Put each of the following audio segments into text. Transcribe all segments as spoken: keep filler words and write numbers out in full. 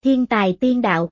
Thiên tài tiên đạo.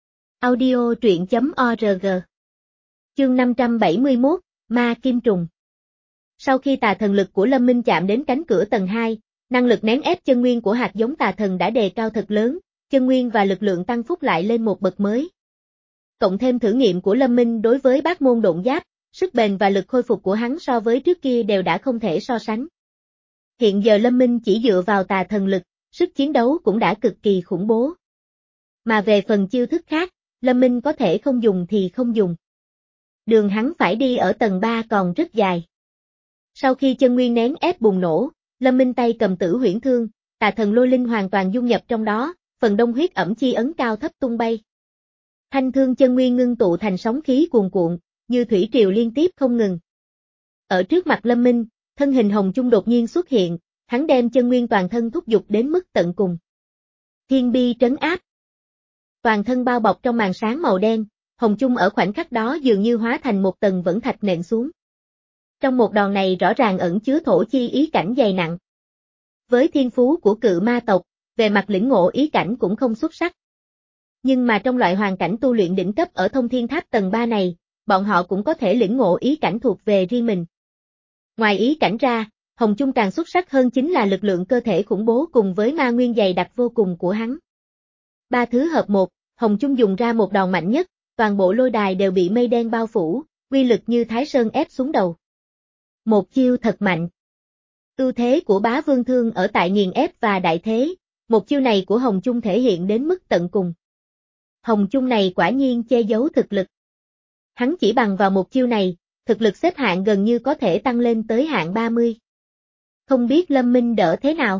Audio truyện chấm org. Chương năm trăm bảy mươi mốt, Ma Kim Trùng. Sau khi tà thần lực của Lâm Minh chạm đến cánh cửa tầng hai, năng lực nén ép chân nguyên của hạt giống tà thần đã đề cao thật lớn, chân nguyên và lực lượng tăng phúc lại lên một bậc mới. Cộng thêm thử nghiệm của Lâm Minh đối với bát môn độn giáp, sức bền và lực khôi phục của hắn so với trước kia đều đã không thể so sánh. Hiện giờ Lâm Minh chỉ dựa vào tà thần lực, sức chiến đấu cũng đã cực kỳ khủng bố. Mà về phần chiêu thức khác, Lâm Minh có thể không dùng thì không dùng. Đường hắn phải đi ở tầng ba còn rất dài. Sau khi chân nguyên nén ép bùng nổ, Lâm Minh tay cầm Tử Huyễn Thương, tà thần lôi linh hoàn toàn dung nhập trong đó, phần đông huyết ẩm chi ấn cao thấp tung bay. Thanh thương chân nguyên ngưng tụ thành sóng khí cuồn cuộn, như thủy triều liên tiếp không ngừng. Ở trước mặt Lâm Minh, thân hình Hồng Chung đột nhiên xuất hiện, hắn đem chân nguyên toàn thân thúc giục đến mức tận cùng. Thiên bi trấn áp. Toàn thân bao bọc trong màn sáng màu đen, Hồng Chung ở khoảnh khắc đó dường như hóa thành một tầng vẫn thạch nện xuống. Trong một đòn này rõ ràng ẩn chứa thổ chi ý cảnh dày nặng. Với thiên phú của cự ma tộc, về mặt lĩnh ngộ ý cảnh cũng không xuất sắc. Nhưng mà trong loại hoàn cảnh tu luyện đỉnh cấp ở Thông Thiên Tháp tầng ba này, bọn họ cũng có thể lĩnh ngộ ý cảnh thuộc về riêng mình. Ngoài ý cảnh ra, Hồng Chung càng xuất sắc hơn chính là lực lượng cơ thể khủng bố cùng với ma nguyên dày đặc vô cùng của hắn. Ba thứ hợp một, Hồng Chung dùng ra một đòn mạnh nhất, toàn bộ lôi đài đều bị mây đen bao phủ, uy lực như Thái Sơn ép xuống đầu. Một chiêu thật mạnh. Ưu thế của Bá Vương Thương ở tại nghiền ép và đại thế, một chiêu này của Hồng Chung thể hiện đến mức tận cùng. Hồng Chung này quả nhiên che giấu thực lực. Hắn chỉ bằng vào một chiêu này, thực lực xếp hạng gần như có thể tăng lên tới hạng ba mươi. Không biết Lâm Minh đỡ thế nào?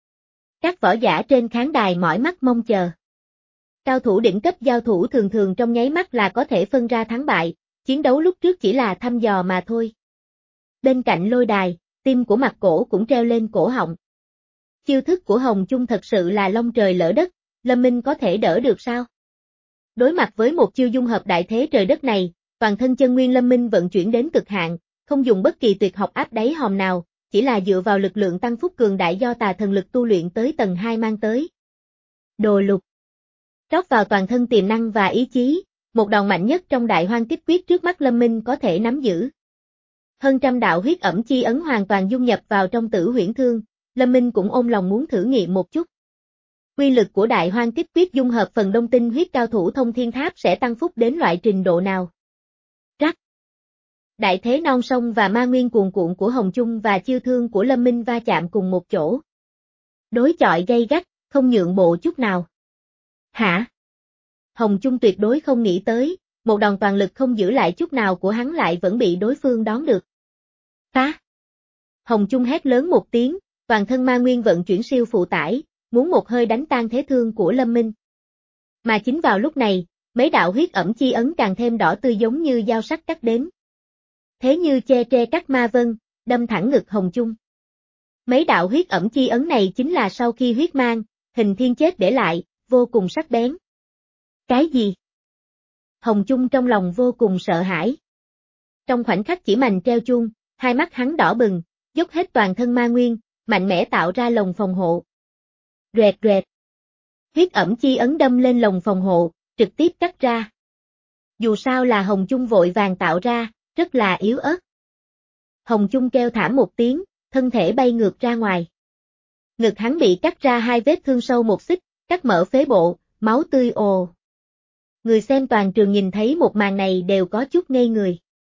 Các võ giả trên khán đài mỏi mắt mong chờ. Cao thủ đỉnh cấp giao thủ thường thường trong nháy mắt là có thể phân ra thắng bại, chiến đấu lúc trước chỉ là thăm dò mà thôi. Bên cạnh lôi đài, tim của Mặc Cổ cũng treo lên cổ họng. Chiêu thức của Hồng Chung thật sự là long trời lỡ đất, Lâm Minh có thể đỡ được sao? Đối mặt với một chiêu dung hợp đại thế trời đất này, toàn thân chân nguyên Lâm Minh vận chuyển đến cực hạn, không dùng bất kỳ tuyệt học áp đáy hòm nào, chỉ là dựa vào lực lượng tăng phúc cường đại do tà thần lực tu luyện tới tầng hai mang tới. Đồ lục. Rót vào toàn thân tiềm năng và ý chí, một đòn mạnh nhất trong đại hoang kích quyết trước mắt Lâm Minh có thể nắm giữ. Hơn trăm đạo huyết ẩm chi ấn hoàn toàn dung nhập vào trong Tử Huyễn Thương, Lâm Minh cũng ôm lòng muốn thử nghiệm một chút. Quy lực của đại hoang kích quyết dung hợp phần đông tinh huyết cao thủ Thông Thiên Tháp sẽ tăng phúc đến loại trình độ nào? Rắc. Đại thế non sông và ma nguyên cuồn cuộn của Hồng Chung và chiêu thương của Lâm Minh va chạm cùng một chỗ. Đối chọi gay gắt, không nhượng bộ chút nào. Hả? Hồng Chung tuyệt đối không nghĩ tới, một đòn toàn lực không giữ lại chút nào của hắn lại vẫn bị đối phương đón được. Phá! Hồng Chung hét lớn một tiếng, toàn thân ma nguyên vận chuyển siêu phụ tải, muốn một hơi đánh tan thế thương của Lâm Minh. Mà chính vào lúc này, mấy đạo huyết ẩm chi ấn càng thêm đỏ tươi giống như dao sắc cắt đến. Thế như che tre cắt ma vân, đâm thẳng ngực Hồng Chung. Mấy đạo huyết ẩm chi ấn này chính là sau khi huyết mang, hình thiên chết để lại, vô cùng sắc bén. Cái gì? Hồng Chung trong lòng vô cùng sợ hãi. Trong khoảnh khắc chỉ mành treo chuông, hai mắt hắn đỏ bừng, dốc hết toàn thân ma nguyên, mạnh mẽ tạo ra lồng phòng hộ. Rẹt rẹt. Huyết ẩm chi ấn đâm lên lồng phòng hộ, trực tiếp cắt ra. Dù sao là Hồng Chung vội vàng tạo ra, rất là yếu ớt. Hồng Chung kêu thảm một tiếng, thân thể bay ngược ra ngoài. Ngực hắn bị cắt ra hai vết thương sâu một xích, cắt mở phế bộ, máu tươi ồ. Người xem toàn trường nhìn thấy một màn này đều có chút ngây người.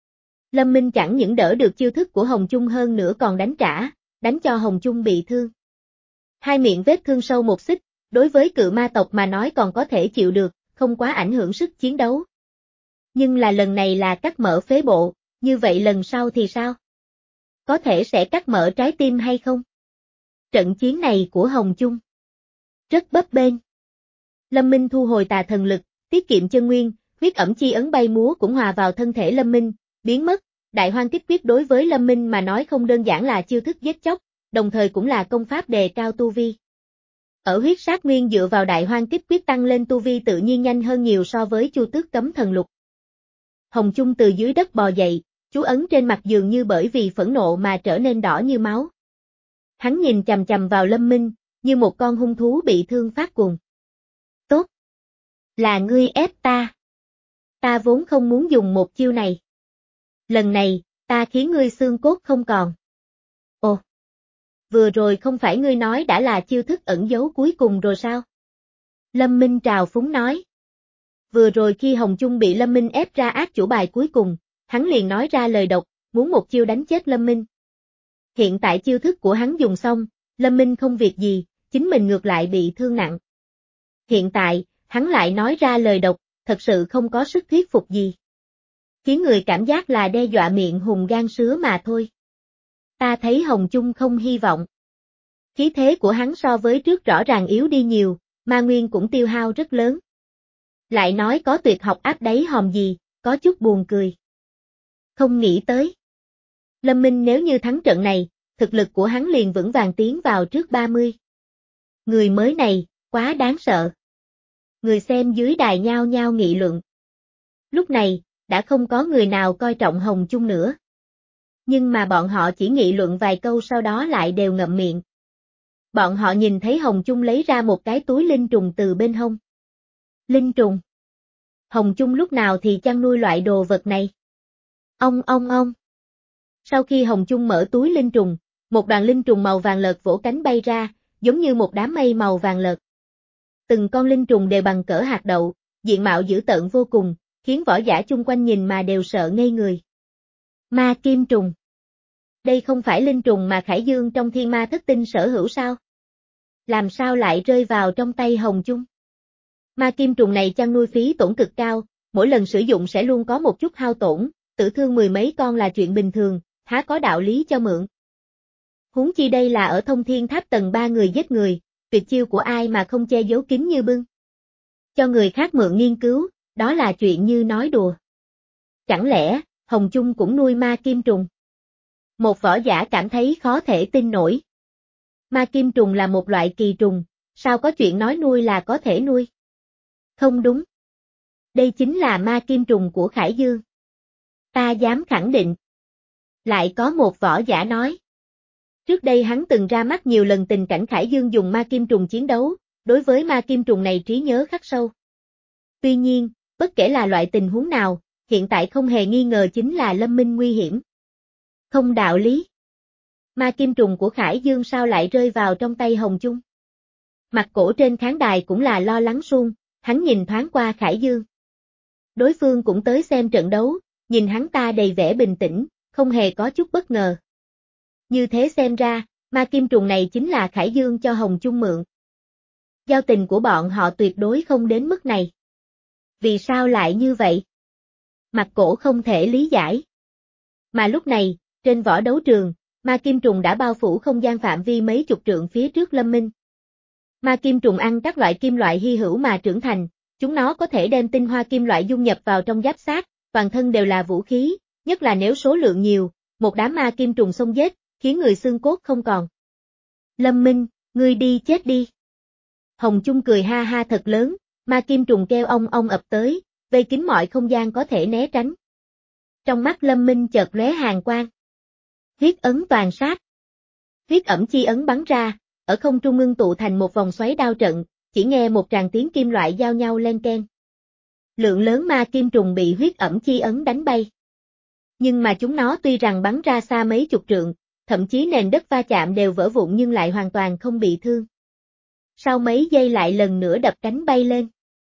Lâm Minh chẳng những đỡ được chiêu thức của Hồng Chung hơn nữa còn đánh trả, đánh cho Hồng Chung bị thương. Hai miệng vết thương sâu một xích, đối với cự ma tộc mà nói còn có thể chịu được, không quá ảnh hưởng sức chiến đấu. Nhưng là lần này là cắt mở phế bộ, như vậy lần sau thì sao? Có thể sẽ cắt mở trái tim hay không? Trận chiến này của Hồng Chung rất bấp bênh. Lâm Minh thu hồi tà thần lực, tiết kiệm chân nguyên, huyết ẩm chi ấn bay múa cũng hòa vào thân thể Lâm Minh, biến mất. Đại hoang kích quyết đối với Lâm Minh mà nói không đơn giản là chiêu thức giết chóc, đồng thời cũng là công pháp đề cao tu vi. Ở huyết sát nguyên dựa vào đại hoang kích quyết tăng lên tu vi tự nhiên nhanh hơn nhiều so với chu tước cấm thần lục. Hồng Chung từ dưới đất bò dậy, chú ấn trên mặt dường như bởi vì phẫn nộ mà trở nên đỏ như máu. Hắn nhìn chằm chằm vào Lâm Minh, như một con hung thú bị thương phát cuồng. Tốt! Là ngươi ép ta. Ta vốn không muốn dùng một chiêu này. Lần này, ta khiến ngươi xương cốt không còn. Ồ! Vừa rồi không phải ngươi nói đã là chiêu thức ẩn giấu cuối cùng rồi sao? Lâm Minh trào phúng nói. Vừa rồi khi Hồng Chung bị Lâm Minh ép ra ác chủ bài cuối cùng, hắn liền nói ra lời độc, muốn một chiêu đánh chết Lâm Minh. Hiện tại chiêu thức của hắn dùng xong, Lâm Minh không việc gì, chính mình ngược lại bị thương nặng. Hiện tại, hắn lại nói ra lời độc, thật sự không có sức thuyết phục gì. Khiến người cảm giác là đe dọa miệng hùng gan sứa mà thôi. Ta thấy Hồng Chung không hy vọng. Khí thế của hắn so với trước rõ ràng yếu đi nhiều, ma nguyên cũng tiêu hao rất lớn. Lại nói có tuyệt học áp đáy hòm gì, có chút buồn cười. Không nghĩ tới. Lâm Minh nếu như thắng trận này, thực lực của hắn liền vững vàng tiến vào trước ba mươi. Người mới này, quá đáng sợ. Người xem dưới đài nhao nhao nghị luận. Lúc này, đã không có người nào coi trọng Hồng Chung nữa. Nhưng mà bọn họ chỉ nghị luận vài câu sau đó lại đều ngậm miệng. Bọn họ nhìn thấy Hồng Chung lấy ra một cái túi linh trùng từ bên hông. Linh trùng. Hồng Chung lúc nào thì chăn nuôi loại đồ vật này. Ông ông ông. Sau khi Hồng Chung mở túi linh trùng, một đoàn linh trùng màu vàng lợt vỗ cánh bay ra, giống như một đám mây màu vàng lợt. Từng con linh trùng đều bằng cỡ hạt đậu, diện mạo dữ tợn vô cùng, khiến võ giả chung quanh nhìn mà đều sợ ngây người. Ma kim trùng. Đây không phải linh trùng mà Khải Dương trong Thiên Ma Thất Tinh sở hữu sao? Làm sao lại rơi vào trong tay Hồng Chung? Ma kim trùng này chăn nuôi phí tổn cực cao, mỗi lần sử dụng sẽ luôn có một chút hao tổn, tử thương mười mấy con là chuyện bình thường, há có đạo lý cho mượn. Huống chi đây là ở Thông Thiên Tháp tầng ba người giết người, tuyệt chiêu của ai mà không che giấu kín như bưng. Cho người khác mượn nghiên cứu, đó là chuyện như nói đùa. Chẳng lẽ, Hồng Chung cũng nuôi ma kim trùng? Một võ giả cảm thấy khó thể tin nổi. Ma kim trùng là một loại kỳ trùng, sao có chuyện nói nuôi là có thể nuôi? Không đúng. Đây chính là ma kim trùng của Khải Dương. Ta dám khẳng định. Lại có một võ giả nói. Trước đây hắn từng ra mắt nhiều lần tình cảnh Khải Dương dùng ma kim trùng chiến đấu, đối với ma kim trùng này trí nhớ khắc sâu. Tuy nhiên, bất kể là loại tình huống nào, hiện tại không hề nghi ngờ chính là Lâm Minh nguy hiểm. Không đạo lý. Ma kim trùng của Khải Dương sao lại rơi vào trong tay Hồng Chung? Mặt cổ trên khán đài cũng là lo lắng suông, hắn nhìn thoáng qua Khải Dương. Đối phương cũng tới xem trận đấu, nhìn hắn ta đầy vẻ bình tĩnh, không hề có chút bất ngờ. Như thế xem ra, ma kim trùng này chính là Khải Dương cho Hồng Chung mượn. Giao tình của bọn họ tuyệt đối không đến mức này. Vì sao lại như vậy? Mặt cổ không thể lý giải. Mà lúc này, trên võ đấu trường, ma kim trùng đã bao phủ không gian phạm vi mấy chục trượng phía trước Lâm Minh. Ma kim trùng ăn các loại kim loại hy hữu mà trưởng thành, chúng nó có thể đem tinh hoa kim loại dung nhập vào trong giáp xác, toàn thân đều là vũ khí, nhất là nếu số lượng nhiều, một đám ma kim trùng xông giết, khiến người xương cốt không còn. Lâm Minh, ngươi đi chết đi. Hồng Chung cười ha ha thật lớn, ma kim trùng kêu ong ong ập tới, vây kín mọi không gian có thể né tránh. Trong mắt Lâm Minh chợt lóe hàn quang. Huyết ấn toàn sát. Huyết ẩm chi ấn bắn ra, ở không trung ngưng tụ thành một vòng xoáy đao trận, chỉ nghe một tràng tiếng kim loại giao nhau len keng. Lượng lớn ma kim trùng bị huyết ẩm chi ấn đánh bay. Nhưng mà chúng nó tuy rằng bắn ra xa mấy chục trượng, thậm chí nền đất va chạm đều vỡ vụn nhưng lại hoàn toàn không bị thương. Sau mấy giây lại lần nữa đập cánh bay lên.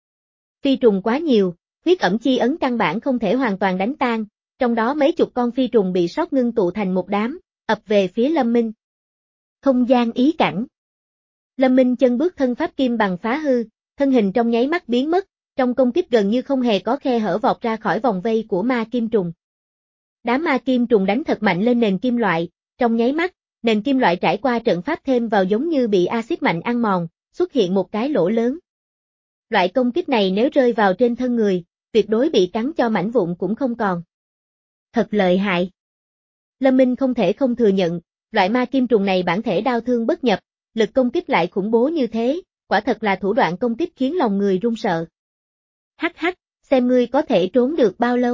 Phi trùng quá nhiều, huyết ẩm chi ấn căn bản không thể hoàn toàn đánh tan, trong đó mấy chục con phi trùng bị sót ngưng tụ thành một đám, ập về phía Lâm Minh. Không gian ý cảnh. Lâm Minh chân bước thân pháp kim bằng phá hư, thân hình trong nháy mắt biến mất, trong công kích gần như không hề có khe hở vọt ra khỏi vòng vây của ma kim trùng. Đám ma kim trùng đánh thật mạnh lên nền kim loại, trong nháy mắt, nền kim loại trải qua trận pháp thêm vào giống như bị axit mạnh ăn mòn, xuất hiện một cái lỗ lớn. Loại công kích này nếu rơi vào trên thân người, tuyệt đối bị cắn cho mảnh vụn cũng không còn. Thật lợi hại. Lâm Minh không thể không thừa nhận, loại ma kim trùng này bản thể đao thương bất nhập, lực công kích lại khủng bố như thế, quả thật là thủ đoạn công kích khiến lòng người run sợ. Hắc hắc, xem ngươi có thể trốn được bao lâu.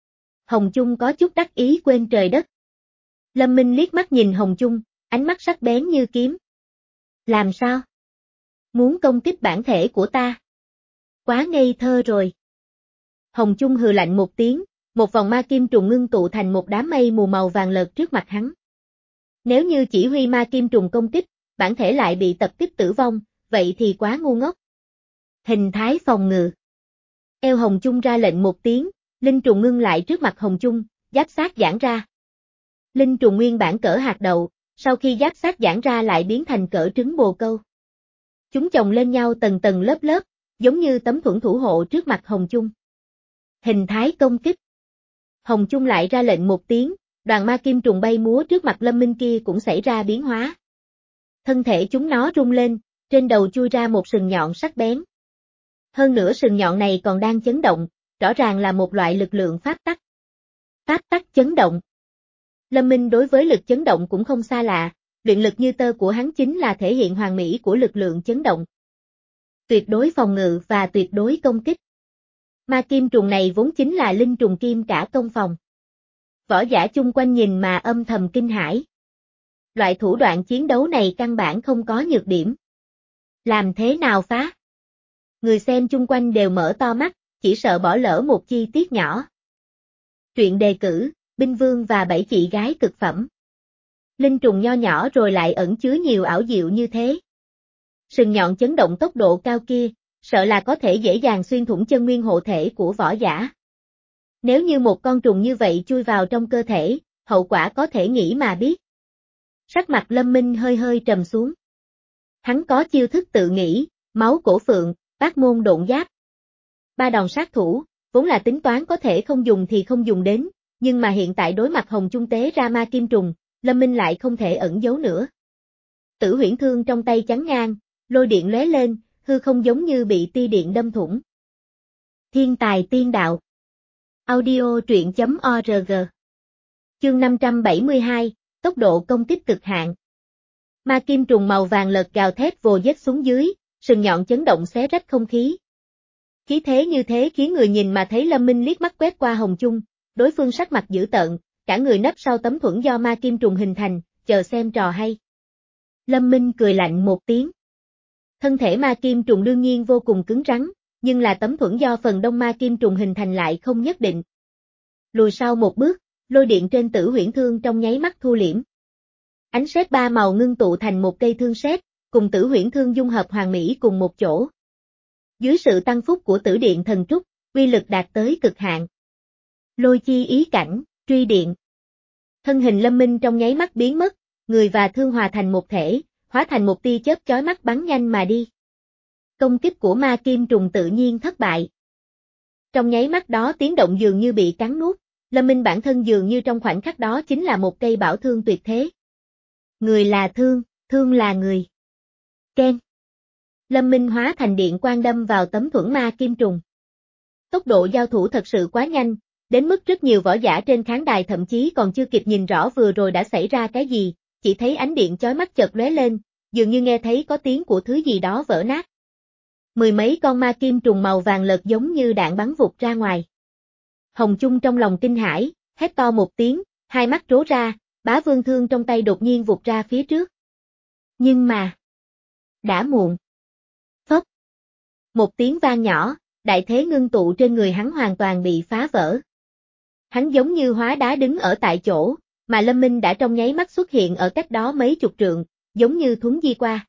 Hồng Chung có chút đắc ý quên trời đất. Lâm Minh liếc mắt nhìn Hồng Chung, ánh mắt sắc bén như kiếm. Làm sao? Muốn công kích bản thể của ta? Quá ngây thơ rồi. Hồng Chung hừ lạnh một tiếng, một vòng ma kim trùng ngưng tụ thành một đám mây mù màu vàng lợt trước mặt hắn. Nếu như chỉ huy ma kim trùng công kích, bản thể lại bị tập kích tử vong, vậy thì quá ngu ngốc. Hình thái phòng ngự. Eo Hồng Chung ra lệnh một tiếng, linh trùng ngưng lại trước mặt Hồng Chung, giáp sát giãn ra. Linh trùng nguyên bản cỡ hạt đậu, sau khi giáp sát giãn ra lại biến thành cỡ trứng bồ câu. Chúng chồng lên nhau tầng tầng lớp lớp, giống như tấm thuẫn thủ hộ trước mặt Hồng Chung. Hình thái công kích. Hồng Chung lại ra lệnh một tiếng, đoàn ma kim trùng bay múa trước mặt Lâm Minh kia cũng xảy ra biến hóa. Thân thể chúng nó rung lên, trên đầu chui ra một sừng nhọn sắc bén. Hơn nữa sừng nhọn này còn đang chấn động, rõ ràng là một loại lực lượng pháp tắc. Pháp tắc chấn động. Lâm Minh đối với lực chấn động cũng không xa lạ, luyện lực như tơ của hắn chính là thể hiện hoàn mỹ của lực lượng chấn động. Tuyệt đối phòng ngự và tuyệt đối công kích. Ma kim trùng này vốn chính là linh trùng kim cả công phòng. Võ giả chung quanh nhìn mà âm thầm kinh hãi. Loại thủ đoạn chiến đấu này căn bản không có nhược điểm. Làm thế nào phá? Người xem chung quanh đều mở to mắt, chỉ sợ bỏ lỡ một chi tiết nhỏ. Truyện đề cử, Binh Vương và bảy chị gái cực phẩm. Linh trùng nho nhỏ rồi lại ẩn chứa nhiều ảo diệu như thế. Sừng nhọn chấn động tốc độ cao kia, sợ là có thể dễ dàng xuyên thủng chân nguyên hộ thể của võ giả. Nếu như một con trùng như vậy chui vào trong cơ thể, hậu quả có thể nghĩ mà biết. Sắc mặt Lâm Minh hơi hơi trầm xuống. Hắn có chiêu thức tự nghĩ, máu cổ phượng, bát môn độn giáp. Ba đòn sát thủ, vốn là tính toán có thể không dùng thì không dùng đến, nhưng mà hiện tại đối mặt Hồng Chung tế ra ma kim trùng, Lâm Minh lại không thể ẩn giấu nữa. Tử huyễn thương trong tay chắn ngang, lôi điện lóe lên, hư không giống như bị tia điện đâm thủng. Thiên tài tiên đạo. Audio truyện chấm org. Chương năm trăm bảy mươi hai, tốc độ công kích cực hạn. Ma kim trùng màu vàng lợt gào thét vồ giết xuống dưới, sừng nhọn chấn động xé rách không khí. Khí thế như thế khiến người nhìn mà thấy Lâm Minh liếc mắt quét qua Hồng Chung, đối phương sắc mặt dữ tợn, cả người nấp sau tấm thuẫn do ma kim trùng hình thành, chờ xem trò hay. Lâm Minh cười lạnh một tiếng. Thân thể ma kim trùng đương nhiên vô cùng cứng rắn, nhưng là tấm thuẫn do phần đông ma kim trùng hình thành lại không nhất định. Lùi sau một bước, lôi điện trên tử huyễn thương trong nháy mắt thu liễm. Ánh sét ba màu ngưng tụ thành một cây thương sét, cùng tử huyễn thương dung hợp hoàn mỹ cùng một chỗ. Dưới sự tăng phúc của tử điện thần trúc, uy lực đạt tới cực hạn. Lôi chi ý cảnh, truy điện. Thân hình Lâm Minh trong nháy mắt biến mất, người và thương hòa thành một thể, hóa thành một tia chớp chói mắt bắn nhanh mà đi. Công kích của ma kim trùng tự nhiên thất bại. Trong nháy mắt đó tiếng động dường như bị cắn nuốt, Lâm Minh bản thân dường như trong khoảnh khắc đó chính là một cây bảo thương tuyệt thế. Người là thương, thương là người. Ken. Lâm Minh hóa thành điện quang đâm vào tấm thuẫn ma kim trùng. Tốc độ giao thủ thật sự quá nhanh, đến mức rất nhiều võ giả trên khán đài thậm chí còn chưa kịp nhìn rõ vừa rồi đã xảy ra cái gì, chỉ thấy ánh điện chói mắt chợt lóe lên, dường như nghe thấy có tiếng của thứ gì đó vỡ nát. Mười mấy con ma kim trùng màu vàng lợt giống như đạn bắn vụt ra ngoài. Hồng Chung trong lòng kinh hãi, hét to một tiếng, hai mắt trố ra, bá vương thương trong tay đột nhiên vụt ra phía trước. Nhưng mà... đã muộn. Phốc. Một tiếng vang nhỏ, đại thế ngưng tụ trên người hắn hoàn toàn bị phá vỡ. Hắn giống như hóa đá đứng ở tại chỗ, mà Lâm Minh đã trong nháy mắt xuất hiện ở cách đó mấy chục trượng, giống như thuấn di qua.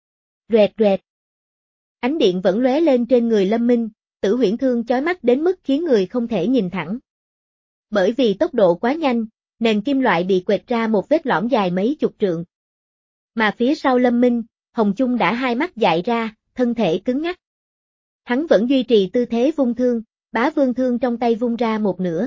Rẹt rẹt. Ánh điện vẫn lóe lên trên người Lâm Minh, tử huyễn thương chói mắt đến mức khiến người không thể nhìn thẳng. Bởi vì tốc độ quá nhanh, nền kim loại bị quệt ra một vết lõm dài mấy chục trượng. Mà phía sau Lâm Minh, Hồng Chung đã hai mắt dại ra, thân thể cứng ngắc. Hắn vẫn duy trì tư thế vung thương, bá vương thương trong tay vung ra một nửa.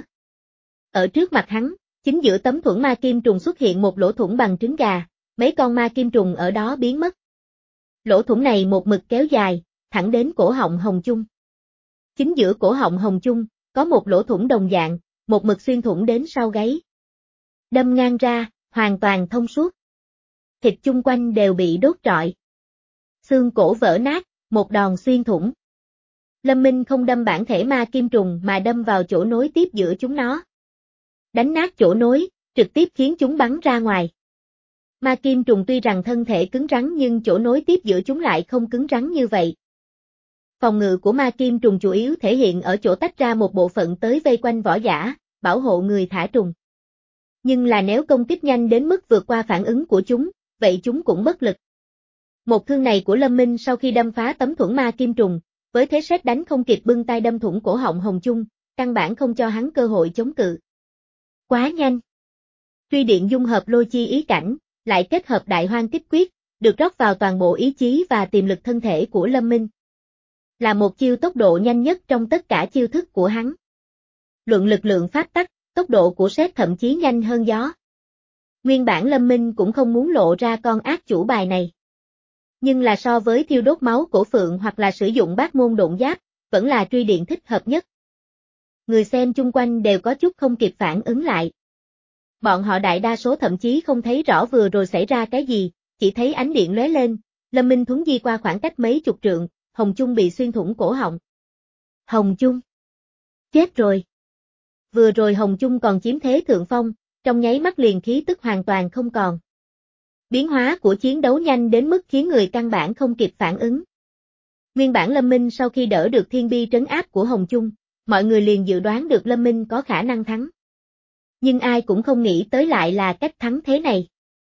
Ở trước mặt hắn, chính giữa tấm thuẫn ma kim trùng xuất hiện một lỗ thủng bằng trứng gà, mấy con ma kim trùng ở đó biến mất. Lỗ thủng này một mực kéo dài, thẳng đến cổ họng Hồng Chung. Chính giữa cổ họng Hồng Chung, có một lỗ thủng đồng dạng, một mực xuyên thủng đến sau gáy. Đâm ngang ra, hoàn toàn thông suốt. Thịt chung quanh đều bị đốt trọi. Xương cổ vỡ nát, một đòn xuyên thủng. Lâm Minh không đâm bản thể ma kim trùng mà đâm vào chỗ nối tiếp giữa chúng nó. Đánh nát chỗ nối, trực tiếp khiến chúng bắn ra ngoài. Ma kim trùng tuy rằng thân thể cứng rắn nhưng chỗ nối tiếp giữa chúng lại không cứng rắn như vậy. Phòng ngự của ma kim trùng chủ yếu thể hiện ở chỗ tách ra một bộ phận tới vây quanh võ giả, bảo hộ người thả trùng. Nhưng là nếu công kích nhanh đến mức vượt qua phản ứng của chúng, vậy chúng cũng bất lực. Một thương này của Lâm Minh sau khi đâm phá tấm thuẫn ma kim trùng, với thế sét đánh không kịp bưng tay đâm thủng cổ họng Hồng Chung, căn bản không cho hắn cơ hội chống cự. Quá nhanh. Truy điện dung hợp lôi chi ý cảnh, lại kết hợp đại hoang kích quyết, được rót vào toàn bộ ý chí và tiềm lực thân thể của Lâm Minh. Là một chiêu tốc độ nhanh nhất trong tất cả chiêu thức của hắn. Luận lực lượng pháp tắc, tốc độ của sét thậm chí nhanh hơn gió. Nguyên bản Lâm Minh cũng không muốn lộ ra con ác chủ bài này. Nhưng là so với thiêu đốt máu cổ phượng hoặc là sử dụng bát môn độn giáp, vẫn là truy điện thích hợp nhất. Người xem chung quanh đều có chút không kịp phản ứng lại. Bọn họ đại đa số thậm chí không thấy rõ vừa rồi xảy ra cái gì, chỉ thấy ánh điện lóe lên, Lâm Minh thuấn di qua khoảng cách mấy chục trượng, Hồng Chung bị xuyên thủng cổ họng. Hồng Chung. Chết rồi. Vừa rồi Hồng Chung còn chiếm thế thượng phong, trong nháy mắt liền khí tức hoàn toàn không còn. Biến hóa của chiến đấu nhanh đến mức khiến người căn bản không kịp phản ứng. Nguyên bản Lâm Minh sau khi đỡ được thiên bi trấn áp của Hồng Chung, mọi người liền dự đoán được Lâm Minh có khả năng thắng. Nhưng ai cũng không nghĩ tới lại là cách thắng thế này.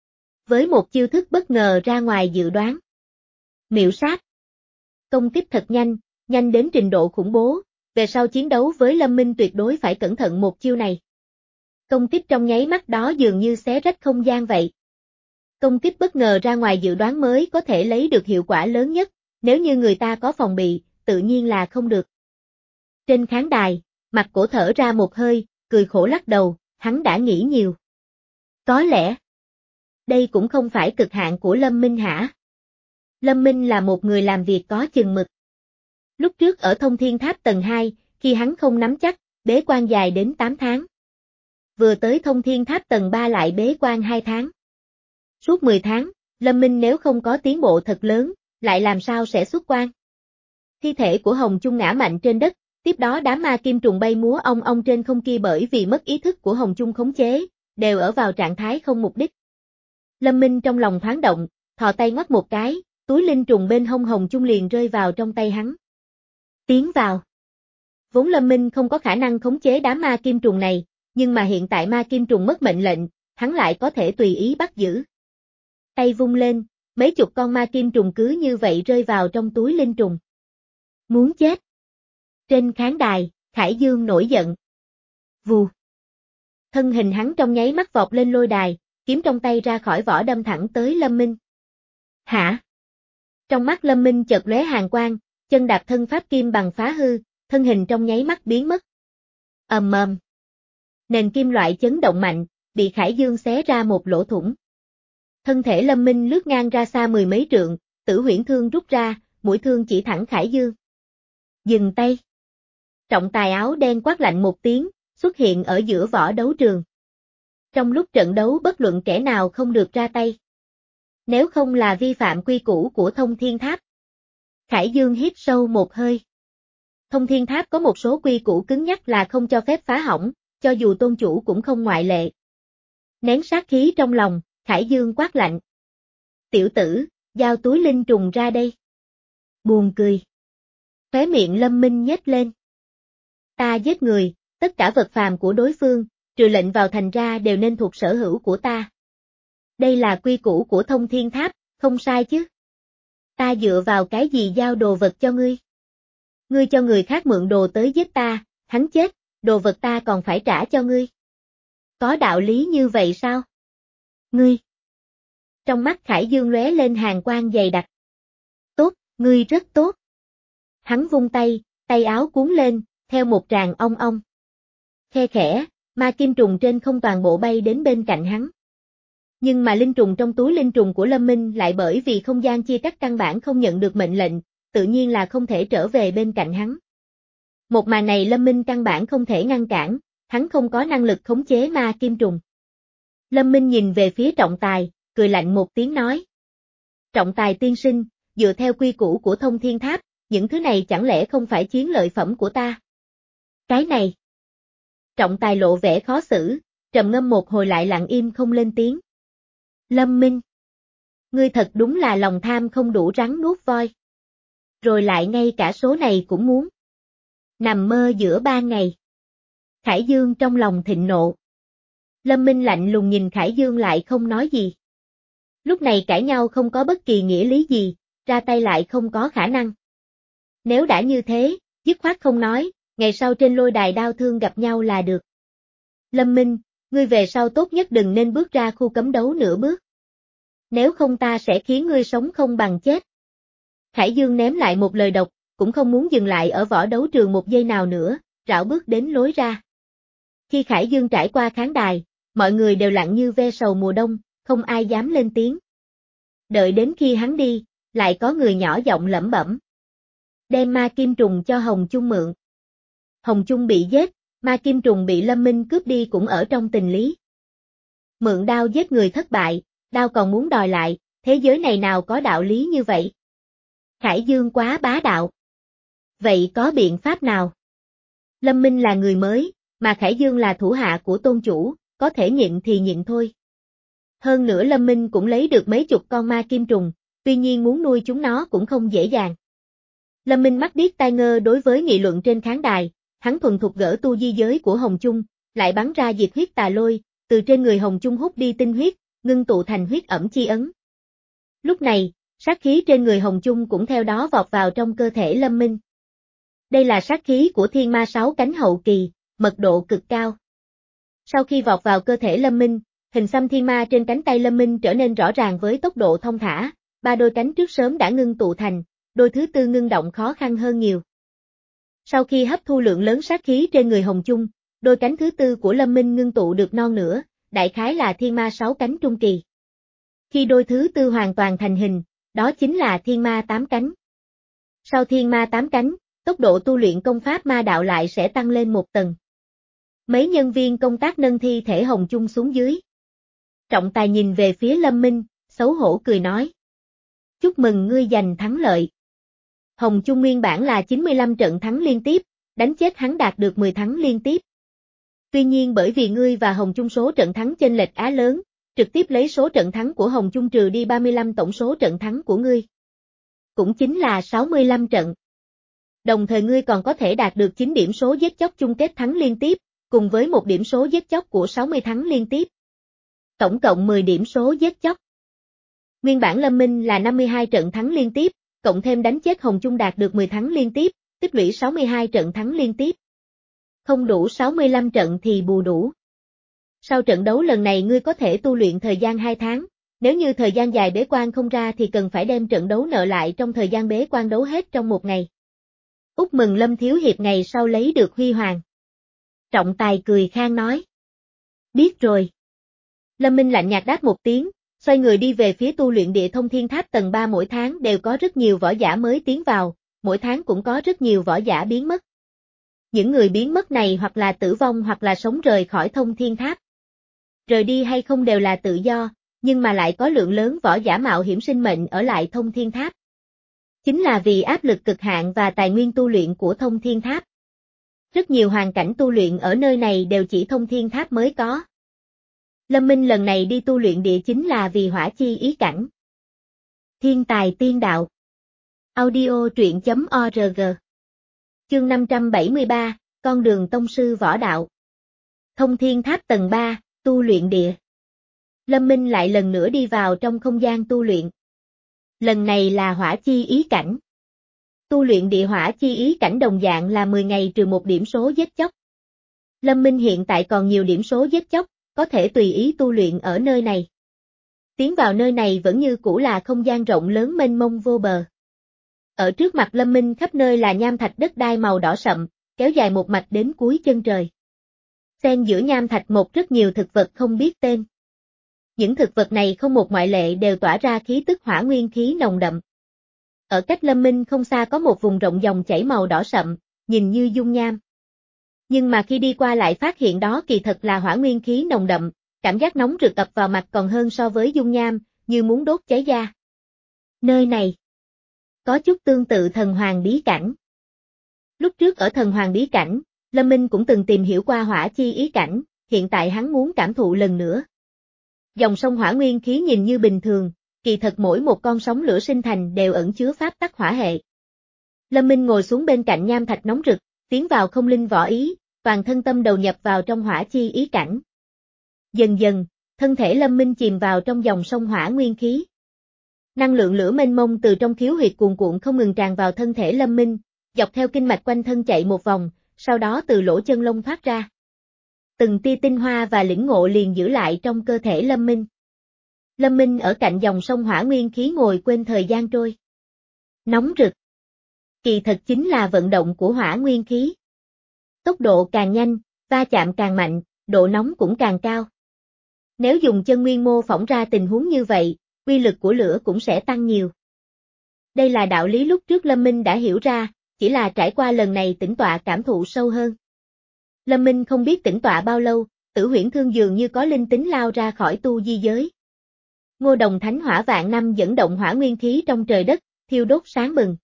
Với một chiêu thức bất ngờ ra ngoài dự đoán. Miệu sát. Công kích thật nhanh, nhanh đến trình độ khủng bố, về sau chiến đấu với Lâm Minh tuyệt đối phải cẩn thận một chiêu này. Công kích trong nháy mắt đó dường như xé rách không gian vậy. Công kích bất ngờ ra ngoài dự đoán mới có thể lấy được hiệu quả lớn nhất, nếu như người ta có phòng bị, tự nhiên là không được. Trên khán đài, Mặt Cổ thở ra một hơi, cười khổ lắc đầu, hắn đã nghĩ nhiều. Có lẽ, đây cũng không phải cực hạn của Lâm Minh hả? Lâm Minh là một người làm việc có chừng mực. Lúc trước ở Thông Thiên Tháp tầng hai, khi hắn không nắm chắc, bế quan dài đến tám tháng. Vừa tới Thông Thiên Tháp tầng ba lại bế quan hai tháng. Suốt mười tháng, Lâm Minh nếu không có tiến bộ thật lớn, lại làm sao sẽ xuất quan? Thi thể của Hồng Chung ngã mạnh trên đất, tiếp đó đám ma kim trùng bay múa ong ong trên không kia bởi vì mất ý thức của Hồng Chung khống chế, đều ở vào trạng thái không mục đích. Lâm Minh trong lòng thoáng động, thò tay ngoắc một cái, túi linh trùng bên hông Hồng Chung liền rơi vào trong tay hắn. Tiến vào. Vốn Lâm Minh không có khả năng khống chế đám ma kim trùng này, nhưng mà hiện tại ma kim trùng mất mệnh lệnh, hắn lại có thể tùy ý bắt giữ. Tay vung lên, mấy chục con ma kim trùng cứ như vậy rơi vào trong túi linh trùng. Muốn chết. Trên khán đài, Khải Dương nổi giận. Vù. Thân hình hắn trong nháy mắt vọt lên lôi đài, kiếm trong tay ra khỏi vỏ đâm thẳng tới Lâm Minh. Hả? Trong mắt Lâm Minh chợt lóe hàn quang, chân đạp thân pháp kim bằng phá hư, thân hình trong nháy mắt biến mất. Ầm ầm. Nền kim loại chấn động mạnh, bị Khải Dương xé ra một lỗ thủng. Thân thể Lâm Minh lướt ngang ra xa mười mấy trượng, Tử Huyễn thương rút ra, mũi thương chỉ thẳng Khải Dương. Dừng tay. Trọng tài áo đen quát lạnh một tiếng, xuất hiện ở giữa võ đấu trường. Trong lúc trận đấu bất luận kẻ nào không được ra tay. Nếu không là vi phạm quy củ của Thông Thiên Tháp. Khải Dương hít sâu một hơi. Thông Thiên Tháp có một số quy củ cứng nhắc là không cho phép phá hỏng, cho dù tôn chủ cũng không ngoại lệ. Nén sát khí trong lòng, Khải Dương quát lạnh. Tiểu tử, giao túi linh trùng ra đây. Buồn cười. Khóe miệng Lâm Minh nhếch lên. Ta giết người, tất cả vật phàm của đối phương, trừ lệnh vào thành ra đều nên thuộc sở hữu của ta. Đây là quy củ của Thông Thiên Tháp, không sai chứ. Ta dựa vào cái gì giao đồ vật cho ngươi? Ngươi cho người khác mượn đồ tới giết ta, hắn chết, đồ vật ta còn phải trả cho ngươi. Có đạo lý như vậy sao? Ngươi. Trong mắt Khải Dương lóe lên hàn quang dày đặc. Tốt, ngươi rất tốt. Hắn vung tay, tay áo cuốn lên, theo một tràng ong ong. Khe khẽ, ma kim trùng trên không toàn bộ bay đến bên cạnh hắn. Nhưng mà linh trùng trong túi linh trùng của Lâm Minh lại bởi vì không gian chia cắt căn bản không nhận được mệnh lệnh, tự nhiên là không thể trở về bên cạnh hắn. Một màn này Lâm Minh căn bản không thể ngăn cản, hắn không có năng lực khống chế ma kim trùng. Lâm Minh nhìn về phía trọng tài, cười lạnh một tiếng nói. Trọng tài tiên sinh, dựa theo quy củ của Thông Thiên Tháp, những thứ này chẳng lẽ không phải chiến lợi phẩm của ta? Cái này. Trọng tài lộ vẻ khó xử, trầm ngâm một hồi lại lặng im không lên tiếng. Lâm Minh. Ngươi thật đúng là lòng tham không đủ rắn nuốt voi. Rồi lại ngay cả số này cũng muốn. Nằm mơ giữa ban ngày. Khải Dương trong lòng thịnh nộ. Lâm Minh lạnh lùng nhìn Khải Dương lại không nói gì. Lúc này cãi nhau không có bất kỳ nghĩa lý gì, ra tay lại không có khả năng. Nếu đã như thế, dứt khoát không nói, ngày sau trên lôi đài đao thương gặp nhau là được. Lâm Minh, ngươi về sau tốt nhất đừng nên bước ra khu cấm đấu nửa bước. Nếu không ta sẽ khiến ngươi sống không bằng chết. Khải Dương ném lại một lời độc, cũng không muốn dừng lại ở võ đấu trường một giây nào nữa, rảo bước đến lối ra. Khi Khải Dương trải qua khán đài, mọi người đều lặng như ve sầu mùa đông, không ai dám lên tiếng. Đợi đến khi hắn đi, lại có người nhỏ giọng lẩm bẩm. Đem ma kim trùng cho Hồng Chung mượn. Hồng Chung bị giết, ma kim trùng bị Lâm Minh cướp đi cũng ở trong tình lý. Mượn đao giết người thất bại, đao còn muốn đòi lại, thế giới này nào có đạo lý như vậy? Khải Dương quá bá đạo. Vậy có biện pháp nào? Lâm Minh là người mới, mà Khải Dương là thủ hạ của tôn chủ, có thể nhịn thì nhịn thôi. Hơn nữa Lâm Minh cũng lấy được mấy chục con ma kim trùng, tuy nhiên muốn nuôi chúng nó cũng không dễ dàng. Lâm Minh mắt điếc tai ngơ đối với nghị luận trên khán đài, hắn thuần thục gỡ tu di giới của Hồng Chung, lại bắn ra diệt huyết tà lôi, từ trên người Hồng Chung hút đi tinh huyết, ngưng tụ thành huyết ẩm chi ấn. Lúc này, sát khí trên người Hồng Chung cũng theo đó vọt vào trong cơ thể Lâm Minh. Đây là sát khí của thiên ma sáu cánh hậu kỳ, mật độ cực cao. Sau khi vọt vào cơ thể Lâm Minh, hình xăm thiên ma trên cánh tay Lâm Minh trở nên rõ ràng với tốc độ thông thả, ba đôi cánh trước sớm đã ngưng tụ thành, đôi thứ tư ngưng động khó khăn hơn nhiều. Sau khi hấp thu lượng lớn sát khí trên người Hồng Chung, đôi cánh thứ tư của Lâm Minh ngưng tụ được non nữa, đại khái là thiên ma sáu cánh trung kỳ. Khi đôi thứ tư hoàn toàn thành hình, đó chính là thiên ma tám cánh. Sau thiên ma tám cánh, tốc độ tu luyện công pháp ma đạo lại sẽ tăng lên một tầng. Mấy nhân viên công tác nâng thi thể Hồng Chung xuống dưới. Trọng tài nhìn về phía Lâm Minh, xấu hổ cười nói. Chúc mừng ngươi giành thắng lợi. Hồng Chung nguyên bản là chín mươi lăm trận thắng liên tiếp, đánh chết hắn đạt được mười thắng liên tiếp. Tuy nhiên bởi vì ngươi và Hồng Chung số trận thắng chênh lệch á lớn, trực tiếp lấy số trận thắng của Hồng Chung trừ đi ba mươi lăm tổng số trận thắng của ngươi. Cũng chính là sáu mươi lăm trận. Đồng thời ngươi còn có thể đạt được chín điểm số giết chóc chung kết thắng liên tiếp, cùng với một điểm số giết chóc của sáu mươi thắng liên tiếp. Tổng cộng mười điểm số giết chóc. Nguyên bản Lâm Minh là năm mươi hai trận thắng liên tiếp, cộng thêm đánh chết Hồng Chung đạt được mười thắng liên tiếp, tích lũy sáu mươi hai trận thắng liên tiếp. Không đủ sáu mươi lăm trận thì bù đủ. Sau trận đấu lần này ngươi có thể tu luyện thời gian hai tháng, nếu như thời gian dài bế quan không ra thì cần phải đem trận đấu nợ lại trong thời gian bế quan đấu hết trong một ngày. Úc mừng Lâm Thiếu Hiệp ngày sau lấy được huy hoàng. Trọng tài cười khang nói. Biết rồi. Lâm Minh lạnh nhạt đáp một tiếng, xoay người đi về phía tu luyện địa thông thiên tháp tầng ba. Mỗi tháng đều có rất nhiều võ giả mới tiến vào, mỗi tháng cũng có rất nhiều võ giả biến mất. Những người biến mất này hoặc là tử vong hoặc là sống rời khỏi thông thiên tháp. Rời đi hay không đều là tự do, nhưng mà lại có lượng lớn võ giả mạo hiểm sinh mệnh ở lại thông thiên tháp. Chính là vì áp lực cực hạn và tài nguyên tu luyện của thông thiên tháp. Rất nhiều hoàn cảnh tu luyện ở nơi này đều chỉ thông thiên tháp mới có. Lâm Minh lần này đi tu luyện địa chính là vì hỏa chi ý cảnh. Thiên tài tiên đạo. Audio truyện chấm org. Chương năm trăm bảy mươi ba, con đường tông sư võ đạo. Thông thiên tháp tầng ba, tu luyện địa. Lâm Minh lại lần nữa đi vào trong không gian tu luyện. Lần này là hỏa chi ý cảnh. Tu luyện địa hỏa chi ý cảnh đồng dạng là mười ngày trừ một điểm số giết chóc. Lâm Minh hiện tại còn nhiều điểm số giết chóc, có thể tùy ý tu luyện ở nơi này. Tiến vào nơi này vẫn như cũ là không gian rộng lớn mênh mông vô bờ. Ở trước mặt Lâm Minh khắp nơi là nham thạch đất đai màu đỏ sậm, kéo dài một mạch đến cuối chân trời. Xen giữa nham thạch một rất nhiều thực vật không biết tên. Những thực vật này không một ngoại lệ đều tỏa ra khí tức hỏa nguyên khí nồng đậm. Ở cách Lâm Minh không xa có một vùng rộng dòng chảy màu đỏ sậm, nhìn như dung nham. Nhưng mà khi đi qua lại phát hiện đó kỳ thật là hỏa nguyên khí nồng đậm, cảm giác nóng rực ập vào mặt còn hơn so với dung nham, như muốn đốt cháy da. Nơi này có chút tương tự thần hoàng bí cảnh. Lúc trước ở thần hoàng bí cảnh, Lâm Minh cũng từng tìm hiểu qua hỏa chi ý cảnh, hiện tại hắn muốn cảm thụ lần nữa. Dòng sông hỏa nguyên khí nhìn như bình thường, kỳ thật mỗi một con sóng lửa sinh thành đều ẩn chứa pháp tắc hỏa hệ. Lâm Minh ngồi xuống bên cạnh nham thạch nóng rực, tiến vào không linh võ ý, toàn thân tâm đầu nhập vào trong hỏa chi ý cảnh. Dần dần, thân thể Lâm Minh chìm vào trong dòng sông hỏa nguyên khí. Năng lượng lửa mênh mông từ trong khiếu huyệt cuồn cuộn không ngừng tràn vào thân thể Lâm Minh, dọc theo kinh mạch quanh thân chạy một vòng, sau đó từ lỗ chân lông thoát ra. Từng tia tinh hoa và lĩnh ngộ liền giữ lại trong cơ thể Lâm Minh. Lâm Minh ở cạnh dòng sông hỏa nguyên khí ngồi quên thời gian trôi. Nóng rực. Kỳ thật chính là vận động của hỏa nguyên khí. Tốc độ càng nhanh, va chạm càng mạnh, độ nóng cũng càng cao. Nếu dùng chân nguyên mô phỏng ra tình huống như vậy, uy lực của lửa cũng sẽ tăng nhiều. Đây là đạo lý lúc trước Lâm Minh đã hiểu ra, chỉ là trải qua lần này tĩnh tọa cảm thụ sâu hơn. Lâm Minh không biết tĩnh tọa bao lâu, Tử Huyễn Thương dường như có linh tính lao ra khỏi tu di giới. Ngô Đồng Thánh Hỏa vạn năm dẫn động hỏa nguyên khí trong trời đất, thiêu đốt sáng bừng.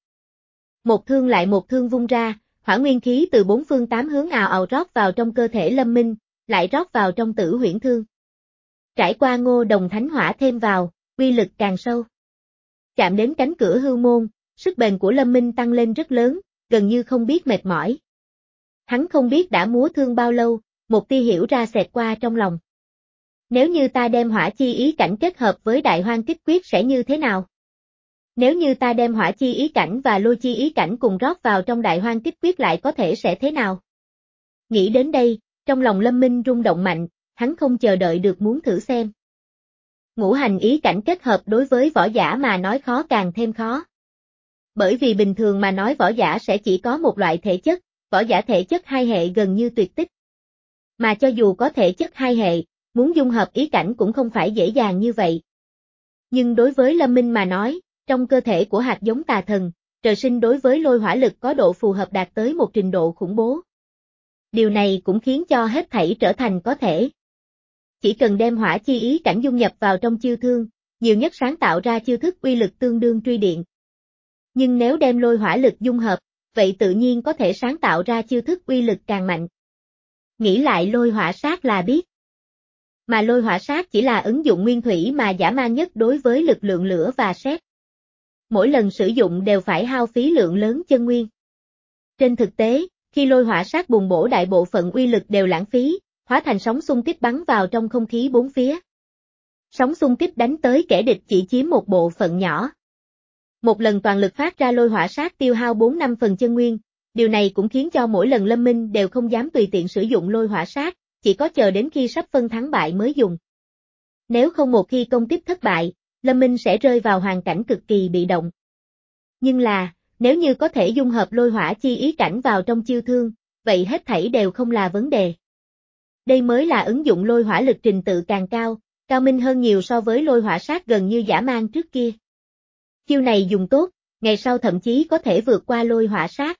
Một thương lại một thương vung ra, hỏa nguyên khí từ bốn phương tám hướng ào ào rót vào trong cơ thể Lâm Minh, lại rót vào trong Tử Huyễn Thương. Trải qua Ngô Đồng Thánh Hỏa thêm vào, uy lực càng sâu. Chạm đến cánh cửa hư môn, sức bền của Lâm Minh tăng lên rất lớn, gần như không biết mệt mỏi. Hắn không biết đã múa thương bao lâu, một tia hiểu ra xẹt qua trong lòng. Nếu như ta đem hỏa chi ý cảnh kết hợp với đại hoang kích quyết sẽ như thế nào? Nếu như ta đem hỏa chi ý cảnh và lôi chi ý cảnh cùng rót vào trong đại hoang kích quyết lại có thể sẽ thế nào? Nghĩ đến đây, trong lòng Lâm Minh rung động mạnh, hắn không chờ đợi được muốn thử xem. Ngũ hành ý cảnh kết hợp đối với võ giả mà nói khó càng thêm khó. Bởi vì bình thường mà nói võ giả sẽ chỉ có một loại thể chất, võ giả thể chất hai hệ gần như tuyệt tích. Mà cho dù có thể chất hai hệ, muốn dung hợp ý cảnh cũng không phải dễ dàng như vậy. Nhưng đối với Lâm Minh mà nói, trong cơ thể của hạt giống tà thần, trời sinh đối với lôi hỏa lực có độ phù hợp đạt tới một trình độ khủng bố. Điều này cũng khiến cho hết thảy trở thành có thể. Chỉ cần đem hỏa chi ý cảnh dung nhập vào trong chiêu thương, nhiều nhất sáng tạo ra chiêu thức uy lực tương đương truy điện. Nhưng nếu đem lôi hỏa lực dung hợp, vậy tự nhiên có thể sáng tạo ra chiêu thức uy lực càng mạnh. Nghĩ lại lôi hỏa sát là biết. Mà lôi hỏa sát chỉ là ứng dụng nguyên thủy mà dã man nhất đối với lực lượng lửa và sét. Mỗi lần sử dụng đều phải hao phí lượng lớn chân nguyên. Trên thực tế, khi lôi hỏa sát bùng bổ đại bộ phận uy lực đều lãng phí, hóa thành sóng xung kích bắn vào trong không khí bốn phía. Sóng xung kích đánh tới kẻ địch chỉ chiếm một bộ phận nhỏ. Một lần toàn lực phát ra lôi hỏa sát tiêu hao bốn năm phần chân nguyên, điều này cũng khiến cho mỗi lần Lâm Minh đều không dám tùy tiện sử dụng lôi hỏa sát, chỉ có chờ đến khi sắp phân thắng bại mới dùng. Nếu không một khi công tiếp thất bại, Lâm Minh sẽ rơi vào hoàn cảnh cực kỳ bị động. Nhưng là, nếu như có thể dung hợp lôi hỏa chi ý cảnh vào trong chiêu thương, vậy hết thảy đều không là vấn đề. Đây mới là ứng dụng lôi hỏa lực trình tự càng cao, cao minh hơn nhiều so với lôi hỏa sát gần như dã man trước kia. Chiêu này dùng tốt, ngày sau thậm chí có thể vượt qua lôi hỏa sát.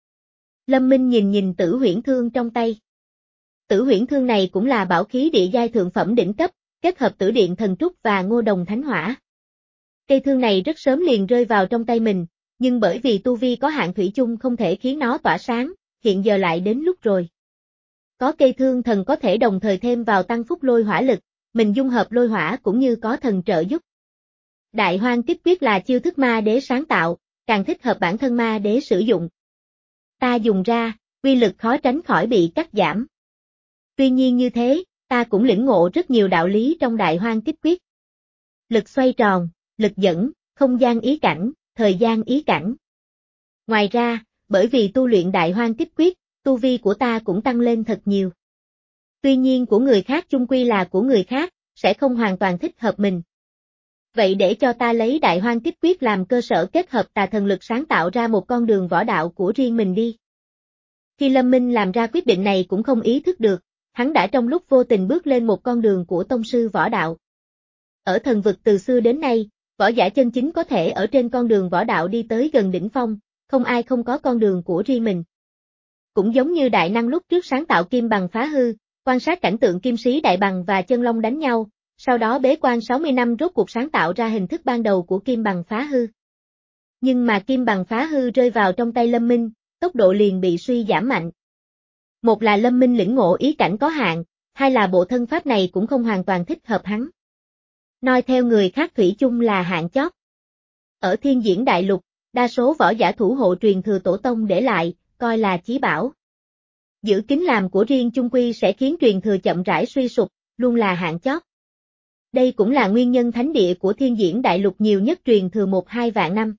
Lâm Minh nhìn nhìn Tử Huyễn Thương trong tay. Tử Huyễn Thương này cũng là bảo khí địa giai thượng phẩm đỉnh cấp, kết hợp Tử Điện Thần Trúc và Ngô Đồng Thánh Hỏa. Cây thương này rất sớm liền rơi vào trong tay mình, nhưng bởi vì tu vi có hạn thủy chung không thể khiến nó tỏa sáng, hiện giờ lại đến lúc rồi. Có cây thương thần có thể đồng thời thêm vào tăng phúc lôi hỏa lực, mình dung hợp lôi hỏa cũng như có thần trợ giúp. Đại hoang kích quyết là chiêu thức ma đế sáng tạo, càng thích hợp bản thân ma đế sử dụng. Ta dùng ra, uy lực khó tránh khỏi bị cắt giảm. Tuy nhiên như thế, ta cũng lĩnh ngộ rất nhiều đạo lý trong đại hoang kích quyết. Lực xoay tròn, lực dẫn, không gian ý cảnh, thời gian ý cảnh. Ngoài ra, bởi vì tu luyện đại hoang kích quyết, tu vi của ta cũng tăng lên thật nhiều. Tuy nhiên của người khác chung quy là của người khác, sẽ không hoàn toàn thích hợp mình. Vậy để cho ta lấy đại hoang kích quyết làm cơ sở kết hợp tà thần lực sáng tạo ra một con đường võ đạo của riêng mình đi. Khi Lâm Minh làm ra quyết định này cũng không ý thức được, hắn đã trong lúc vô tình bước lên một con đường của tông sư võ đạo. Ở thần vực từ xưa đến nay, võ giả chân chính có thể ở trên con đường võ đạo đi tới gần đỉnh phong, không ai không có con đường của riêng mình. Cũng giống như đại năng lúc trước sáng tạo kim bằng phá hư, quan sát cảnh tượng kim sĩ đại bằng và chân long đánh nhau, sau đó bế quan sáu mươi năm rốt cuộc sáng tạo ra hình thức ban đầu của kim bằng phá hư. Nhưng mà kim bằng phá hư rơi vào trong tay Lâm Minh, tốc độ liền bị suy giảm mạnh. Một là Lâm Minh lĩnh ngộ ý cảnh có hạn, hai là bộ thân pháp này cũng không hoàn toàn thích hợp hắn. Nói theo người khác thủy chung là hạng chót. Ở thiên diễn đại lục, đa số võ giả thủ hộ truyền thừa tổ tông để lại, coi là chí bảo. Giữ kín làm của riêng chung quy sẽ khiến truyền thừa chậm rãi suy sụp, luôn là hạng chót. Đây cũng là nguyên nhân thánh địa của Thiên Diễn Đại Lục nhiều nhất truyền thừa một hai vạn năm.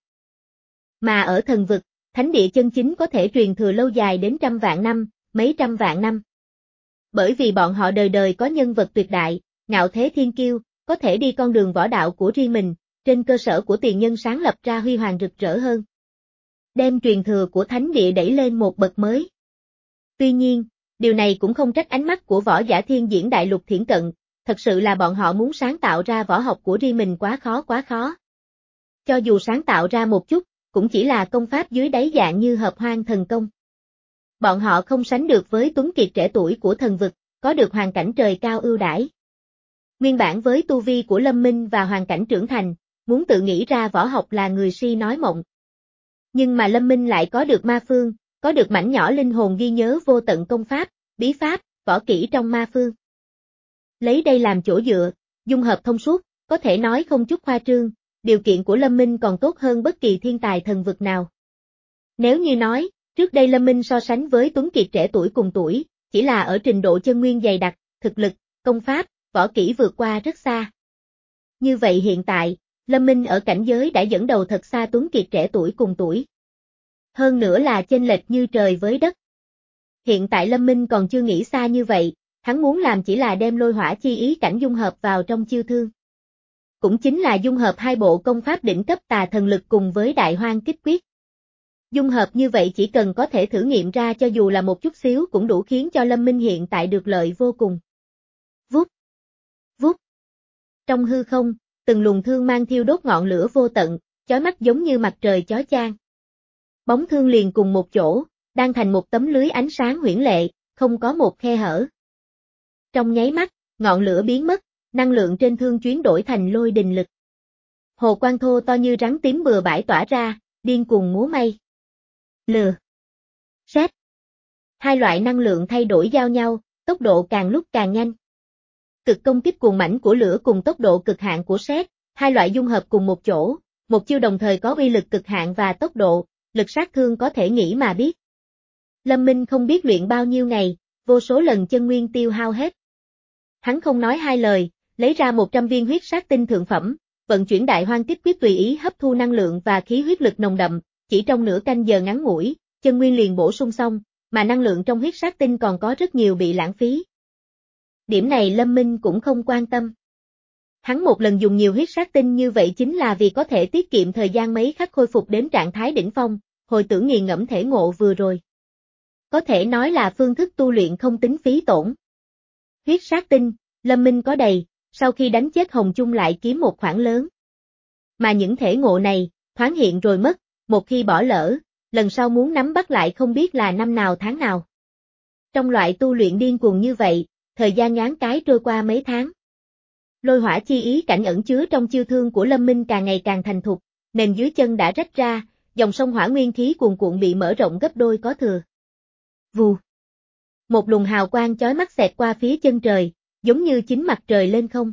Mà ở thần vực, thánh địa chân chính có thể truyền thừa lâu dài đến trăm vạn năm, mấy trăm vạn năm. Bởi vì bọn họ đời đời có nhân vật tuyệt đại, ngạo thế thiên kiêu, có thể đi con đường võ đạo của riêng mình, trên cơ sở của tiền nhân sáng lập ra huy hoàng rực rỡ hơn. Đem truyền thừa của thánh địa đẩy lên một bậc mới. Tuy nhiên, điều này cũng không trách ánh mắt của võ giả Thiên Diễn Đại Lục thiển cận, thật sự là bọn họ muốn sáng tạo ra võ học của riêng mình quá khó quá khó. Cho dù sáng tạo ra một chút, cũng chỉ là công pháp dưới đáy dạng như hợp hoang thần công. Bọn họ không sánh được với tuấn kiệt trẻ tuổi của thần vực, có được hoàn cảnh trời cao ưu đãi. Nguyên bản với tu vi của Lâm Minh và hoàn cảnh trưởng thành, muốn tự nghĩ ra võ học là người si nói mộng. Nhưng mà Lâm Minh lại có được ma phương, có được mảnh nhỏ linh hồn ghi nhớ vô tận công pháp, bí pháp, võ kỹ trong ma phương. Lấy đây làm chỗ dựa, dung hợp thông suốt, có thể nói không chút khoa trương, điều kiện của Lâm Minh còn tốt hơn bất kỳ thiên tài thần vực nào. Nếu như nói, trước đây Lâm Minh so sánh với tuấn kiệt trẻ tuổi cùng tuổi, chỉ là ở trình độ chân nguyên dày đặc, thực lực, công pháp, võ kỹ vượt qua rất xa. Như vậy hiện tại, Lâm Minh ở cảnh giới đã dẫn đầu thật xa tuấn kiệt trẻ tuổi cùng tuổi. Hơn nữa là chênh lệch như trời với đất. Hiện tại Lâm Minh còn chưa nghĩ xa như vậy, hắn muốn làm chỉ là đem lôi hỏa chi ý cảnh dung hợp vào trong chiêu thương. Cũng chính là dung hợp hai bộ công pháp đỉnh cấp tà thần lực cùng với đại hoang kích quyết. Dung hợp như vậy chỉ cần có thể thử nghiệm ra cho dù là một chút xíu cũng đủ khiến cho Lâm Minh hiện tại được lợi vô cùng. Vút, vút. Trong hư không, từng luồng thương mang thiêu đốt ngọn lửa vô tận, chói mắt giống như mặt trời chói chang. Bóng thương liền cùng một chỗ, đang thành một tấm lưới ánh sáng huyễn lệ, không có một khe hở. Trong nháy mắt, ngọn lửa biến mất, năng lượng trên thương chuyển đổi thành lôi đình lực. Hồ quang thô to như rắn tím bừa bãi tỏa ra, điên cuồng múa may. Lừa. Sét. Hai loại năng lượng thay đổi giao nhau, tốc độ càng lúc càng nhanh. Cực công kích cuồng mãnh của lửa cùng tốc độ cực hạn của sét, hai loại dung hợp cùng một chỗ, một chiêu đồng thời có uy lực cực hạn và tốc độ, lực sát thương có thể nghĩ mà biết. Lâm Minh không biết luyện bao nhiêu ngày, vô số lần chân nguyên tiêu hao hết. Hắn không nói hai lời, lấy ra một trăm viên huyết sát tinh thượng phẩm, vận chuyển đại hoang kích quyết tùy ý hấp thu năng lượng và khí huyết lực nồng đậm, chỉ trong nửa canh giờ ngắn ngủi, chân nguyên liền bổ sung xong, mà năng lượng trong huyết sát tinh còn có rất nhiều bị lãng phí. Điểm này Lâm Minh cũng không quan tâm. Hắn một lần dùng nhiều huyết sát tinh như vậy chính là vì có thể tiết kiệm thời gian mấy khắc khôi phục đến trạng thái đỉnh phong, hồi tưởng nghiền ngẫm thể ngộ vừa rồi. Có thể nói là phương thức tu luyện không tính phí tổn. Huyết sát tinh, Lâm Minh có đầy, sau khi đánh chết Hồng Chung lại kiếm một khoản lớn. Mà những thể ngộ này, thoáng hiện rồi mất, một khi bỏ lỡ, lần sau muốn nắm bắt lại không biết là năm nào tháng nào. Trong loại tu luyện điên cuồng như vậy, thời gian ngắn cái trôi qua mấy tháng. Lôi hỏa chi ý cảnh ẩn chứa trong chiêu thương của Lâm Minh càng ngày càng thành thục, nền dưới chân đã rách ra, dòng sông hỏa nguyên khí cuồn cuộn bị mở rộng gấp đôi có thừa. Vù. Một luồng hào quang chói mắt xẹt qua phía chân trời, giống như chính mặt trời lên không.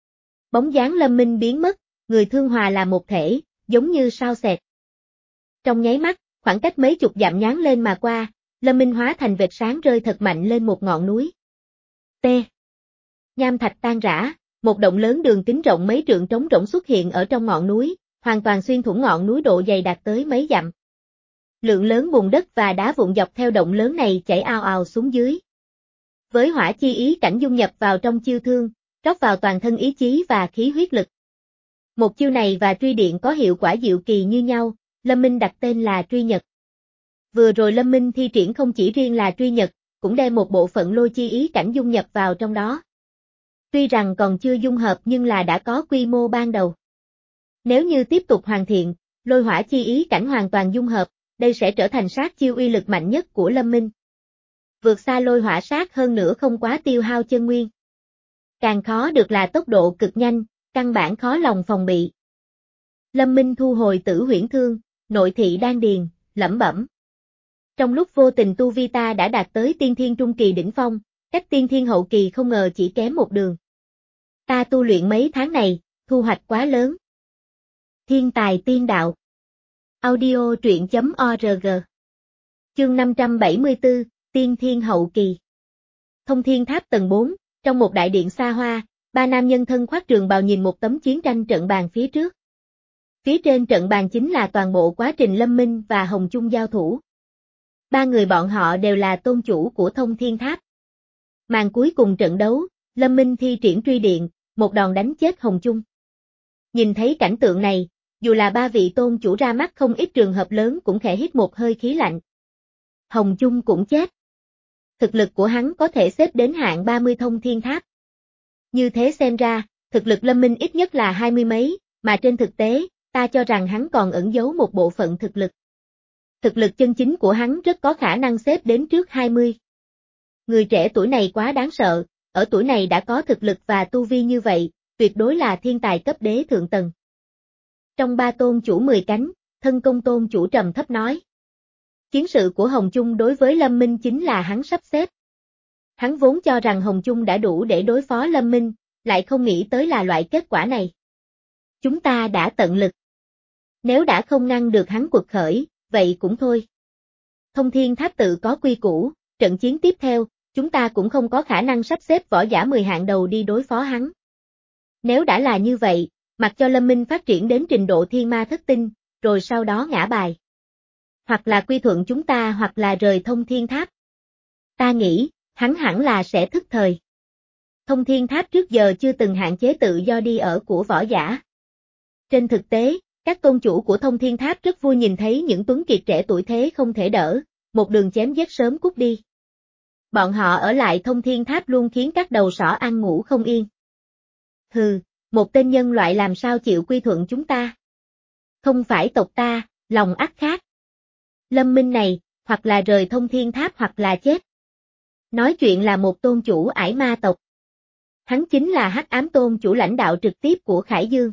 Bóng dáng Lâm Minh biến mất, người thương hòa là một thể, giống như sao xẹt. Trong nháy mắt, khoảng cách mấy chục dặm nhoáng lên mà qua, Lâm Minh hóa thành vệt sáng rơi thật mạnh lên một ngọn núi. T. Nham thạch tan rã, một động lớn đường kính rộng mấy trượng trống rỗng xuất hiện ở trong ngọn núi, hoàn toàn xuyên thủng ngọn núi độ dày đạt tới mấy dặm. Lượng lớn bùn đất và đá vụn dọc theo động lớn này chảy ào ào xuống dưới. Với hỏa chi ý cảnh dung nhập vào trong chiêu thương, rót vào toàn thân ý chí và khí huyết lực. Một chiêu này và truy điện có hiệu quả diệu kỳ như nhau, Lâm Minh đặt tên là truy nhật. Vừa rồi Lâm Minh thi triển không chỉ riêng là truy nhật, cũng đem một bộ phận lôi chi ý cảnh dung nhập vào trong đó. Tuy rằng còn chưa dung hợp nhưng là đã có quy mô ban đầu. Nếu như tiếp tục hoàn thiện, lôi hỏa chi ý cảnh hoàn toàn dung hợp, đây sẽ trở thành sát chiêu uy lực mạnh nhất của Lâm Minh. Vượt xa lôi hỏa sát hơn nữa không quá tiêu hao chân nguyên. Càng khó được là tốc độ cực nhanh, căn bản khó lòng phòng bị. Lâm Minh thu hồi tử huyễn thương, nội thị đan điền, lẩm bẩm. Trong lúc vô tình tu vi ta đã đạt tới tiên thiên trung kỳ đỉnh phong, cách tiên thiên hậu kỳ không ngờ chỉ kém một đường. Ta tu luyện mấy tháng này, thu hoạch quá lớn. Thiên tài tiên đạo. Audio truyện chấm org. Chương năm trăm bảy mươi tư, Tiên Thiên Hậu Kỳ. Thông Thiên Tháp tầng bốn, trong một đại điện xa hoa, ba nam nhân thân khoác trường bào nhìn một tấm chiến tranh trận bàn phía trước. Phía trên trận bàn chính là toàn bộ quá trình Lâm Minh và Hồng Chung giao thủ. Ba người bọn họ đều là tôn chủ của Thông Thiên Tháp. Màn cuối cùng trận đấu, Lâm Minh thi triển truy điện, một đòn đánh chết Hồng Chung. Nhìn thấy cảnh tượng này, dù là ba vị tôn chủ ra mắt không ít trường hợp lớn cũng khẽ hít một hơi khí lạnh. Hồng Chung cũng chết. Thực lực của hắn có thể xếp đến hạng ba mươi Thông Thiên Tháp. Như thế xem ra, thực lực Lâm Minh ít nhất là hai mươi mấy, mà trên thực tế, ta cho rằng hắn còn ẩn giấu một bộ phận thực lực. Thực lực chân chính của hắn rất có khả năng xếp đến trước hai mươi. Người trẻ tuổi này quá đáng sợ, ở tuổi này đã có thực lực và tu vi như vậy, tuyệt đối là thiên tài cấp đế thượng tầng. Trong ba tôn chủ mười cánh, Thân Công tôn chủ trầm thấp nói. Chiến sự của Hồng Chung đối với Lâm Minh chính là hắn sắp xếp. Hắn vốn cho rằng Hồng Chung đã đủ để đối phó Lâm Minh, lại không nghĩ tới là loại kết quả này. Chúng ta đã tận lực. Nếu đã không ngăn được hắn quật khởi, vậy cũng thôi. Thông Thiên Tháp tự có quy củ, trận chiến tiếp theo, chúng ta cũng không có khả năng sắp xếp võ giả mười hạng đầu đi đối phó hắn. Nếu đã là như vậy, mặc cho Lâm Minh phát triển đến trình độ thiên ma thất tinh, rồi sau đó ngã bài. Hoặc là quy thuận chúng ta hoặc là rời Thông Thiên Tháp. Ta nghĩ, hắn hẳn là sẽ thức thời. Thông Thiên Tháp trước giờ chưa từng hạn chế tự do đi ở của võ giả. Trên thực tế, các tôn chủ của Thông Thiên Tháp rất vui nhìn thấy những tuấn kiệt trẻ tuổi thế không thể đỡ, một đường chém giết sớm cút đi. Bọn họ ở lại Thông Thiên Tháp luôn khiến các đầu sỏ ăn ngủ không yên. Hừ, một tên nhân loại làm sao chịu quy thuận chúng ta? Không phải tộc ta, lòng ắt khác. Lâm Minh này, hoặc là rời Thông Thiên Tháp hoặc là chết. Nói chuyện là một tôn chủ ải ma tộc. Hắn chính là Hắc Ám tôn chủ lãnh đạo trực tiếp của Khải Dương.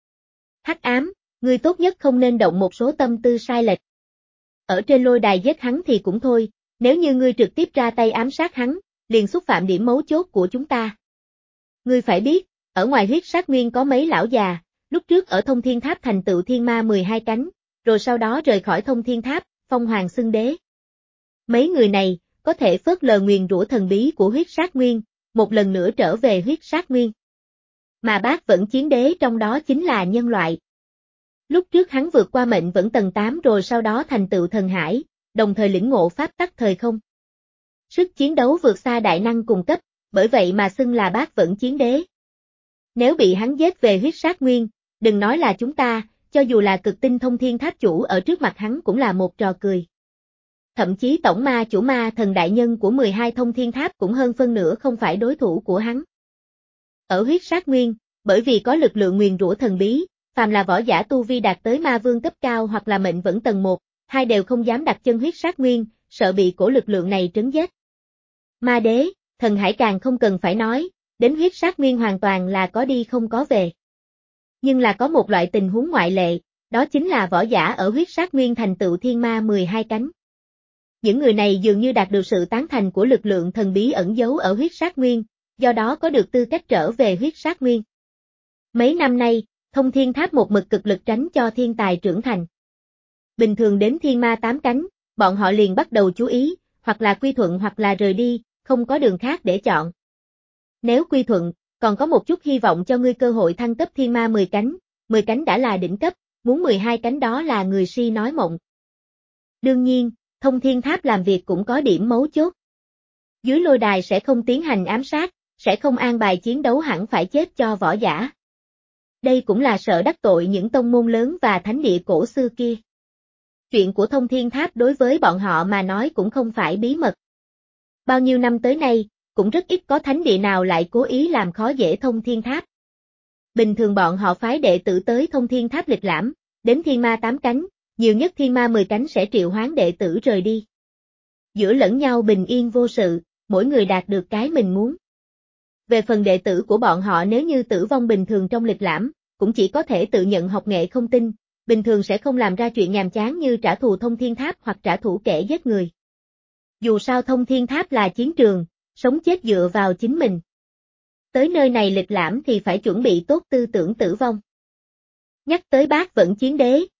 Hắc Ám, ngươi tốt nhất không nên động một số tâm tư sai lệch. Ở trên lôi đài giết hắn thì cũng thôi, nếu như ngươi trực tiếp ra tay ám sát hắn, liền xúc phạm điểm mấu chốt của chúng ta. Ngươi phải biết, ở ngoài huyết sát nguyên có mấy lão già, lúc trước ở Thông Thiên Tháp thành tựu thiên ma mười hai cánh, rồi sau đó rời khỏi Thông Thiên Tháp, phong hoàng xưng đế. Mấy người này, có thể phớt lờ nguyền rủa thần bí của huyết sát nguyên, một lần nữa trở về huyết sát nguyên. Mà Bác Vẫn Chiến Đế trong đó chính là nhân loại. Lúc trước hắn vượt qua mệnh vẫn tầng tám rồi sau đó thành tựu thần hải, đồng thời lĩnh ngộ pháp tắc thời không. Sức chiến đấu vượt xa đại năng cùng cấp, bởi vậy mà xưng là Bác Vẫn Chiến Đế. Nếu bị hắn giết về huyết sát nguyên, đừng nói là chúng ta, cho dù là cực tinh Thông Thiên Tháp chủ ở trước mặt hắn cũng là một trò cười. Thậm chí tổng ma chủ ma thần đại nhân của mười hai Thông Thiên Tháp cũng hơn phân nửa không phải đối thủ của hắn. Ở huyết sát nguyên, bởi vì có lực lượng nguyền rủa thần bí, phàm là võ giả tu vi đạt tới ma vương cấp cao hoặc là mệnh vẫn tầng một, hai đều không dám đặt chân huyết sát nguyên, sợ bị cổ lực lượng này trấn giết. Ma đế, thần hải càng không cần phải nói, đến huyết sát nguyên hoàn toàn là có đi không có về. Nhưng là có một loại tình huống ngoại lệ, đó chính là võ giả ở huyết sát nguyên thành tựu thiên ma mười hai cánh. Những người này dường như đạt được sự tán thành của lực lượng thần bí ẩn giấu ở huyết sát nguyên, do đó có được tư cách trở về huyết sát nguyên. Mấy năm nay, Thông Thiên Tháp một mực cực lực tránh cho thiên tài trưởng thành. Bình thường đến thiên ma tám cánh, bọn họ liền bắt đầu chú ý, hoặc là quy thuận hoặc là rời đi, không có đường khác để chọn. Nếu quy thuận, còn có một chút hy vọng cho ngươi cơ hội thăng cấp thiên ma mười cánh, mười cánh đã là đỉnh cấp, muốn mười hai cánh đó là người si nói mộng. Đương nhiên, Thông Thiên Tháp làm việc cũng có điểm mấu chốt. Dưới lôi đài sẽ không tiến hành ám sát, sẽ không an bài chiến đấu hẳn phải chết cho võ giả. Đây cũng là sợ đắc tội những tông môn lớn và thánh địa cổ xưa kia. Chuyện của Thông Thiên Tháp đối với bọn họ mà nói cũng không phải bí mật. Bao nhiêu năm tới nay, cũng rất ít có thánh địa nào lại cố ý làm khó dễ Thông Thiên Tháp. Bình thường bọn họ phái đệ tử tới Thông Thiên Tháp lịch lãm, đến thiên ma tám cánh, nhiều nhất thiên ma mười cánh sẽ triệu hoán đệ tử rời đi. Giữa lẫn nhau bình yên vô sự, mỗi người đạt được cái mình muốn. Về phần đệ tử của bọn họ nếu như tử vong bình thường trong lịch lãm, cũng chỉ có thể tự nhận học nghệ không tinh, bình thường sẽ không làm ra chuyện nhàm chán như trả thù Thông Thiên Tháp hoặc trả thù kẻ giết người. Dù sao Thông Thiên Tháp là chiến trường, sống chết dựa vào chính mình. Tới nơi này lịch lãm thì phải chuẩn bị tốt tư tưởng tử vong. Nhắc tới Bác Vẫn Chiến Đế,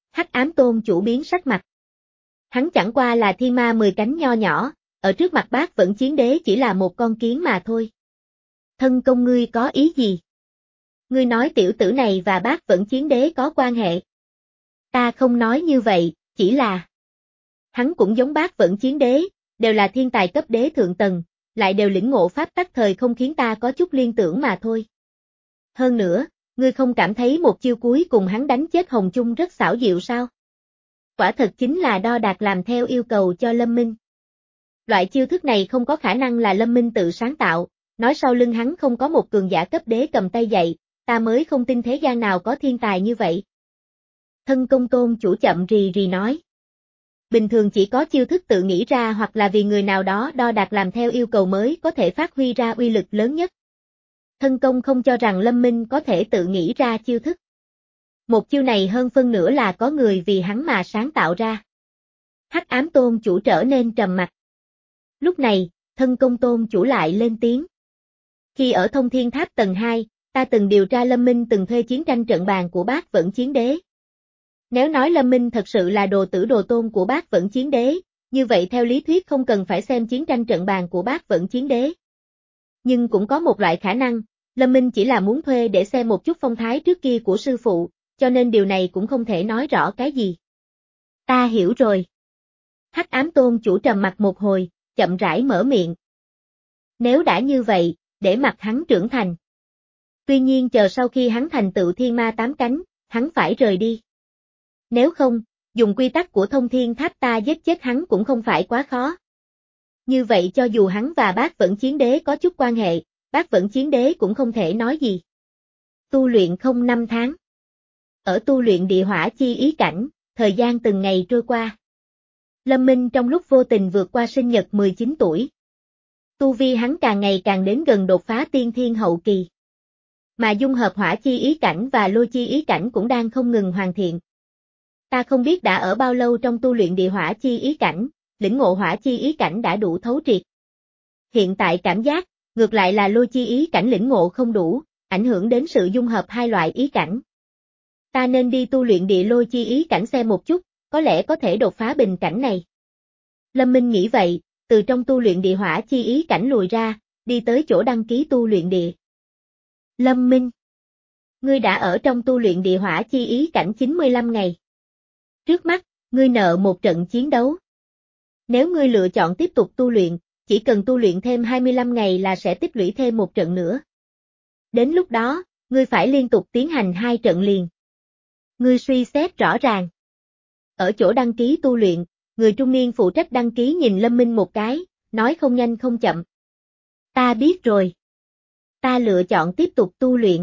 Hắc ám tôn chủ biến sắc mặt. Hắn chẳng qua là thiên ma mười cánh nho nhỏ, ở trước mặt Bác Vẫn Chiến Đế chỉ là một con kiến mà thôi. Thân công ngươi có ý gì? Ngươi nói tiểu tử này và Bác Vẫn Chiến Đế có quan hệ. Ta không nói như vậy, chỉ là... Hắn cũng giống Bác Vẫn Chiến Đế, đều là thiên tài cấp đế thượng tầng, lại đều lĩnh ngộ pháp tắc thời không khiến ta có chút liên tưởng mà thôi. Hơn nữa, ngươi không cảm thấy một chiêu cuối cùng hắn đánh chết Hồng Chung rất xảo diệu sao? Quả thật chính là đo đạc làm theo yêu cầu cho Lâm Minh. Loại chiêu thức này không có khả năng là Lâm Minh tự sáng tạo, nói sau lưng hắn không có một cường giả cấp đế cầm tay dạy, ta mới không tin thế gian nào có thiên tài như vậy. Thân công tôn chủ chậm rì rì nói. Bình thường chỉ có chiêu thức tự nghĩ ra hoặc là vì người nào đó đo đạc làm theo yêu cầu mới có thể phát huy ra uy lực lớn nhất. Thân công không cho rằng Lâm Minh có thể tự nghĩ ra chiêu thức. Một chiêu này hơn phân nửa là có người vì hắn mà sáng tạo ra. Hắc ám tôn chủ trở nên trầm mặc. Lúc này, thân công tôn chủ lại lên tiếng. Khi ở Thông Thiên Tháp tầng hai, ta từng điều tra Lâm Minh từng thuê chiến tranh trận bàn của Bác Vẫn Chiến Đế. Nếu nói Lâm Minh thật sự là đồ tử đồ tôn của Bác Vẫn Chiến Đế, như vậy theo lý thuyết không cần phải xem chiến tranh trận bàn của Bác Vẫn Chiến Đế. Nhưng cũng có một loại khả năng, Lâm Minh chỉ là muốn thuê để xem một chút phong thái trước kia của sư phụ, cho nên điều này cũng không thể nói rõ cái gì. Ta hiểu rồi. Hắc ám tôn chủ trầm mặt một hồi, chậm rãi mở miệng. Nếu đã như vậy, để mặc hắn trưởng thành. Tuy nhiên chờ sau khi hắn thành tựu thiên ma tám cánh, hắn phải rời đi. Nếu không, dùng quy tắc của Thông Thiên Tháp ta giết chết hắn cũng không phải quá khó. Như vậy cho dù hắn và Bác Vẫn Chiến Đế có chút quan hệ, Bác Vẫn Chiến Đế cũng không thể nói gì. Tu luyện không năm tháng. Ở tu luyện địa hỏa chi ý cảnh, thời gian từng ngày trôi qua. Lâm Minh trong lúc vô tình vượt qua sinh nhật mười chín tuổi. Tu vi hắn càng ngày càng đến gần đột phá tiên thiên hậu kỳ. Mà dung hợp hỏa chi ý cảnh và lôi chi ý cảnh cũng đang không ngừng hoàn thiện. Ta không biết đã ở bao lâu trong tu luyện địa hỏa chi ý cảnh, lĩnh ngộ hỏa chi ý cảnh đã đủ thấu triệt. Hiện tại cảm giác, ngược lại là lôi chi ý cảnh lĩnh ngộ không đủ, ảnh hưởng đến sự dung hợp hai loại ý cảnh. Ta nên đi tu luyện địa lôi chi ý cảnh xem một chút, có lẽ có thể đột phá bình cảnh này. Lâm Minh nghĩ vậy, từ trong tu luyện địa hỏa chi ý cảnh lùi ra, đi tới chỗ đăng ký tu luyện địa. Lâm Minh, ngươi đã ở trong tu luyện địa hỏa chi ý cảnh chín mươi lăm ngày. Trước mắt, ngươi nợ một trận chiến đấu. Nếu ngươi lựa chọn tiếp tục tu luyện, chỉ cần tu luyện thêm hai mươi lăm ngày là sẽ tích lũy thêm một trận nữa. Đến lúc đó, ngươi phải liên tục tiến hành hai trận liền. Ngươi suy xét rõ ràng. Ở chỗ đăng ký tu luyện, người trung niên phụ trách đăng ký nhìn Lâm Minh một cái, nói không nhanh không chậm. Ta biết rồi. Ta lựa chọn tiếp tục tu luyện.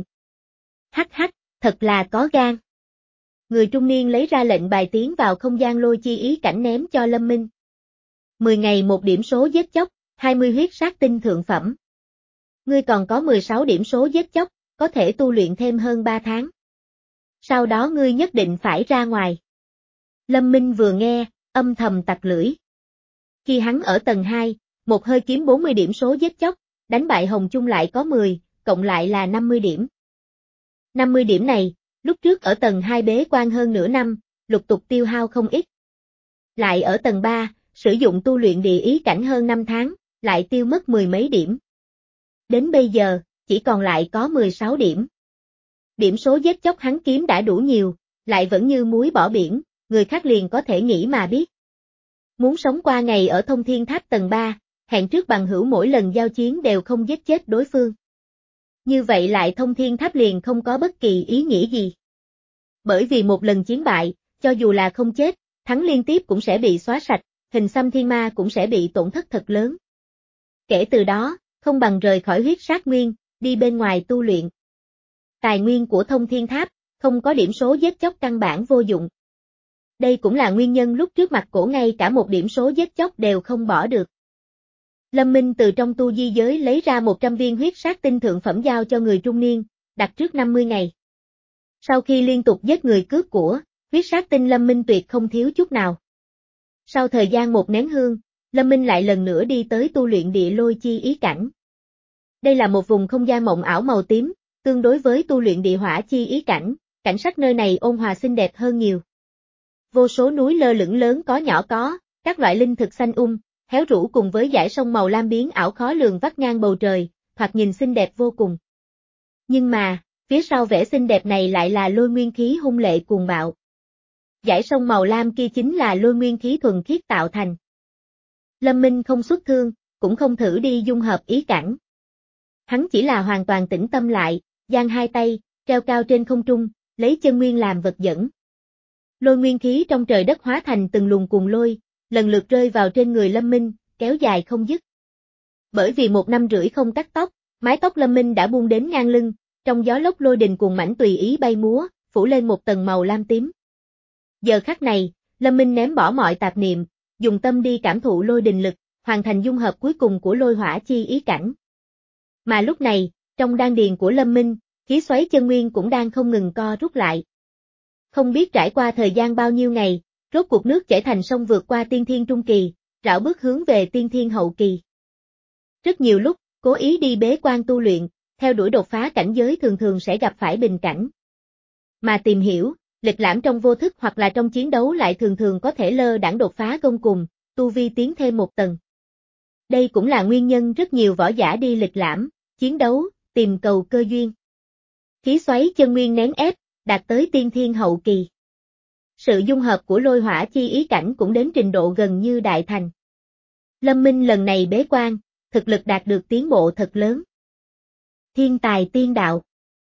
Hắc hắc, thật là có gan. Người trung niên lấy ra lệnh bài tiến vào không gian lôi chi ý cảnh ném cho Lâm Minh. mười ngày một điểm số giết chóc, hai mươi huyết sát tinh thượng phẩm. Ngươi còn có mười sáu điểm số giết chóc, có thể tu luyện thêm hơn ba tháng. Sau đó ngươi nhất định phải ra ngoài. Lâm Minh vừa nghe, âm thầm tặc lưỡi. Khi hắn ở tầng hai, một hơi kiếm bốn mươi điểm số giết chóc, đánh bại Hồng Chung lại có mười, cộng lại là năm mươi điểm. năm mươi điểm này, lúc trước ở tầng hai bế quan hơn nửa năm, lục tục tiêu hao không ít. Lại ở tầng ba, sử dụng tu luyện địa ý cảnh hơn năm tháng, lại tiêu mất mười mấy điểm. Đến bây giờ, chỉ còn lại có mười sáu điểm. Điểm số giết chóc hắn kiếm đã đủ nhiều, lại vẫn như muối bỏ biển, người khác liền có thể nghĩ mà biết. Muốn sống qua ngày ở Thông Thiên Tháp tầng ba, hẹn trước bằng hữu mỗi lần giao chiến đều không giết chết đối phương. Như vậy lại Thông Thiên Tháp liền không có bất kỳ ý nghĩa gì. Bởi vì một lần chiến bại, cho dù là không chết, thắng liên tiếp cũng sẽ bị xóa sạch, hình xăm thiên ma cũng sẽ bị tổn thất thật lớn. Kể từ đó, không bằng rời khỏi huyết sát nguyên, đi bên ngoài tu luyện. Tài nguyên của Thông Thiên Tháp, không có điểm số giết chóc căn bản vô dụng. Đây cũng là nguyên nhân lúc trước mặt cổ ngay cả một điểm số giết chóc đều không bỏ được. Lâm Minh từ trong tu di giới lấy ra một trăm viên huyết sát tinh thượng phẩm giao cho người trung niên, đặt trước năm mươi ngày. Sau khi liên tục giết người cướp của, huyết sát tinh Lâm Minh tuyệt không thiếu chút nào. Sau thời gian một nén hương, Lâm Minh lại lần nữa đi tới tu luyện địa lôi chi ý cảnh. Đây là một vùng không gian mộng ảo màu tím, tương đối với tu luyện địa hỏa chi ý cảnh, cảnh sắc nơi này ôn hòa xinh đẹp hơn nhiều. vô số núi lơ lửng lớn có nhỏ có, các loại linh thực xanh um, héo rũ cùng với dải sông màu lam biến ảo khó lường vắt ngang bầu trời, thoạt nhìn xinh đẹp vô cùng. Nhưng mà, phía sau vẻ xinh đẹp này lại là lôi nguyên khí hung lệ cuồng bạo. Dải sông màu lam kia chính là lôi nguyên khí thuần khiết tạo thành. Lâm Minh không xuất thương, cũng không thử đi dung hợp ý cảnh. Hắn chỉ là hoàn toàn tĩnh tâm lại, giang hai tay, treo cao trên không trung, lấy chân nguyên làm vật dẫn. Lôi nguyên khí trong trời đất hóa thành từng luồng cuồng lôi, lần lượt rơi vào trên người Lâm Minh, kéo dài không dứt. Bởi vì một năm rưỡi không cắt tóc, mái tóc Lâm Minh đã buông đến ngang lưng, trong gió lốc lôi đình cuồng mãnh tùy ý bay múa, phủ lên một tầng màu lam tím. Giờ khắc này, Lâm Minh ném bỏ mọi tạp niệm, dùng tâm đi cảm thụ lôi đình lực, hoàn thành dung hợp cuối cùng của lôi hỏa chi ý cảnh. Mà lúc này, trong đan điền của Lâm Minh, khí xoáy chân nguyên cũng đang không ngừng co rút lại. Không biết trải qua thời gian bao nhiêu ngày, rốt cuộc nước chảy thành sông vượt qua tiên thiên trung kỳ, rảo bước hướng về tiên thiên hậu kỳ. Rất nhiều lúc, cố ý đi bế quan tu luyện, theo đuổi đột phá cảnh giới thường thường sẽ gặp phải bình cảnh. Mà tìm hiểu, lịch lãm trong vô thức hoặc là trong chiến đấu lại thường thường có thể lơ đãng đột phá gông cùng, tu vi tiến thêm một tầng. Đây cũng là nguyên nhân rất nhiều võ giả đi lịch lãm, chiến đấu, tìm cầu cơ duyên. Khí xoáy chân nguyên nén ép, đạt tới tiên thiên hậu kỳ. Sự dung hợp của lôi hỏa chi ý cảnh cũng đến trình độ gần như đại thành. Lâm Minh lần này bế quan, thực lực đạt được tiến bộ thật lớn. Thiên tài tiên đạo.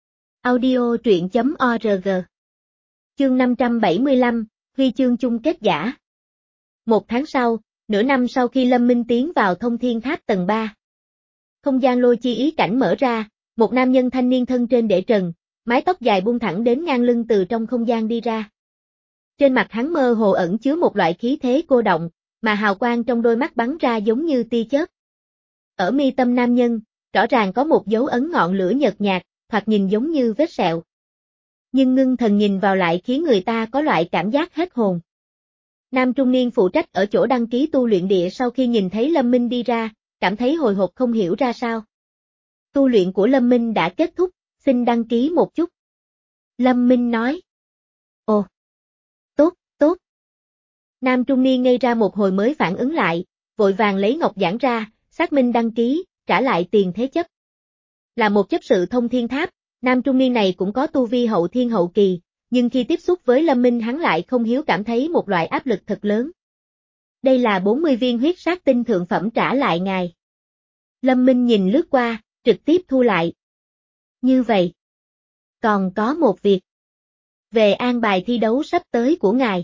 Audio truyện chấm org. Chương năm trăm bảy mươi lăm, huy chương chung kết giả. Một tháng sau, nửa năm sau khi Lâm Minh tiến vào thông thiên tháp tầng ba. Không gian lôi chi ý cảnh mở ra, một nam nhân thanh niên thân trên để trần, mái tóc dài buông thẳng đến ngang lưng từ trong không gian đi ra. Trên mặt hắn mơ hồ ẩn chứa một loại khí thế cô động, mà hào quang trong đôi mắt bắn ra giống như tia chớp. Ở mi tâm nam nhân, rõ ràng có một dấu ấn ngọn lửa nhợt nhạt, hoặc nhìn giống như vết sẹo. Nhưng ngưng thần nhìn vào lại khiến người ta có loại cảm giác hết hồn. Nam trung niên phụ trách ở chỗ đăng ký tu luyện địa sau khi nhìn thấy Lâm Minh đi ra, cảm thấy hồi hộp không hiểu ra sao. Tu luyện của Lâm Minh đã kết thúc, xin đăng ký một chút. Lâm Minh nói. Ồ. Tốt, tốt. Nam trung niên ngây ra một hồi mới phản ứng lại, vội vàng lấy ngọc giản ra, xác minh đăng ký, trả lại tiền thế chấp. Là một chấp sự thông thiên tháp, nam trung niên này cũng có tu vi hậu thiên hậu kỳ, nhưng khi tiếp xúc với Lâm Minh hắn lại không hiếu cảm thấy một loại áp lực thật lớn. Đây là bốn mươi viên huyết sát tinh thượng phẩm trả lại ngài. Lâm Minh nhìn lướt qua, trực tiếp thu lại. Như vậy. Còn có một việc. Về an bài thi đấu sắp tới của ngài.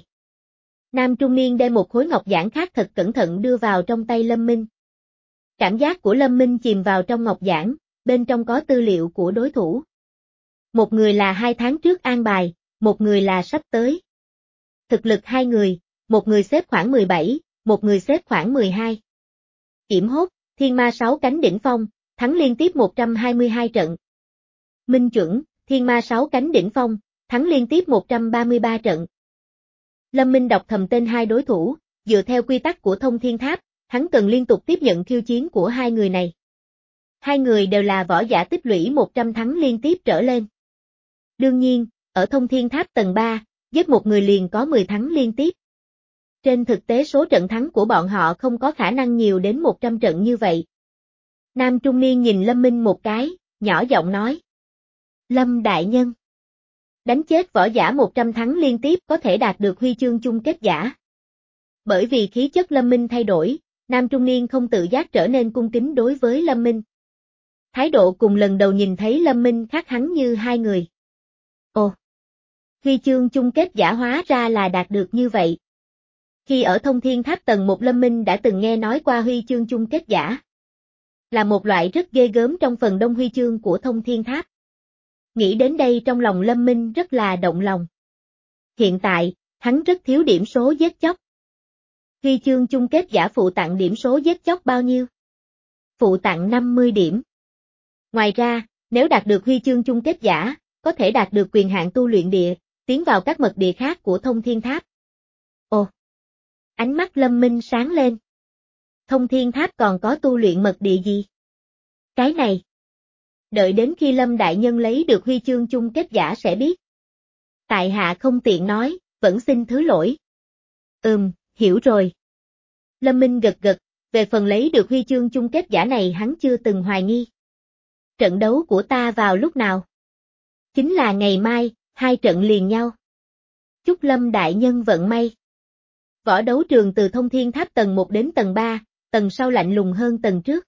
Nam trung niên đem một khối ngọc giản khác thật cẩn thận đưa vào trong tay Lâm Minh. Cảm giác của Lâm Minh chìm vào trong ngọc giản, bên trong có tư liệu của đối thủ. Một người là hai tháng trước an bài, một người là sắp tới. Thực lực hai người, một người xếp khoảng mười bảy, một người xếp khoảng mười hai. Kiểm hốt, thiên ma sáu cánh đỉnh phong, thắng liên tiếp một trăm hai mươi hai trận. Minh chuẩn, thiên ma sáu cánh đỉnh phong, thắng liên tiếp một trăm ba mươi ba trận. Lâm Minh đọc thầm tên hai đối thủ, dựa theo quy tắc của thông thiên tháp, hắn cần liên tục tiếp nhận khiêu chiến của hai người này. Hai người đều là võ giả tích lũy một trăm thắng liên tiếp trở lên. Đương nhiên, ở thông thiên tháp tầng ba, giết một người liền có mười thắng liên tiếp. Trên thực tế số trận thắng của bọn họ không có khả năng nhiều đến một trăm trận như vậy. Nam trung niên nhìn Lâm Minh một cái, nhỏ giọng nói. Lâm đại nhân. Đánh chết võ giả một trăm thắng liên tiếp có thể đạt được huy chương chung kết giả. Bởi vì khí chất Lâm Minh thay đổi, nam trung niên không tự giác trở nên cung kính đối với Lâm Minh. Thái độ cùng lần đầu nhìn thấy Lâm Minh khác hắn như hai người. Ồ! Huy chương chung kết giả hóa ra là đạt được như vậy. Khi ở thông thiên tháp tầng một Lâm Minh đã từng nghe nói qua huy chương chung kết giả. Là một loại rất ghê gớm trong phần đông huy chương của thông thiên tháp. Nghĩ đến đây trong lòng Lâm Minh rất là động lòng. Hiện tại, hắn rất thiếu điểm số giết chóc. Huy chương chung kết giả phụ tặng điểm số giết chóc bao nhiêu? Phụ tặng năm mươi điểm. Ngoài ra, nếu đạt được huy chương chung kết giả, có thể đạt được quyền hạn tu luyện địa, tiến vào các mật địa khác của thông thiên tháp. Ồ! Ánh mắt Lâm Minh sáng lên. Thông thiên tháp còn có tu luyện mật địa gì? Cái này. Đợi đến khi Lâm đại nhân lấy được huy chương chung kết giả sẽ biết. Tại hạ không tiện nói, vẫn xin thứ lỗi. Ừm, hiểu rồi. Lâm Minh gật gật, về phần lấy được huy chương chung kết giả này hắn chưa từng hoài nghi. Trận đấu của ta vào lúc nào? Chính là ngày mai, hai trận liền nhau. Chúc Lâm đại nhân vận may. Võ đấu trường từ thông thiên tháp tầng một đến tầng ba, tầng sau lạnh lùng hơn tầng trước.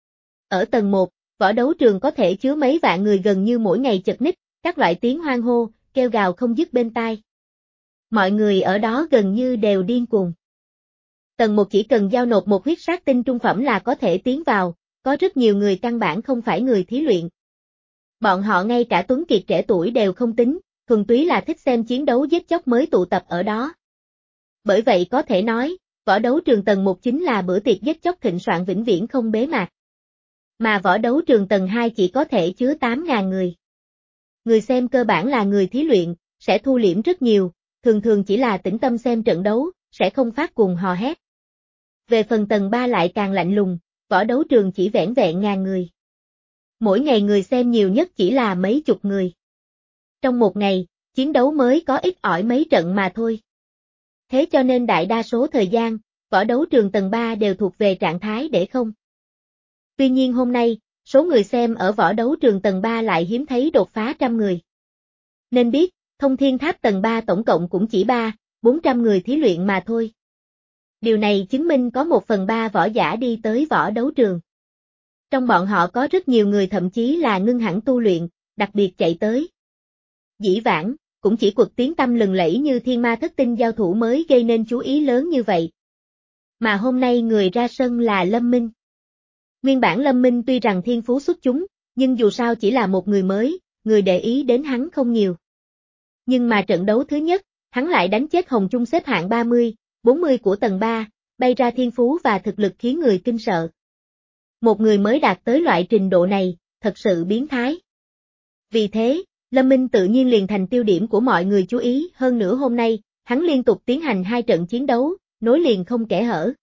Ở tầng một, võ đấu trường có thể chứa mấy vạn người gần như mỗi ngày chật ních, các loại tiếng hoan hô, kêu gào không dứt bên tai. Mọi người ở đó gần như đều điên cuồng. Tầng một chỉ cần giao nộp một huyết sát tinh trung phẩm là có thể tiến vào, có rất nhiều người căn bản không phải người thí luyện. Bọn họ ngay cả tuấn kiệt trẻ tuổi đều không tính, thuần túy là thích xem chiến đấu giết chóc mới tụ tập ở đó. Bởi vậy có thể nói, võ đấu trường tầng một chính là bữa tiệc giết chóc thịnh soạn vĩnh viễn không bế mạc. Mà võ đấu trường tầng hai chỉ có thể chứa tám nghìn người. Người xem cơ bản là người thí luyện, sẽ thu liễm rất nhiều, thường thường chỉ là tĩnh tâm xem trận đấu, sẽ không phát cuồng hò hét. Về phần tầng ba lại càng lạnh lùng, võ đấu trường chỉ vẻn vẹn ngàn người. Mỗi ngày người xem nhiều nhất chỉ là mấy chục người. Trong một ngày, chiến đấu mới có ít ỏi mấy trận mà thôi. Thế cho nên đại đa số thời gian, võ đấu trường tầng ba đều thuộc về trạng thái để không. Tuy nhiên hôm nay, số người xem ở võ đấu trường tầng ba lại hiếm thấy đột phá trăm người. Nên biết, thông thiên tháp tầng ba tổng cộng cũng chỉ ba, bốn trăm người thí luyện mà thôi. Điều này chứng minh có một phần ba võ giả đi tới võ đấu trường. Trong bọn họ có rất nhiều người thậm chí là ngưng hẳn tu luyện, đặc biệt chạy tới. Dĩ vãng, cũng chỉ cuộc tiếng tăm lừng lẫy như thiên ma thất tinh giao thủ mới gây nên chú ý lớn như vậy. Mà hôm nay người ra sân là Lâm Minh. Nguyên bản Lâm Minh tuy rằng thiên phú xuất chúng, nhưng dù sao chỉ là một người mới, người để ý đến hắn không nhiều. Nhưng mà trận đấu thứ nhất, hắn lại đánh chết Hồng Trung xếp hạng ba mươi, bốn mươi của tầng ba, bay ra thiên phú và thực lực khiến người kinh sợ. Một người mới đạt tới loại trình độ này, thật sự biến thái. Vì thế, Lâm Minh tự nhiên liền thành tiêu điểm của mọi người chú ý, hơn nữa hôm nay, hắn liên tục tiến hành hai trận chiến đấu, nối liền không kẽ hở.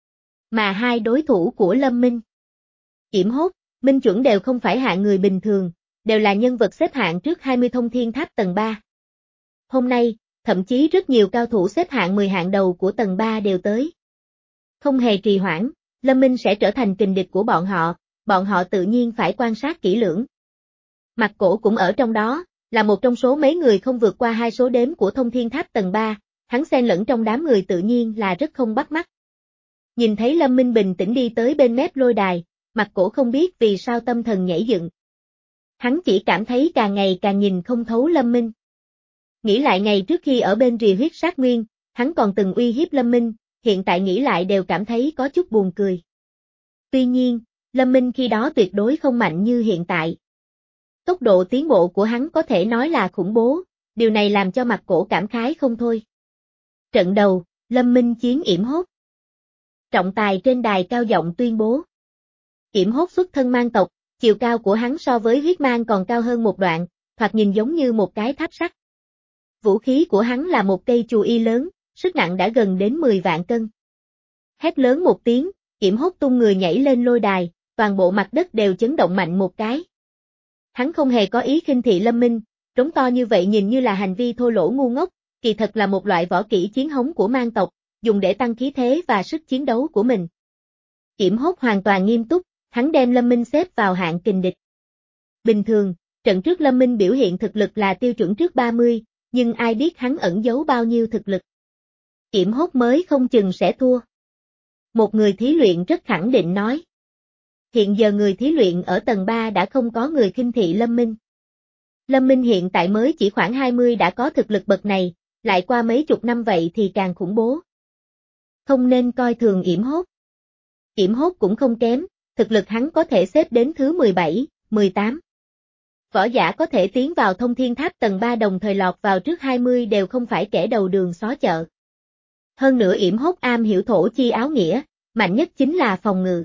Mà hai đối thủ của Lâm Minh, Yểm Hốt, Minh Chuẩn đều không phải hạng người bình thường, đều là nhân vật xếp hạng trước hai mươi thông thiên tháp tầng ba. Hôm nay, thậm chí rất nhiều cao thủ xếp hạng mười hạng đầu của tầng ba đều tới. Không hề trì hoãn, Lâm Minh sẽ trở thành kình địch của bọn họ, bọn họ tự nhiên phải quan sát kỹ lưỡng. Mặt Cổ cũng ở trong đó, là một trong số mấy người không vượt qua hai số đếm của thông thiên tháp tầng ba, hắn xen lẫn trong đám người tự nhiên là rất không bắt mắt. Nhìn thấy Lâm Minh bình tĩnh đi tới bên mép lôi đài, Mặt Cổ không biết vì sao tâm thần nhảy dựng. Hắn chỉ cảm thấy càng ngày càng nhìn không thấu Lâm Minh. Nghĩ lại ngày trước khi ở bên rìa huyết sát nguyên, hắn còn từng uy hiếp Lâm Minh, hiện tại nghĩ lại đều cảm thấy có chút buồn cười. Tuy nhiên, Lâm Minh khi đó tuyệt đối không mạnh như hiện tại. Tốc độ tiến bộ của hắn có thể nói là khủng bố, điều này làm cho Mặt Cổ cảm khái không thôi. Trận đầu, Lâm Minh chiến Yểm Hốt. Trọng tài trên đài cao giọng tuyên bố. Yểm Hốt xuất thân mang tộc, chiều cao của hắn so với huyết mang còn cao hơn một đoạn, thoạt nhìn giống như một cái tháp sắt. Vũ khí của hắn là một cây chù y lớn, sức nặng đã gần đến mười vạn cân. Hét lớn một tiếng, Yểm Hốt tung người nhảy lên lôi đài, toàn bộ mặt đất đều chấn động mạnh một cái. Hắn không hề có ý khinh thị Lâm Minh, trống to như vậy nhìn như là hành vi thô lỗ ngu ngốc, kỳ thật là một loại võ kỹ chiến hống của mang tộc, dùng để tăng khí thế và sức chiến đấu của mình. Yểm Hốt hoàn toàn nghiêm túc, hắn đem Lâm Minh xếp vào hạng kình địch. Bình thường, trận trước Lâm Minh biểu hiện thực lực là tiêu chuẩn trước ba mươi, nhưng ai biết hắn ẩn giấu bao nhiêu thực lực. Yểm Hốt mới không chừng sẽ thua. Một người thí luyện rất khẳng định nói. Hiện giờ người thí luyện ở tầng ba đã không có người khinh thị Lâm Minh. Lâm Minh hiện tại mới chỉ khoảng hai mươi đã có thực lực bậc này, lại qua mấy chục năm vậy thì càng khủng bố. Không nên coi thường Yểm Hốt. Yểm Hốt cũng không kém, thực lực hắn có thể xếp đến thứ mười bảy, mười tám. Võ giả có thể tiến vào thông thiên tháp tầng ba đồng thời lọt vào trước hai mươi đều không phải kẻ đầu đường xó chợ. Hơn nữa Yểm Hốt am hiểu thổ chi áo nghĩa, mạnh nhất chính là phòng ngự.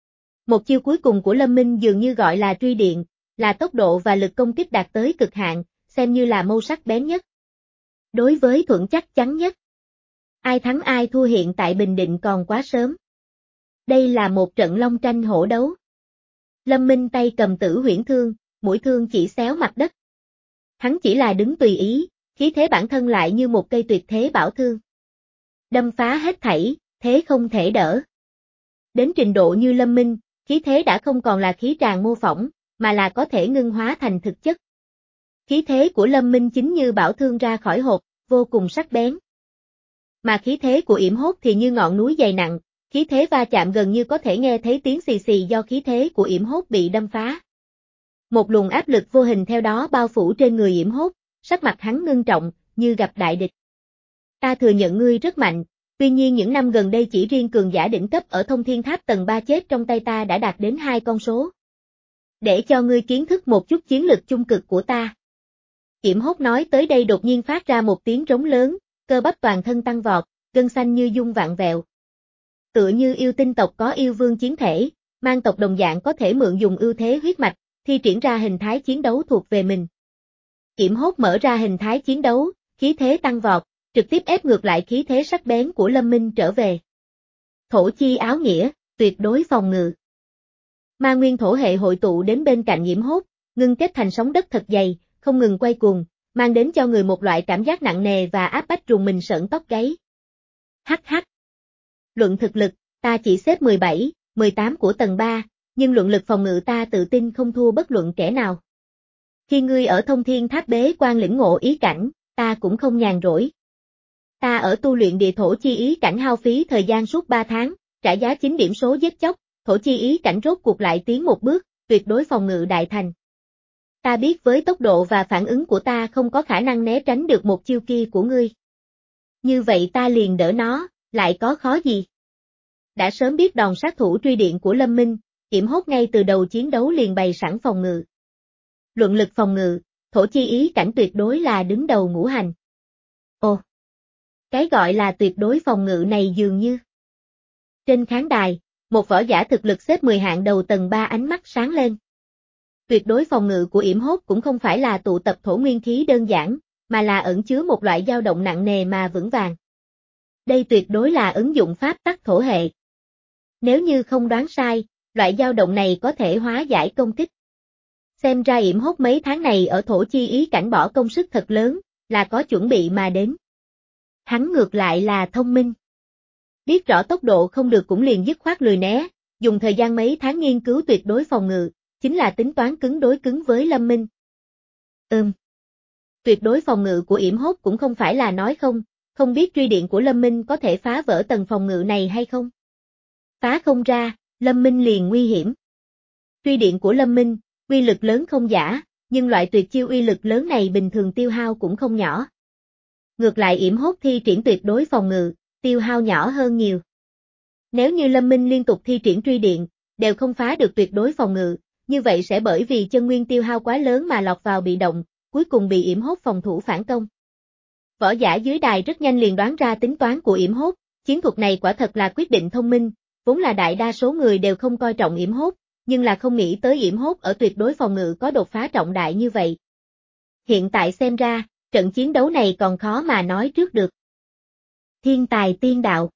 Một chiêu cuối cùng của Lâm Minh dường như gọi là truy điện, là tốc độ và lực công kích đạt tới cực hạn, xem như là mâu sắc bén nhất. Đối với Thuận chắc chắn nhất. Ai thắng ai thua hiện tại bình định còn quá sớm. Đây là một trận long tranh hổ đấu. Lâm Minh tay cầm Tử Huyễn Thương, mũi thương chỉ xéo mặt đất. Hắn chỉ là đứng tùy ý, khí thế bản thân lại như một cây tuyệt thế bảo thương. đâm phá hết thảy, thế không thể đỡ. Đến trình độ như Lâm Minh, khí thế đã không còn là khí tràng mô phỏng, mà là có thể ngưng hóa thành thực chất. Khí thế của Lâm Minh chính như bảo thương ra khỏi hộp, vô cùng sắc bén. Mà khí thế của Yểm Hốt thì như ngọn núi dày nặng, khí thế va chạm gần như có thể nghe thấy tiếng xì xì do khí thế của Yểm Hốt bị đâm phá. Một luồng áp lực vô hình theo đó bao phủ trên người Yểm Hốt, sắc mặt hắn ngưng trọng, như gặp đại địch. Ta thừa nhận ngươi rất mạnh, tuy nhiên những năm gần đây chỉ riêng cường giả đỉnh cấp ở Thông Thiên Tháp tầng ba chết trong tay ta đã đạt đến hai con số. Để cho ngươi kiến thức một chút chiến lực chung cực của ta. Yểm Hốt nói tới đây đột nhiên phát ra một tiếng rống lớn, cơ bắp toàn thân tăng vọt, gân xanh như dung vạn vẹo. Tựa như yêu tinh tộc có yêu vương chiến thể, mang tộc đồng dạng có thể mượn dùng ưu thế huyết mạch, thi triển ra hình thái chiến đấu thuộc về mình. Yểm Hốt mở ra hình thái chiến đấu, khí thế tăng vọt, trực tiếp ép ngược lại khí thế sắc bén của Lâm Minh trở về. Thổ chi áo nghĩa, tuyệt đối phòng ngự. Ma nguyên thổ hệ hội tụ đến bên cạnh Yểm Hốt, ngưng kết thành sóng đất thật dày, không ngừng quay cuồng, mang đến cho người một loại cảm giác nặng nề và áp bách rùng mình sởn tóc gáy. Hắc hắc. Luận thực lực, ta chỉ xếp mười bảy, mười tám của tầng ba, nhưng luận lực phòng ngự ta tự tin không thua bất luận kẻ nào. Khi ngươi ở Thông Thiên Tháp bế quan lĩnh ngộ ý cảnh, ta cũng không nhàn rỗi. Ta ở tu luyện địa thổ chi ý cảnh hao phí thời gian suốt ba tháng, trả giá chín điểm số giết chóc, thổ chi ý cảnh rốt cuộc lại tiến một bước, tuyệt đối phòng ngự đại thành. Ta biết với tốc độ và phản ứng của ta không có khả năng né tránh được một chiêu kia của ngươi. Như vậy ta liền đỡ nó, lại có khó gì? Đã sớm biết đòn sát thủ truy điện của Lâm Minh, Yểm Hốt ngay từ đầu chiến đấu liền bày sẵn phòng ngự. Luận lực phòng ngự, thổ chi ý cảnh tuyệt đối là đứng đầu ngũ hành. Ồ! Cái gọi là tuyệt đối phòng ngự này dường như. Trên khán đài, một võ giả thực lực xếp mười hạng đầu tầng ba ánh mắt sáng lên. Tuyệt đối phòng ngự của Yểm Hốt cũng không phải là tụ tập thổ nguyên khí đơn giản, mà là ẩn chứa một loại dao động nặng nề mà vững vàng. Đây tuyệt đối là ứng dụng pháp tắc thổ hệ. Nếu như không đoán sai, loại dao động này có thể hóa giải công kích. Xem ra Yểm Hốt mấy tháng này ở thổ chi ý cảnh bỏ công sức thật lớn, là có chuẩn bị mà đến. Hắn ngược lại là thông minh. Biết rõ tốc độ không được cũng liền dứt khoát lười né, dùng thời gian mấy tháng nghiên cứu tuyệt đối phòng ngự, chính là tính toán cứng đối cứng với Lâm Minh. Ừm. Tuyệt đối phòng ngự của Yểm Hốt cũng không phải là nói không, không biết truy điện của Lâm Minh có thể phá vỡ tầng phòng ngự này hay không. Phá không ra, Lâm Minh liền nguy hiểm. Truy điện của Lâm Minh, uy lực lớn không giả, nhưng loại tuyệt chiêu uy lực lớn này bình thường tiêu hao cũng không nhỏ. Ngược lại Yểm Hốt thi triển tuyệt đối phòng ngự, tiêu hao nhỏ hơn nhiều. Nếu như Lâm Minh liên tục thi triển truy điện, đều không phá được tuyệt đối phòng ngự, như vậy sẽ bởi vì chân nguyên tiêu hao quá lớn mà lọt vào bị động, cuối cùng bị Yểm Hốt phòng thủ phản công. Võ giả dưới đài rất nhanh liền đoán ra tính toán của Yểm Hốt, chiến thuật này quả thật là quyết định thông minh, vốn là đại đa số người đều không coi trọng Yểm Hốt, nhưng là không nghĩ tới Yểm Hốt ở tuyệt đối phòng ngự có đột phá trọng đại như vậy. Hiện tại xem ra, trận chiến đấu này còn khó mà nói trước được. Thiên tài tiên đạo.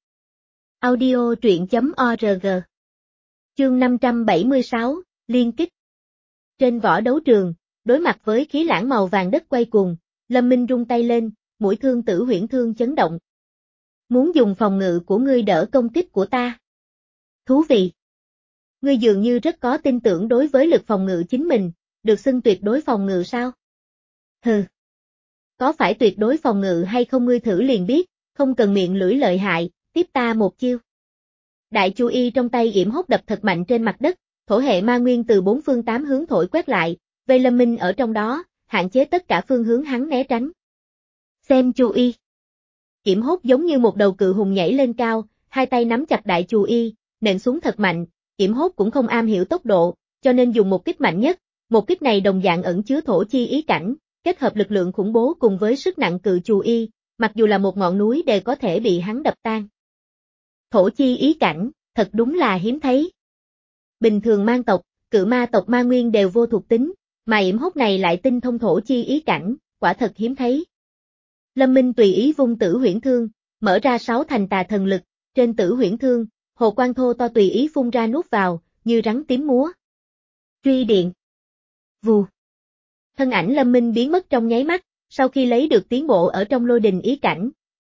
Audio truyện chấm org. Chương năm trăm bảy mươi sáu, Liên kích. Trên võ đấu trường, đối mặt với khí lãng màu vàng đất quay cuồng, Lâm Minh rung tay lên, mũi thương tử huyễn thương chấn động. Muốn dùng phòng ngự của ngươi đỡ công kích của ta. Thú vị. Ngươi dường như rất có tin tưởng đối với lực phòng ngự chính mình, được xưng tuyệt đối phòng ngự sao? Hừ. Có phải tuyệt đối phòng ngự hay không ngươi thử liền biết, không cần miệng lưỡi lợi hại, tiếp ta một chiêu. Đại chu y trong tay Yểm Hốt đập thật mạnh trên mặt đất, thổ hệ ma nguyên từ bốn phương tám hướng thổi quét lại, vây Lâm Minh ở trong đó, hạn chế tất cả phương hướng hắn né tránh. Xem chu y. Yểm Hốt giống như một đầu cự hùng nhảy lên cao, hai tay nắm chặt đại chu y, nện xuống thật mạnh, Yểm Hốt cũng không am hiểu tốc độ, cho nên dùng một kích mạnh nhất, một kích này đồng dạng ẩn chứa thổ chi ý cảnh, kết hợp lực lượng khủng bố cùng với sức nặng cự chu y, mặc dù là một ngọn núi đều có thể bị hắn đập tan. Thổ chi ý cảnh, thật đúng là hiếm thấy. Bình thường mang tộc, cự ma tộc ma nguyên đều vô thuộc tính, mà Yểm Hốt này lại tinh thông thổ chi ý cảnh, quả thật hiếm thấy. Lâm Minh tùy ý vung tử huyễn thương, mở ra sáu thành tà thần lực, trên tử huyễn thương, hồ quang thô to tùy ý phun ra nuốt vào, như rắn tím múa. Truy điện. Vù. Thân ảnh Lâm Minh biến mất trong nháy mắt, sau khi lấy được tiến bộ ở trong lôi đình ý cảnh,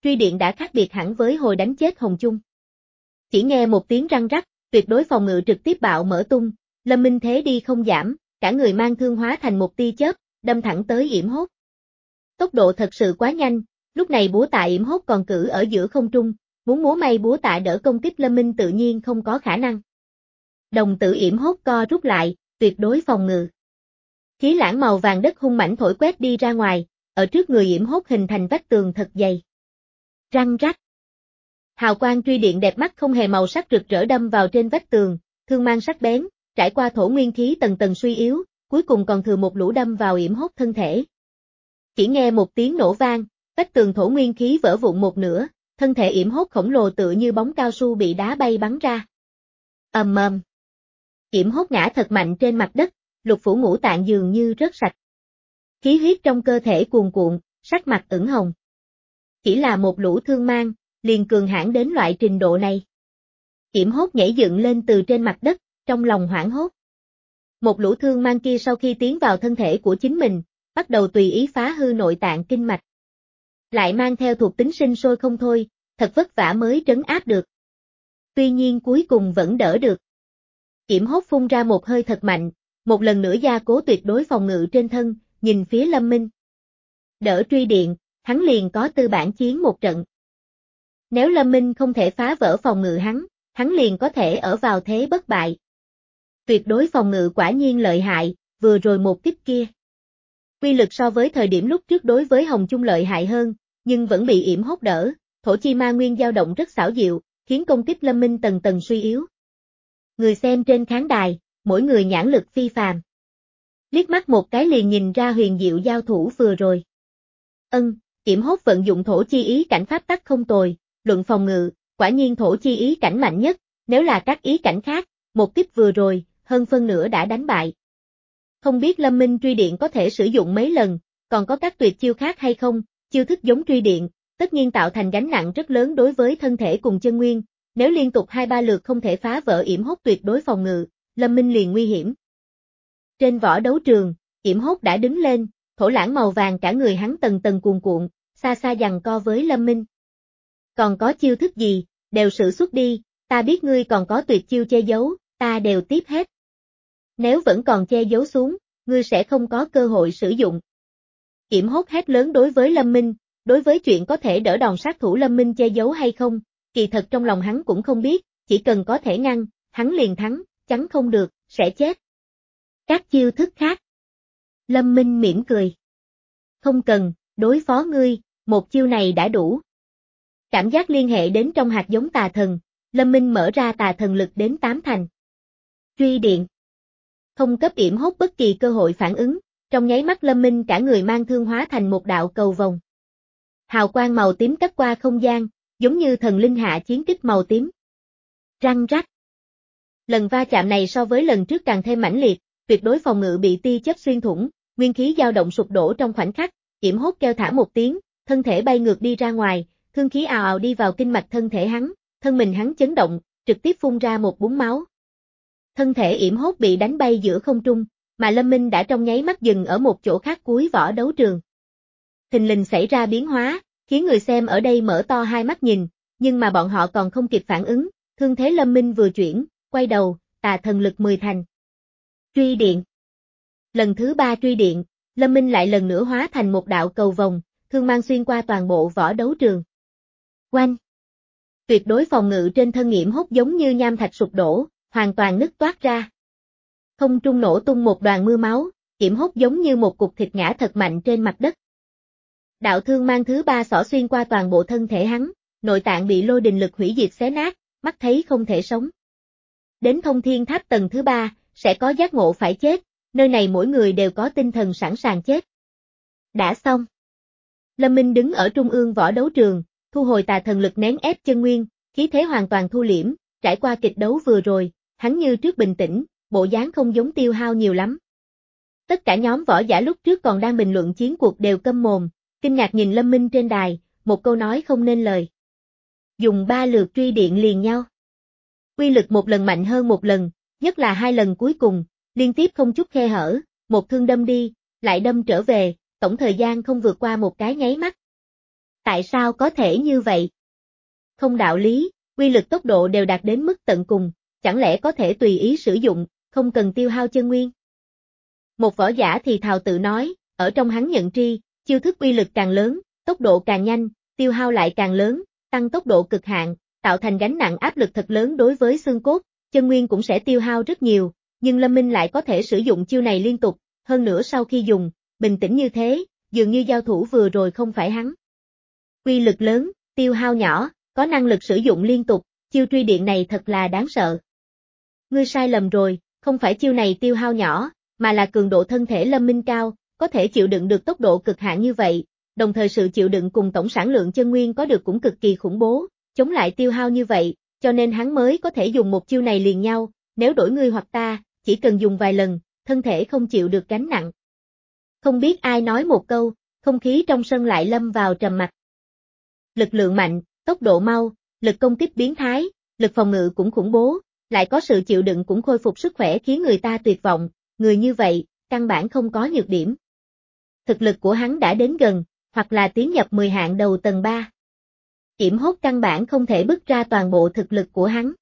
truy điện đã khác biệt hẳn với hồi đánh chết Hồng Chung. Chỉ nghe một tiếng răng rắc, tuyệt đối phòng ngự trực tiếp bạo mở tung, Lâm Minh thế đi không giảm, cả người mang thương hóa thành một tia chớp, đâm thẳng tới Yểm Hốt. Tốc độ thật sự quá nhanh, lúc này búa tạ Yểm Hốt còn cử ở giữa không trung, muốn múa may búa tạ đỡ công kích Lâm Minh tự nhiên không có khả năng. Đồng tử Yểm Hốt co rút lại, tuyệt đối phòng ngự. Khí lãng màu vàng đất hung mãnh thổi quét đi ra ngoài, ở trước người Yểm Hốt hình thành vách tường thật dày. Răng rắc. Hào quang truy điện đẹp mắt không hề màu sắc rực rỡ đâm vào trên vách tường, thương mang sắc bén, trải qua thổ nguyên khí tầng tầng suy yếu, cuối cùng còn thừa một lũ đâm vào Yểm Hốt thân thể. Chỉ nghe một tiếng nổ vang, vách tường thổ nguyên khí vỡ vụn một nửa, thân thể Yểm Hốt khổng lồ tựa như bóng cao su bị đá bay bắn ra. Ầm ầm. Yểm Hốt ngã thật mạnh trên mặt đất, lục phủ ngũ tạng dường như rớt sạch. Khí huyết trong cơ thể cuồn cuộn, sắc mặt ửng hồng. Chỉ là một lũ thương mang, liền cường hãn đến loại trình độ này. Yểm Hốt nhảy dựng lên từ trên mặt đất, trong lòng hoảng hốt. Một lũ thương mang kia sau khi tiến vào thân thể của chính mình, bắt đầu tùy ý phá hư nội tạng kinh mạch. Lại mang theo thuộc tính sinh sôi không thôi, thật vất vả mới trấn áp được. Tuy nhiên cuối cùng vẫn đỡ được. Yểm Hốt phun ra một hơi thật mạnh, một lần nữa gia cố tuyệt đối phòng ngự trên thân, nhìn phía Lâm Minh. Đỡ truy điện, hắn liền có tư bản chiến một trận. Nếu Lâm Minh không thể phá vỡ phòng ngự hắn, hắn liền có thể ở vào thế bất bại. Tuyệt đối phòng ngự quả nhiên lợi hại, vừa rồi một kích kia. Quy lực so với thời điểm lúc trước đối với Hồng Chung lợi hại hơn, nhưng vẫn bị Yểm Hốt đỡ, thổ chi ma nguyên dao động rất xảo diệu, khiến công kích Lâm Minh tầng tầng suy yếu. Người xem trên khán đài, mỗi người nhãn lực phi phàm. Liếc mắt một cái liền nhìn ra huyền diệu giao thủ vừa rồi. Ân, Yểm Hốt vận dụng thổ chi ý cảnh pháp tắc không tồi, luận phòng ngự, quả nhiên thổ chi ý cảnh mạnh nhất, nếu là các ý cảnh khác, một kích vừa rồi, hơn phân nửa đã đánh bại. Không biết Lâm Minh truy điện có thể sử dụng mấy lần, còn có các tuyệt chiêu khác hay không, chiêu thức giống truy điện, tất nhiên tạo thành gánh nặng rất lớn đối với thân thể cùng chân nguyên, nếu liên tục hai ba lượt không thể phá vỡ Yểm Hốt tuyệt đối phòng ngự, Lâm Minh liền nguy hiểm. Trên võ đấu trường, Yểm Hốt đã đứng lên, thổ lãng màu vàng cả người hắn tầng tầng cuồn cuộn, xa xa giằng co với Lâm Minh. Còn có chiêu thức gì, đều sử xuất đi, ta biết ngươi còn có tuyệt chiêu che giấu, ta đều tiếp hết. Nếu vẫn còn che giấu xuống, ngươi sẽ không có cơ hội sử dụng. Yểm Hốt hét lớn đối với Lâm Minh, đối với chuyện có thể đỡ đòn sát thủ Lâm Minh che giấu hay không, kỳ thật trong lòng hắn cũng không biết, chỉ cần có thể ngăn, hắn liền thắng, chắn không được, sẽ chết. Các chiêu thức khác. Lâm Minh mỉm cười. Không cần, đối phó ngươi, một chiêu này đã đủ. Cảm giác liên hệ đến trong hạt giống tà thần, Lâm Minh mở ra tà thần lực đến tám thành. Truy điện. Không cấp Yểm Hốt bất kỳ cơ hội phản ứng, trong nháy mắt Lâm Minh cả người mang thương hóa thành một đạo cầu vồng. Hào quang màu tím cắt qua không gian, giống như thần linh hạ chiến kích màu tím. Răng rắc. Lần va chạm này so với lần trước càng thêm mãnh liệt, tuyệt đối phòng ngự bị tia chớp xuyên thủng, nguyên khí dao động sụp đổ trong khoảnh khắc, Yểm Hốt kêu thả một tiếng, thân thể bay ngược đi ra ngoài, thương khí ào ào đi vào kinh mạch thân thể hắn, thân mình hắn chấn động, trực tiếp phun ra một búng máu. Thân thể Yểm Hốt bị đánh bay giữa không trung, mà Lâm Minh đã trong nháy mắt dừng ở một chỗ khác cuối võ đấu trường. Thình lình xảy ra biến hóa, khiến người xem ở đây mở to hai mắt nhìn, nhưng mà bọn họ còn không kịp phản ứng, thương thế Lâm Minh vừa chuyển, quay đầu, tà thần lực mười thành. Truy điện. Lần thứ ba truy điện, Lâm Minh lại lần nữa hóa thành một đạo cầu vồng, thương mang xuyên qua toàn bộ võ đấu trường. Oanh! Tuyệt đối phòng ngự trên thân Yểm Hốt giống như nham thạch sụp đổ, hoàn toàn nứt toát ra. Không trung nổ tung một đoàn mưa máu, Yểm Hốt giống như một cục thịt ngã thật mạnh trên mặt đất. Đạo thương mang thứ ba xỏ xuyên qua toàn bộ thân thể hắn, nội tạng bị lôi đình lực hủy diệt xé nát, mắt thấy không thể sống. Đến thông thiên tháp tầng thứ ba, sẽ có giác ngộ phải chết, nơi này mỗi người đều có tinh thần sẵn sàng chết. Đã xong. Lâm Minh đứng ở trung ương võ đấu trường, thu hồi tà thần lực nén ép chân nguyên, khí thế hoàn toàn thu liễm, trải qua kịch đấu vừa rồi, hắn như trước bình tĩnh, bộ dáng không giống tiêu hao nhiều lắm. Tất cả nhóm võ giả lúc trước còn đang bình luận chiến cuộc đều câm mồm, kinh ngạc nhìn Lâm Minh trên đài, một câu nói không nên lời. Dùng ba lượt truy điện liền nhau. Uy lực một lần mạnh hơn một lần, nhất là hai lần cuối cùng, liên tiếp không chút khe hở, một thương đâm đi, lại đâm trở về, tổng thời gian không vượt qua một cái nháy mắt. Tại sao có thể như vậy? Không đạo lý, quy lực tốc độ đều đạt đến mức tận cùng, chẳng lẽ có thể tùy ý sử dụng, không cần tiêu hao chân nguyên? Một võ giả thì thào tự nói, ở trong hắn nhận tri, chiêu thức uy lực càng lớn, tốc độ càng nhanh, tiêu hao lại càng lớn, tăng tốc độ cực hạn, tạo thành gánh nặng áp lực thật lớn đối với xương cốt, chân nguyên cũng sẽ tiêu hao rất nhiều, nhưng Lâm Minh lại có thể sử dụng chiêu này liên tục, hơn nữa sau khi dùng, bình tĩnh như thế, dường như giao thủ vừa rồi không phải hắn. Uy lực lớn, tiêu hao nhỏ, có năng lực sử dụng liên tục, chiêu truy điện này thật là đáng sợ. Ngươi sai lầm rồi, không phải chiêu này tiêu hao nhỏ, mà là cường độ thân thể Lâm Minh cao, có thể chịu đựng được tốc độ cực hạn như vậy, đồng thời sự chịu đựng cùng tổng sản lượng chân nguyên có được cũng cực kỳ khủng bố, chống lại tiêu hao như vậy, cho nên hắn mới có thể dùng một chiêu này liền nhau, nếu đổi ngươi hoặc ta, chỉ cần dùng vài lần, thân thể không chịu được gánh nặng. Không biết ai nói một câu, không khí trong sân lại lâm vào trầm mặc. Lực lượng mạnh, tốc độ mau, lực công kích biến thái, lực phòng ngự cũng khủng bố, lại có sự chịu đựng cũng khôi phục sức khỏe khiến người ta tuyệt vọng, người như vậy, căn bản không có nhược điểm. Thực lực của hắn đã đến gần, hoặc là tiến nhập mười hạng đầu tầng ba. Yểm hốt căn bản không thể bứt ra toàn bộ thực lực của hắn.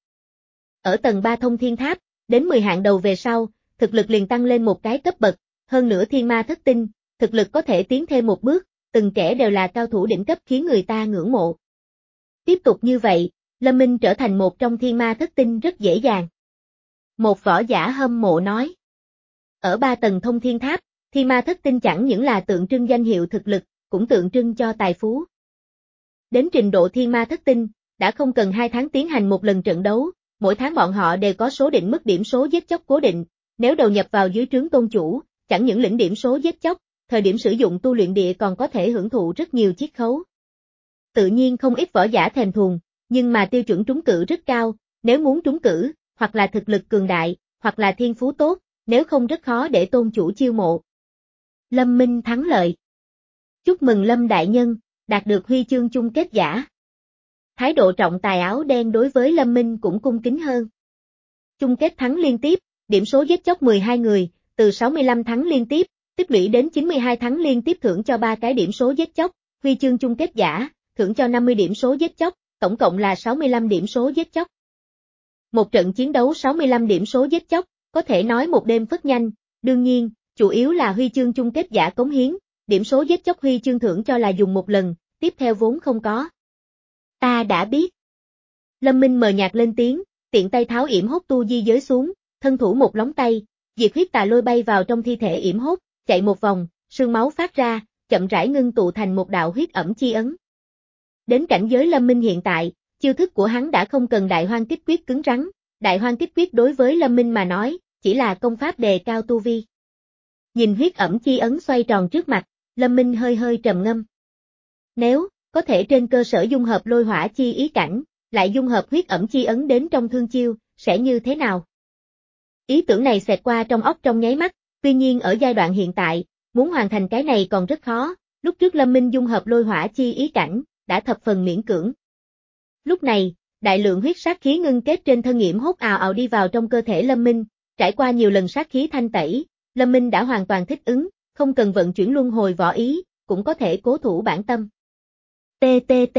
Ở tầng ba thông thiên tháp, đến mười hạng đầu về sau, thực lực liền tăng lên một cái cấp bậc, hơn nữa thiên ma thất tinh, thực lực có thể tiến thêm một bước, từng kẻ đều là cao thủ đỉnh cấp khiến người ta ngưỡng mộ. Tiếp tục như vậy, Lâm Minh trở thành một trong thiên ma thất tinh rất dễ dàng. Một võ giả hâm mộ nói. Ở ba tầng thông thiên tháp, thiên ma thất tinh chẳng những là tượng trưng danh hiệu thực lực, cũng tượng trưng cho tài phú. Đến trình độ thiên ma thất tinh, đã không cần hai tháng tiến hành một lần trận đấu, mỗi tháng bọn họ đều có số định mức điểm số giết chóc cố định, nếu đầu nhập vào dưới trướng tôn chủ, chẳng những lĩnh điểm số giết chóc, thời điểm sử dụng tu luyện địa còn có thể hưởng thụ rất nhiều chiết khấu. Tự nhiên không ít võ giả thèm thuồng, nhưng mà tiêu chuẩn trúng cử rất cao, nếu muốn trúng cử, hoặc là thực lực cường đại, hoặc là thiên phú tốt, nếu không rất khó để tôn chủ chiêu mộ. Lâm Minh thắng lợi. Chúc mừng Lâm đại nhân, đạt được huy chương chung kết giả. Thái độ trọng tài áo đen đối với Lâm Minh cũng cung kính hơn. Chung kết thắng liên tiếp, điểm số giết chóc mười hai người, từ sáu mươi lăm thắng liên tiếp, tích lũy đến chín mươi hai thắng liên tiếp thưởng cho ba cái điểm số giết chóc, huy chương chung kết giả, thưởng cho năm mươi điểm số giết chóc, tổng cộng là sáu mươi lăm điểm số giết chóc. Một trận chiến đấu sáu mươi lăm điểm số giết chóc, có thể nói một đêm phất nhanh, đương nhiên, chủ yếu là huy chương chung kết giả cống hiến, điểm số giết chóc huy chương thưởng cho là dùng một lần, tiếp theo vốn không có. Ta đã biết. Lâm Minh mờ nhạt lên tiếng, tiện tay tháo yểm hốt tu di giới xuống, thân thủ một lóng tay, diệt huyết tà lôi bay vào trong thi thể yểm hốt, chạy một vòng, sương máu phát ra, chậm rãi ngưng tụ thành một đạo huyết ẩm chi ấn. Đến cảnh giới Lâm Minh hiện tại, chiêu thức của hắn đã không cần đại hoang kích quyết cứng rắn, đại hoang kích quyết đối với Lâm Minh mà nói, chỉ là công pháp đề cao tu vi. Nhìn huyết ẩm chi ấn xoay tròn trước mặt, Lâm Minh hơi hơi trầm ngâm. Nếu, có thể trên cơ sở dung hợp lôi hỏa chi ý cảnh, lại dung hợp huyết ẩm chi ấn đến trong thương chiêu, sẽ như thế nào? Ý tưởng này xẹt qua trong óc trong nháy mắt, tuy nhiên ở giai đoạn hiện tại, muốn hoàn thành cái này còn rất khó, lúc trước Lâm Minh dung hợp lôi hỏa chi ý cảnh, đã thập phần miễn cưỡng. Lúc này, đại lượng huyết sát khí ngưng kết trên thân yểm hốt ào ào đi vào trong cơ thể Lâm Minh, trải qua nhiều lần sát khí thanh tẩy, Lâm Minh đã hoàn toàn thích ứng, không cần vận chuyển luân hồi võ ý, cũng có thể cố thủ bản tâm. T T T.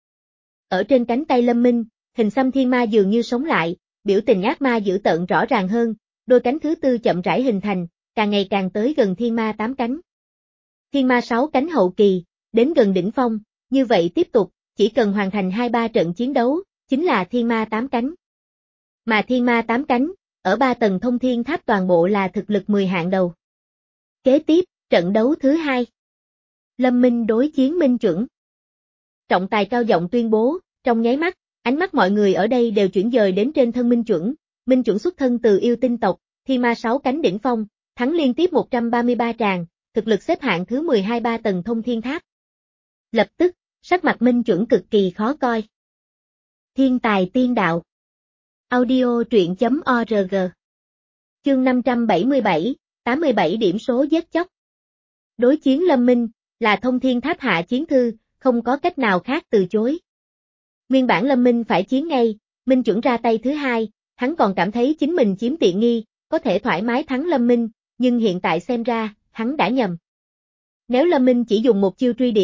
Ở trên cánh tay Lâm Minh, hình xăm thiên ma dường như sống lại, biểu tình ác ma dữ tợn rõ ràng hơn, đôi cánh thứ tư chậm rãi hình thành, càng ngày càng tới gần thiên ma tám cánh. Thiên ma sáu cánh hậu kỳ, đến gần đỉnh phong, như vậy tiếp tục, chỉ cần hoàn thành hai ba trận chiến đấu, chính là thiên ma tám cánh. Mà thiên ma tám cánh, ở ba tầng thông thiên tháp toàn bộ là thực lực mười hạng đầu. Kế tiếp, trận đấu thứ hai. Lâm Minh đối chiến Minh Chuẩn. Trọng tài cao giọng tuyên bố, trong nháy mắt, ánh mắt mọi người ở đây đều chuyển dời đến trên thân Minh Chuẩn. Minh Chuẩn xuất thân từ yêu tinh tộc, thiên ma sáu cánh đỉnh phong, thắng liên tiếp một trăm ba mươi ba tràng, thực lực xếp hạng thứ mười hai ba tầng thông thiên tháp. Lập tức, sắc mặt Minh Chuẩn cực kỳ khó coi. Thiên tài tiên đạo. Audio truyện chấm org. Chương năm trăm bảy mươi bảy, tám mươi bảy điểm số giết chóc. Đối chiến Lâm Minh, là thông thiên tháp hạ chiến thư, không có cách nào khác từ chối. Nguyên bản Lâm Minh phải chiến ngay, Minh Chuẩn ra tay thứ hai, hắn còn cảm thấy chính mình chiếm tiện nghi, có thể thoải mái thắng Lâm Minh, nhưng hiện tại xem ra, hắn đã nhầm. Nếu Lâm Minh chỉ dùng một chiêu truy điện,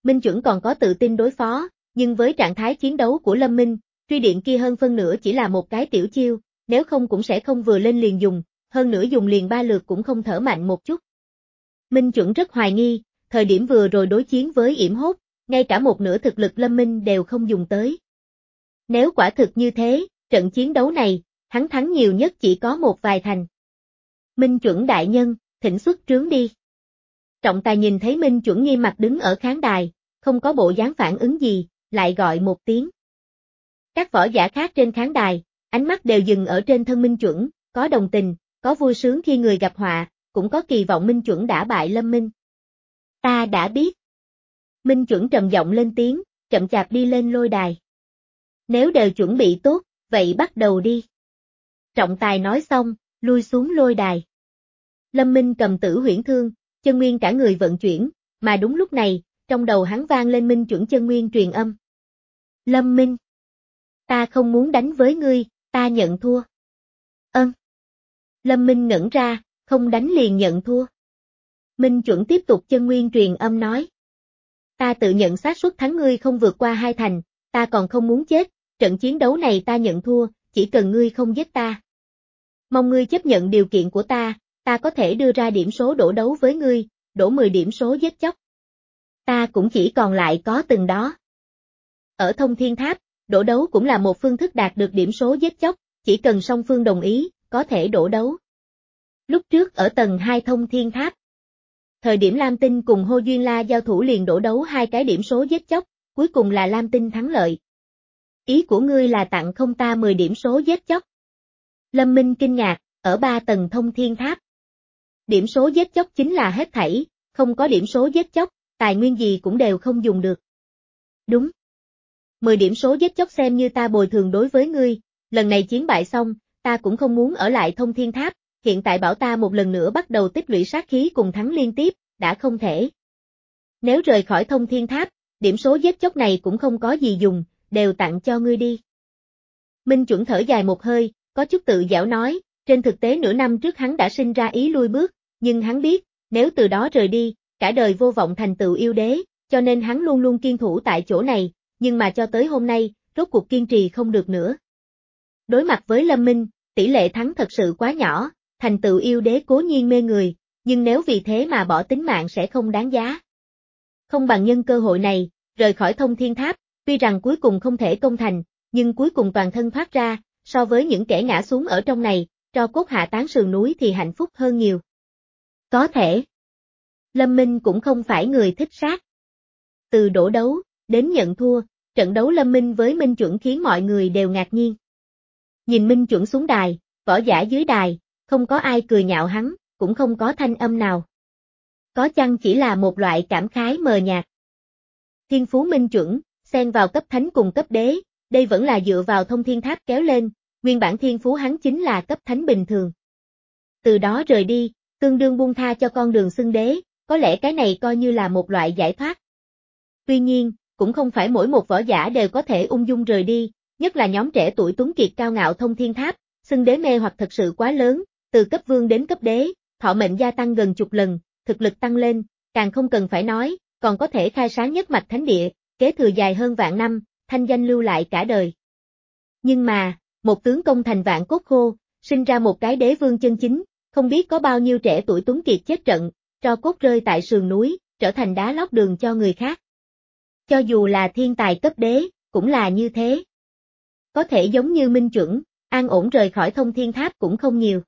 Minh Chuẩn còn có tự tin đối phó, nhưng với trạng thái chiến đấu của Lâm Minh, truy điện kia hơn phân nửa chỉ là một cái tiểu chiêu, nếu không cũng sẽ không vừa lên liền dùng, hơn nữa dùng liền ba lượt cũng không thở mạnh một chút. Minh Chuẩn rất hoài nghi, thời điểm vừa rồi đối chiến với yểm hốt, ngay cả một nửa thực lực Lâm Minh đều không dùng tới. Nếu quả thực như thế, trận chiến đấu này, hắn thắng nhiều nhất chỉ có một vài thành. Minh Chuẩn đại nhân, thỉnh xuất trướng đi. Trọng tài nhìn thấy Minh Chuẩn nghiêm mặt đứng ở khán đài, không có bộ dáng phản ứng gì, lại gọi một tiếng. Các võ giả khác trên khán đài, ánh mắt đều dừng ở trên thân Minh Chuẩn, có đồng tình, có vui sướng khi người gặp họa, cũng có kỳ vọng Minh Chuẩn đã bại Lâm Minh. Ta đã biết. Minh Chuẩn trầm giọng lên tiếng, chậm chạp đi lên lôi đài. Nếu đều chuẩn bị tốt, vậy bắt đầu đi. Trọng tài nói xong, lui xuống lôi đài. Lâm Minh cầm tử huyễn thương, chân nguyên cả người vận chuyển, mà đúng lúc này, trong đầu hắn vang lên Minh Chuẩn chân nguyên truyền âm. Lâm Minh, ta không muốn đánh với ngươi, ta nhận thua. Ân. Lâm Minh ngẩn ra, không đánh liền nhận thua. Minh Chuẩn tiếp tục chân nguyên truyền âm nói. Ta tự nhận xác suất thắng ngươi không vượt qua hai thành, ta còn không muốn chết, trận chiến đấu này ta nhận thua, chỉ cần ngươi không giết ta. Mong ngươi chấp nhận điều kiện của ta, ta có thể đưa ra điểm số đổ đấu với ngươi, đổ mười điểm số giết chóc. Ta cũng chỉ còn lại có từng đó. Ở Thông Thiên Tháp, đổ đấu cũng là một phương thức đạt được điểm số giết chóc, chỉ cần song phương đồng ý, có thể đổ đấu. Lúc trước ở tầng hai Thông Thiên Tháp, thời điểm Lam Tinh cùng Hô Duyên La giao thủ liền đổ đấu hai cái điểm số giết chóc, cuối cùng là Lam Tinh thắng lợi. Ý của ngươi là tặng không ta mười điểm số giết chóc. Lâm Minh kinh ngạc, ở ba tầng Thông Thiên Tháp. Điểm số giết chóc chính là hết thảy, không có điểm số giết chóc, tài nguyên gì cũng đều không dùng được. Đúng. mười điểm số giết chóc xem như ta bồi thường đối với ngươi, lần này chiến bại xong, ta cũng không muốn ở lại Thông Thiên Tháp, hiện tại bảo ta một lần nữa bắt đầu tích lũy sát khí cùng thắng liên tiếp, đã không thể. Nếu rời khỏi Thông Thiên Tháp, điểm số giết chóc này cũng không có gì dùng, đều tặng cho ngươi đi. Minh Chuẩn thở dài một hơi, có chút tự giảo nói, trên thực tế nửa năm trước hắn đã sinh ra ý lui bước, nhưng hắn biết, nếu từ đó rời đi, cả đời vô vọng thành tựu yêu đế, cho nên hắn luôn luôn kiên thủ tại chỗ này, nhưng mà cho tới hôm nay, rốt cuộc kiên trì không được nữa. Đối mặt với Lâm Minh, tỷ lệ thắng thật sự quá nhỏ, thành tựu yêu đế cố nhiên mê người, nhưng nếu vì thế mà bỏ tính mạng sẽ không đáng giá. Không bằng nhân cơ hội này, rời khỏi Thông Thiên Tháp, tuy rằng cuối cùng không thể công thành, nhưng cuối cùng toàn thân thoát ra, so với những kẻ ngã xuống ở trong này, tro cốt hạ tán sườn núi thì hạnh phúc hơn nhiều. Có thể. Lâm Minh cũng không phải người thích sát. Từ đổ đấu, đến nhận thua, trận đấu Lâm Minh với Minh Chuẩn khiến mọi người đều ngạc nhiên. Nhìn Minh Chuẩn xuống đài, võ giả dưới đài, không có ai cười nhạo hắn, cũng không có thanh âm nào. Có chăng chỉ là một loại cảm khái mờ nhạt. Thiên phú Minh Chuẩn, xen vào cấp thánh cùng cấp đế, đây vẫn là dựa vào Thông Thiên Tháp kéo lên, nguyên bản thiên phú hắn chính là cấp thánh bình thường. Từ đó rời đi, tương đương buông tha cho con đường xưng đế, có lẽ cái này coi như là một loại giải thoát. Tuy nhiên, cũng không phải mỗi một võ giả đều có thể ung dung rời đi, nhất là nhóm trẻ tuổi tuấn kiệt cao ngạo Thông Thiên Tháp, xưng đế mê hoặc thật sự quá lớn, từ cấp vương đến cấp đế, thọ mệnh gia tăng gần chục lần, thực lực tăng lên, càng không cần phải nói, còn có thể khai sáng nhất mạch thánh địa, kế thừa dài hơn vạn năm, thanh danh lưu lại cả đời. Nhưng mà, một tướng công thành vạn cốt khô, sinh ra một cái đế vương chân chính, không biết có bao nhiêu trẻ tuổi tuấn kiệt chết trận, tro cốt rơi tại sườn núi, trở thành đá lót đường cho người khác. Cho dù là thiên tài cấp đế, cũng là như thế. Có thể giống như Minh Chuẩn, an ổn rời khỏi Thông Thiên Tháp cũng không nhiều.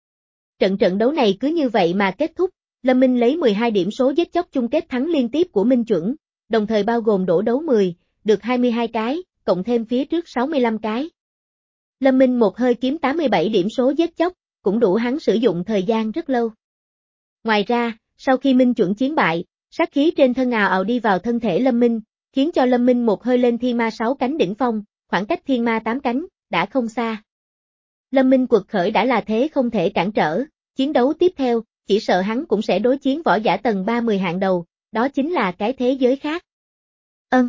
Trận trận đấu này cứ như vậy mà kết thúc, Lâm Minh lấy mười hai điểm số giết chóc chung kết thắng liên tiếp của Minh Chuẩn, đồng thời bao gồm đổ đấu mười, được hai mươi hai cái, cộng thêm phía trước sáu mươi lăm cái. Lâm Minh một hơi kiếm tám mươi bảy điểm số giết chóc, cũng đủ hắn sử dụng thời gian rất lâu. Ngoài ra, sau khi Minh Chuẩn chiến bại, sát khí trên thân ào ào đi vào thân thể Lâm Minh, khiến cho Lâm Minh một hơi lên thiên ma sáu cánh đỉnh phong, khoảng cách thiên ma tám cánh, đã không xa. Lâm Minh quật khởi đã là thế không thể cản trở, chiến đấu tiếp theo, chỉ sợ hắn cũng sẽ đối chiến võ giả tầng ba mươi hạng đầu, đó chính là cái thế giới khác. Ân.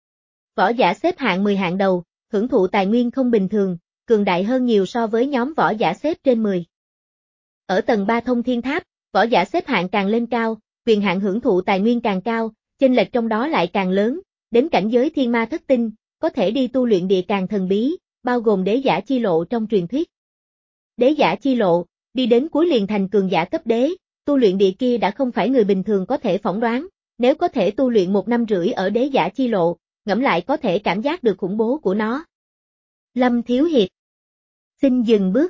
Võ giả xếp hạng mười hạng đầu, hưởng thụ tài nguyên không bình thường, cường đại hơn nhiều so với nhóm võ giả xếp trên mười. Ở tầng ba Thông Thiên Tháp, võ giả xếp hạng càng lên cao, quyền hạn hưởng thụ tài nguyên càng cao, chênh lệch trong đó lại càng lớn, đến cảnh giới thiên ma thất tinh, có thể đi tu luyện địa càng thần bí, bao gồm đế giả chi lộ trong truyền thuyết. Đế giả chi lộ, đi đến cuối liền thành cường giả cấp đế, tu luyện địa kia đã không phải người bình thường có thể phỏng đoán, nếu có thể tu luyện một năm rưỡi ở đế giả chi lộ, ngẫm lại có thể cảm giác được khủng bố của nó. Lâm Thiếu Hiệp, xin dừng bước.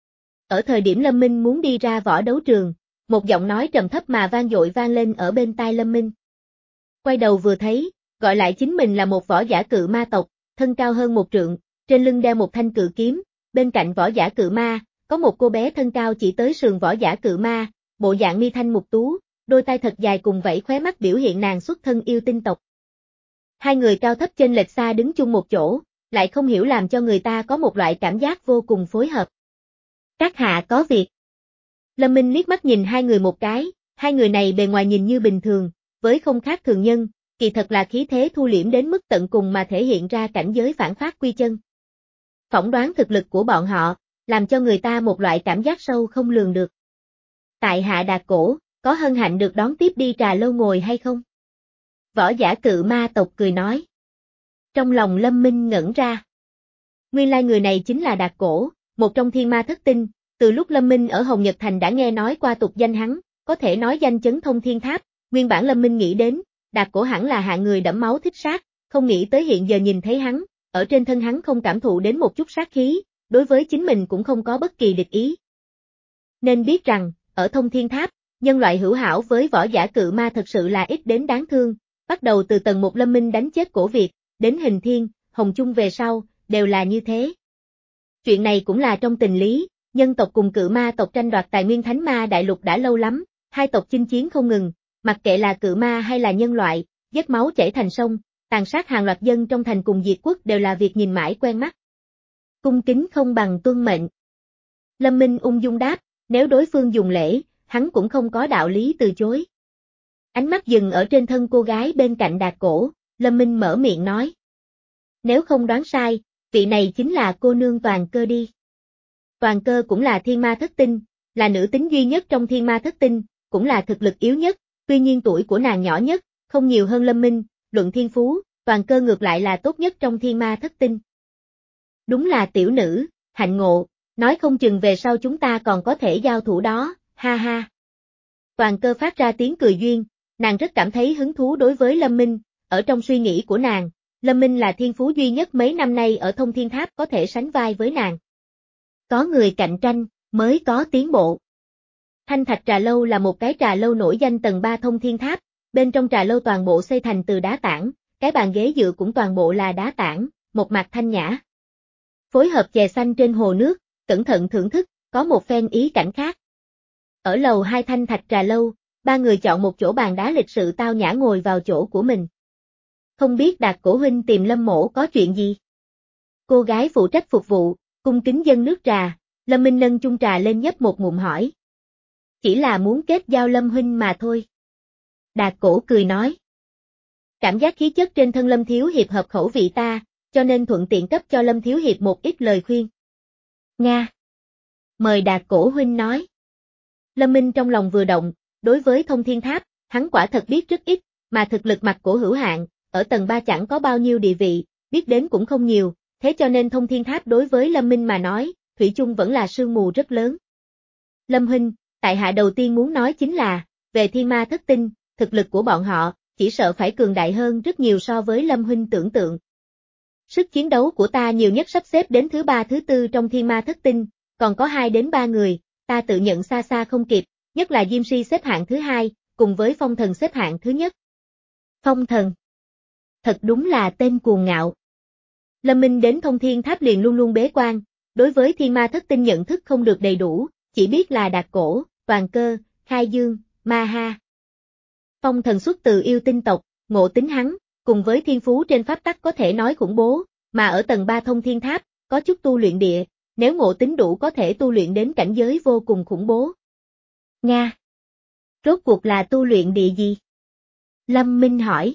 Ở thời điểm Lâm Minh muốn đi ra võ đấu trường, một giọng nói trầm thấp mà vang dội vang lên ở bên tai Lâm Minh. Quay đầu vừa thấy, gọi lại chính mình là một võ giả cự ma tộc, thân cao hơn một trượng, trên lưng đeo một thanh cự kiếm, bên cạnh võ giả cự ma, có một cô bé thân cao chỉ tới sườn võ giả cự ma, bộ dạng mi thanh mục tú, đôi tay thật dài cùng vẫy khóe mắt biểu hiện nàng xuất thân yêu tinh tộc. Hai người cao thấp chênh lệch xa đứng chung một chỗ, lại không hiểu làm cho người ta có một loại cảm giác vô cùng phối hợp. Các hạ có việc. Lâm Minh liếc mắt nhìn hai người một cái, hai người này bề ngoài nhìn như bình thường, với không khác thường nhân, kỳ thật là khí thế thu liễm đến mức tận cùng mà thể hiện ra cảnh giới phản phát quy chân. Phỏng đoán thực lực của bọn họ, làm cho người ta một loại cảm giác sâu không lường được. Tại hạ Đạt Cổ, có hân hạnh được đón tiếp đi trà lâu ngồi hay không? Võ giả cự ma tộc cười nói. Trong lòng Lâm Minh ngẩn ra. Nguyên lai người này chính là Đạt Cổ, một trong thiên ma thất tinh, từ lúc Lâm Minh ở Hồng Nhật Thành đã nghe nói qua tục danh hắn, có thể nói danh chấn thông thiên tháp, nguyên bản Lâm Minh nghĩ đến, Đạt Cổ hẳn là hạng người đẫm máu thích sát, không nghĩ tới hiện giờ nhìn thấy hắn, ở trên thân hắn không cảm thụ đến một chút sát khí, đối với chính mình cũng không có bất kỳ địch ý. Nên biết rằng, ở thông thiên tháp, nhân loại hữu hảo với võ giả cự ma thật sự là ít đến đáng thương, bắt đầu từ tầng một Lâm Minh đánh chết Cổ Việt, đến Hình Thiên, Hồng Chung về sau, đều là như thế. Chuyện này cũng là trong tình lý, nhân tộc cùng cự ma tộc tranh đoạt tài nguyên thánh ma đại lục đã lâu lắm, hai tộc chinh chiến không ngừng, mặc kệ là cự ma hay là nhân loại, vết máu chảy thành sông, tàn sát hàng loạt dân trong thành cùng diệt quốc đều là việc nhìn mãi quen mắt. Cung kính không bằng tuân mệnh. Lâm Minh ung dung đáp, nếu đối phương dùng lễ, hắn cũng không có đạo lý từ chối. Ánh mắt dừng ở trên thân cô gái bên cạnh Đạt Cổ, Lâm Minh mở miệng nói. Nếu không đoán sai, vị này chính là cô nương Toàn Cơ đi. Toàn Cơ cũng là thiên ma thất tinh, là nữ tính duy nhất trong thiên ma thất tinh, cũng là thực lực yếu nhất, tuy nhiên tuổi của nàng nhỏ nhất, không nhiều hơn Lâm Minh, luận thiên phú, Toàn Cơ ngược lại là tốt nhất trong thiên ma thất tinh. Đúng là tiểu nữ, hạnh ngộ, nói không chừng về sau chúng ta còn có thể giao thủ đó, ha ha. Toàn Cơ phát ra tiếng cười duyên, nàng rất cảm thấy hứng thú đối với Lâm Minh, ở trong suy nghĩ của nàng, Lâm Minh là thiên phú duy nhất mấy năm nay ở thông thiên tháp có thể sánh vai với nàng. Có người cạnh tranh, mới có tiến bộ. Thanh Thạch Trà Lâu là một cái trà lâu nổi danh tầng ba thông thiên tháp, bên trong trà lâu toàn bộ xây thành từ đá tảng, cái bàn ghế dựa cũng toàn bộ là đá tảng, một mặt thanh nhã. Phối hợp chè xanh trên hồ nước, cẩn thận thưởng thức, có một phen ý cảnh khác. Ở lầu hai Thanh Thạch Trà Lâu, ba người chọn một chỗ bàn đá lịch sự tao nhã ngồi vào chỗ của mình. Không biết Đạt Cổ huynh tìm Lâm mỗ có chuyện gì? Cô gái phụ trách phục vụ, cung kính dâng nước trà, Lâm Minh nâng chung trà lên nhấp một ngụm hỏi. Chỉ là muốn kết giao Lâm huynh mà thôi. Đạt Cổ cười nói. Cảm giác khí chất trên thân Lâm Thiếu Hiệp hợp khẩu vị ta, cho nên thuận tiện cấp cho Lâm Thiếu Hiệp một ít lời khuyên. Nga. Mời Đạt Cổ huynh nói. Lâm Minh trong lòng vừa động, đối với thông thiên tháp, hắn quả thật biết rất ít, mà thực lực mặt cổ hữu hạn, ở tầng ba chẳng có bao nhiêu địa vị, biết đến cũng không nhiều, thế cho nên thông thiên tháp đối với Lâm Minh mà nói, thủy chung vẫn là sương mù rất lớn. Lâm huynh, tại hạ đầu tiên muốn nói chính là, về thiên ma thất tinh, thực lực của bọn họ, chỉ sợ phải cường đại hơn rất nhiều so với Lâm huynh tưởng tượng. Sức chiến đấu của ta nhiều nhất sắp xếp đến thứ ba thứ tư trong thiên ma thất tinh, còn có hai đến ba người, ta tự nhận xa xa không kịp, nhất là Diêm Si xếp hạng thứ hai, cùng với Phong Thần xếp hạng thứ nhất. Phong Thần. Thật đúng là tên cuồng ngạo. Lâm Minh đến thông thiên tháp liền luôn luôn bế quan, đối với thiên ma thất tinh nhận thức không được đầy đủ, chỉ biết là Đạt Cổ, Toàn Cơ, Khai Dương, Ma Ha. Phong Thần xuất từ yêu tinh tộc, ngộ tính hắn, cùng với thiên phú trên pháp tắc có thể nói khủng bố, mà ở tầng ba thông thiên tháp, có chút tu luyện địa, nếu ngộ tính đủ có thể tu luyện đến cảnh giới vô cùng khủng bố. Nga. Rốt cuộc là tu luyện địa gì? Lâm Minh hỏi.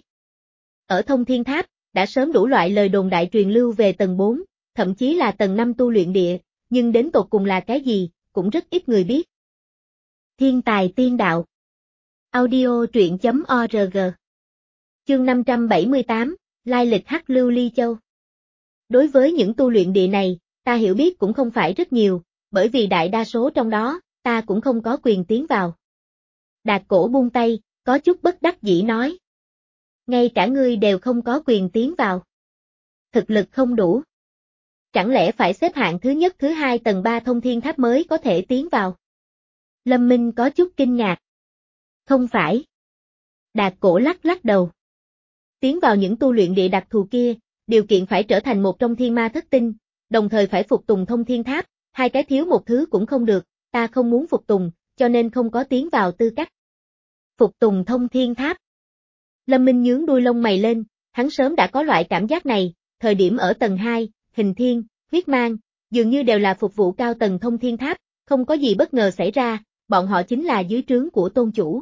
Ở thông thiên tháp, đã sớm đủ loại lời đồn đại truyền lưu về tầng bốn, thậm chí là tầng năm tu luyện địa, nhưng đến tột cùng là cái gì, cũng rất ít người biết. Thiên tài tiên đạo. Audio truyện chấm org Chương năm trăm bảy mươi tám, Lai lịch Hắc Lưu Ly Châu. Đối với những tu luyện địa này, ta hiểu biết cũng không phải rất nhiều, bởi vì đại đa số trong đó, ta cũng không có quyền tiến vào. Đạt Cổ buông tay, có chút bất đắc dĩ nói. Ngay cả ngươi đều không có quyền tiến vào. Thực lực không đủ. Chẳng lẽ phải xếp hạng thứ nhất thứ hai tầng ba thông thiên tháp mới có thể tiến vào? Lâm Minh có chút kinh ngạc. Không phải. Đạt Cổ lắc lắc đầu. Tiến vào những tu luyện địa đặc thù kia, điều kiện phải trở thành một trong thiên ma thất tinh, đồng thời phải phục tùng thông thiên tháp, hai cái thiếu một thứ cũng không được, ta không muốn phục tùng, cho nên không có tiến vào tư cách. Phục tùng thông thiên tháp. Lâm Minh nhướng đuôi lông mày lên, hắn sớm đã có loại cảm giác này, thời điểm ở tầng hai, Hình Thiên, Huyết Mang, dường như đều là phục vụ cao tầng thông thiên tháp, không có gì bất ngờ xảy ra, bọn họ chính là dưới trướng của tôn chủ.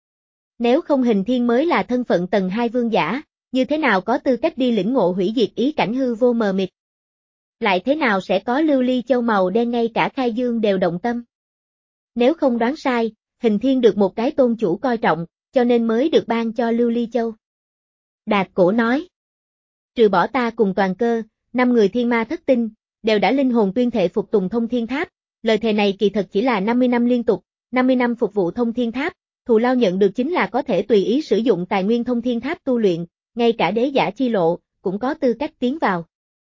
Nếu không Hình Thiên mới là thân phận tầng hai vương giả, như thế nào có tư cách đi lĩnh ngộ hủy diệt ý cảnh hư vô mờ mịt? Lại thế nào sẽ có lưu ly châu màu đen ngay cả Khai Dương đều động tâm? Nếu không đoán sai, Hình Thiên được một cái tôn chủ coi trọng, cho nên mới được ban cho lưu ly châu. Đạt Cổ nói. Trừ bỏ ta cùng Toàn Cơ, năm người thiên ma thất tinh, đều đã linh hồn tuyên thệ phục tùng thông thiên tháp, lời thề này kỳ thật chỉ là năm mươi năm liên tục, năm mươi năm phục vụ thông thiên tháp, thù lao nhận được chính là có thể tùy ý sử dụng tài nguyên thông thiên tháp tu luyện, ngay cả đế giả chi lộ, cũng có tư cách tiến vào.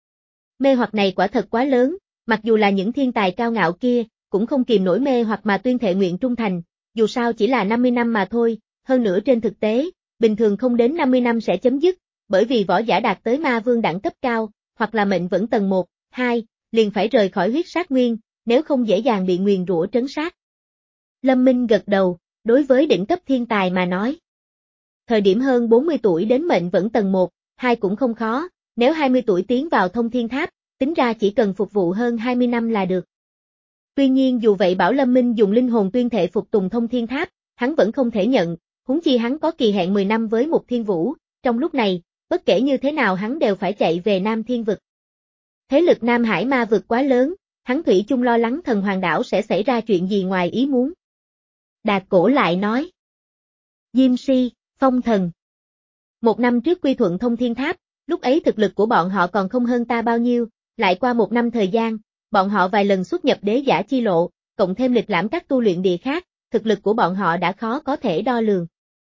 Mê hoặc này quả thật quá lớn, mặc dù là những thiên tài cao ngạo kia, cũng không kìm nổi mê hoặc mà tuyên thệ nguyện trung thành, dù sao chỉ là năm mươi năm mà thôi, hơn nữa trên thực tế, bình thường không đến năm mươi năm sẽ chấm dứt, bởi vì võ giả đạt tới ma vương đẳng cấp cao, hoặc là mệnh vẫn tầng một, hai, liền phải rời khỏi huyết sát nguyên, nếu không dễ dàng bị nguyền rủa trấn sát. Lâm Minh gật đầu, đối với đỉnh cấp thiên tài mà nói. Thời điểm hơn bốn mươi tuổi đến mệnh vẫn tầng một, hai cũng không khó, nếu hai mươi tuổi tiến vào thông thiên tháp, tính ra chỉ cần phục vụ hơn hai mươi năm là được. Tuy nhiên dù vậy bảo Lâm Minh dùng linh hồn tuyên thệ phục tùng thông thiên tháp, hắn vẫn không thể nhận, huống chi hắn có kỳ hạn mười năm với Mục Thiên Vũ, trong lúc này, bất kể như thế nào hắn đều phải chạy về Nam Thiên Vực. Thế lực Nam Hải ma vực quá lớn, hắn thủy chung lo lắng thần hoàng đảo sẽ xảy ra chuyện gì ngoài ý muốn. Đạt Cổ lại nói. Diêm Si, Phong Thần. Một năm trước quy thuận thông thiên tháp, lúc ấy thực lực của bọn họ còn không hơn ta bao nhiêu, lại qua một năm thời gian, bọn họ vài lần xuất nhập đế giả chi lộ, cộng thêm lịch lãm các tu luyện địa khác, thực lực của bọn họ đã khó có thể đo lường.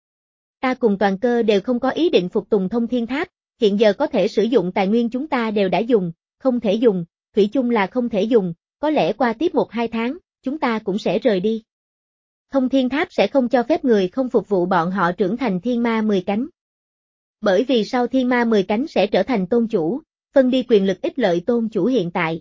Ta cùng Toàn Cơ đều không có ý định phục tùng thông thiên tháp, hiện giờ có thể sử dụng tài nguyên chúng ta đều đã dùng, không thể dùng, thủy chung là không thể dùng, có lẽ qua tiếp một hai tháng, chúng ta cũng sẽ rời đi. Thông thiên tháp sẽ không cho phép người không phục vụ bọn họ trưởng thành thiên ma mười cánh. Bởi vì sau thiên ma mười cánh sẽ trở thành tôn chủ, phân đi quyền lực ích lợi tôn chủ hiện tại.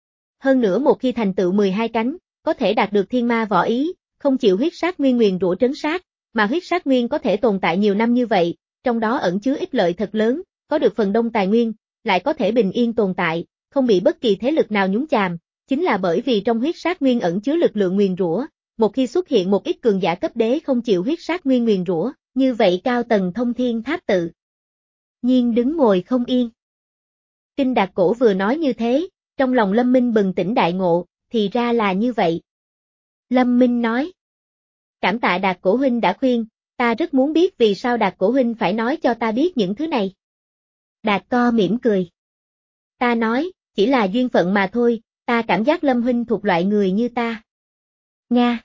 Hơn nữa một khi thành tựu mười hai cánh, có thể đạt được thiên ma võ ý, không chịu huyết sát nguyên nguyền rủa trấn sát, mà huyết sát nguyên có thể tồn tại nhiều năm như vậy, trong đó ẩn chứa ích lợi thật lớn, có được phần đông tài nguyên, lại có thể bình yên tồn tại, không bị bất kỳ thế lực nào nhúng chàm, chính là bởi vì trong huyết sát nguyên ẩn chứa lực lượng nguyền rủa, một khi xuất hiện một ít cường giả cấp đế không chịu huyết sát nguyên nguyền rủa, như vậy cao tầng thông thiên tháp tự nhiên đứng ngồi không yên. Kinh Đạt Cổ vừa nói như thế, trong lòng Lâm Minh bừng tỉnh đại ngộ, thì ra là như vậy. Lâm Minh nói. Cảm tạ Đạt Cổ huynh đã khuyên, ta rất muốn biết vì sao Đạt Cổ huynh phải nói cho ta biết những thứ này. Đạt Co mỉm cười. Ta nói, chỉ là duyên phận mà thôi, ta cảm giác Lâm huynh thuộc loại người như ta. Nga.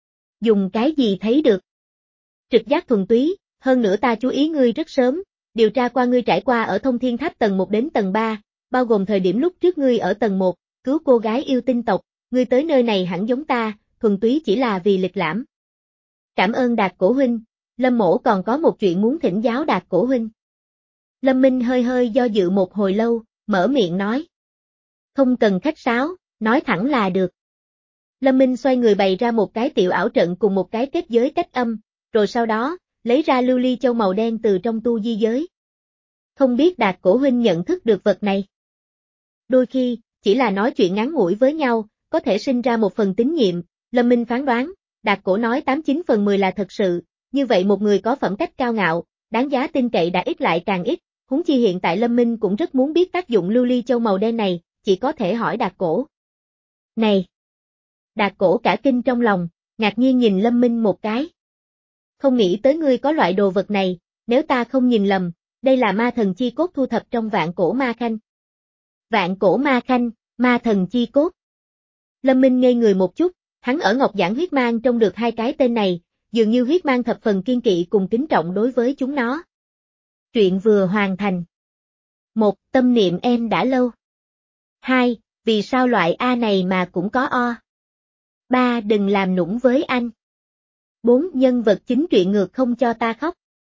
Dùng cái gì thấy được? Trực giác thuần túy, hơn nữa ta chú ý ngươi rất sớm, điều tra qua ngươi trải qua ở thông thiên tháp tầng một đến tầng ba, bao gồm thời điểm lúc trước ngươi ở tầng một, cứu cô gái yêu tinh tộc, ngươi tới nơi này hẳn giống ta, thuần túy chỉ là vì lịch lãm. Cảm ơn Đạt Cổ huynh, Lâm mỗ còn có một chuyện muốn thỉnh giáo Đạt Cổ huynh. Lâm Minh hơi hơi do dự một hồi lâu, mở miệng nói. Không cần khách sáo, nói thẳng là được. Lâm Minh xoay người bày ra một cái tiểu ảo trận cùng một cái kết giới cách âm, rồi sau đó, lấy ra lưu ly châu màu đen từ trong tu di giới. Không biết Đạt Cổ huynh nhận thức được vật này. Đôi khi, chỉ là nói chuyện ngắn ngủi với nhau, có thể sinh ra một phần tín nhiệm, Lâm Minh phán đoán, Đạt Cổ nói tám chín phần mười là thật sự, như vậy một người có phẩm cách cao ngạo, đáng giá tin cậy đã ít lại càng ít, huống chi hiện tại Lâm Minh cũng rất muốn biết tác dụng lưu ly châu màu đen này, chỉ có thể hỏi Đạt Cổ. Này! Đạt Cổ cả kinh trong lòng, ngạc nhiên nhìn Lâm Minh một cái. Không nghĩ tới ngươi có loại đồ vật này, nếu ta không nhìn lầm, đây là ma thần chi cốt thu thập trong vạn cổ ma khanh. Vạn cổ ma khanh, ma thần chi cốt. Lâm Minh ngây người một chút, hắn ở Ngọc Giản huyết mang trông được hai cái tên này, dường như huyết mang thập phần kiên kỵ cùng kính trọng đối với chúng nó. Truyện vừa hoàn thành. một. Tâm niệm em đã lâu. hai. Vì sao loại A này mà cũng có O? ba. Đừng làm nũng với anh. bốn. Nhân vật chính truyện ngược không cho ta khóc.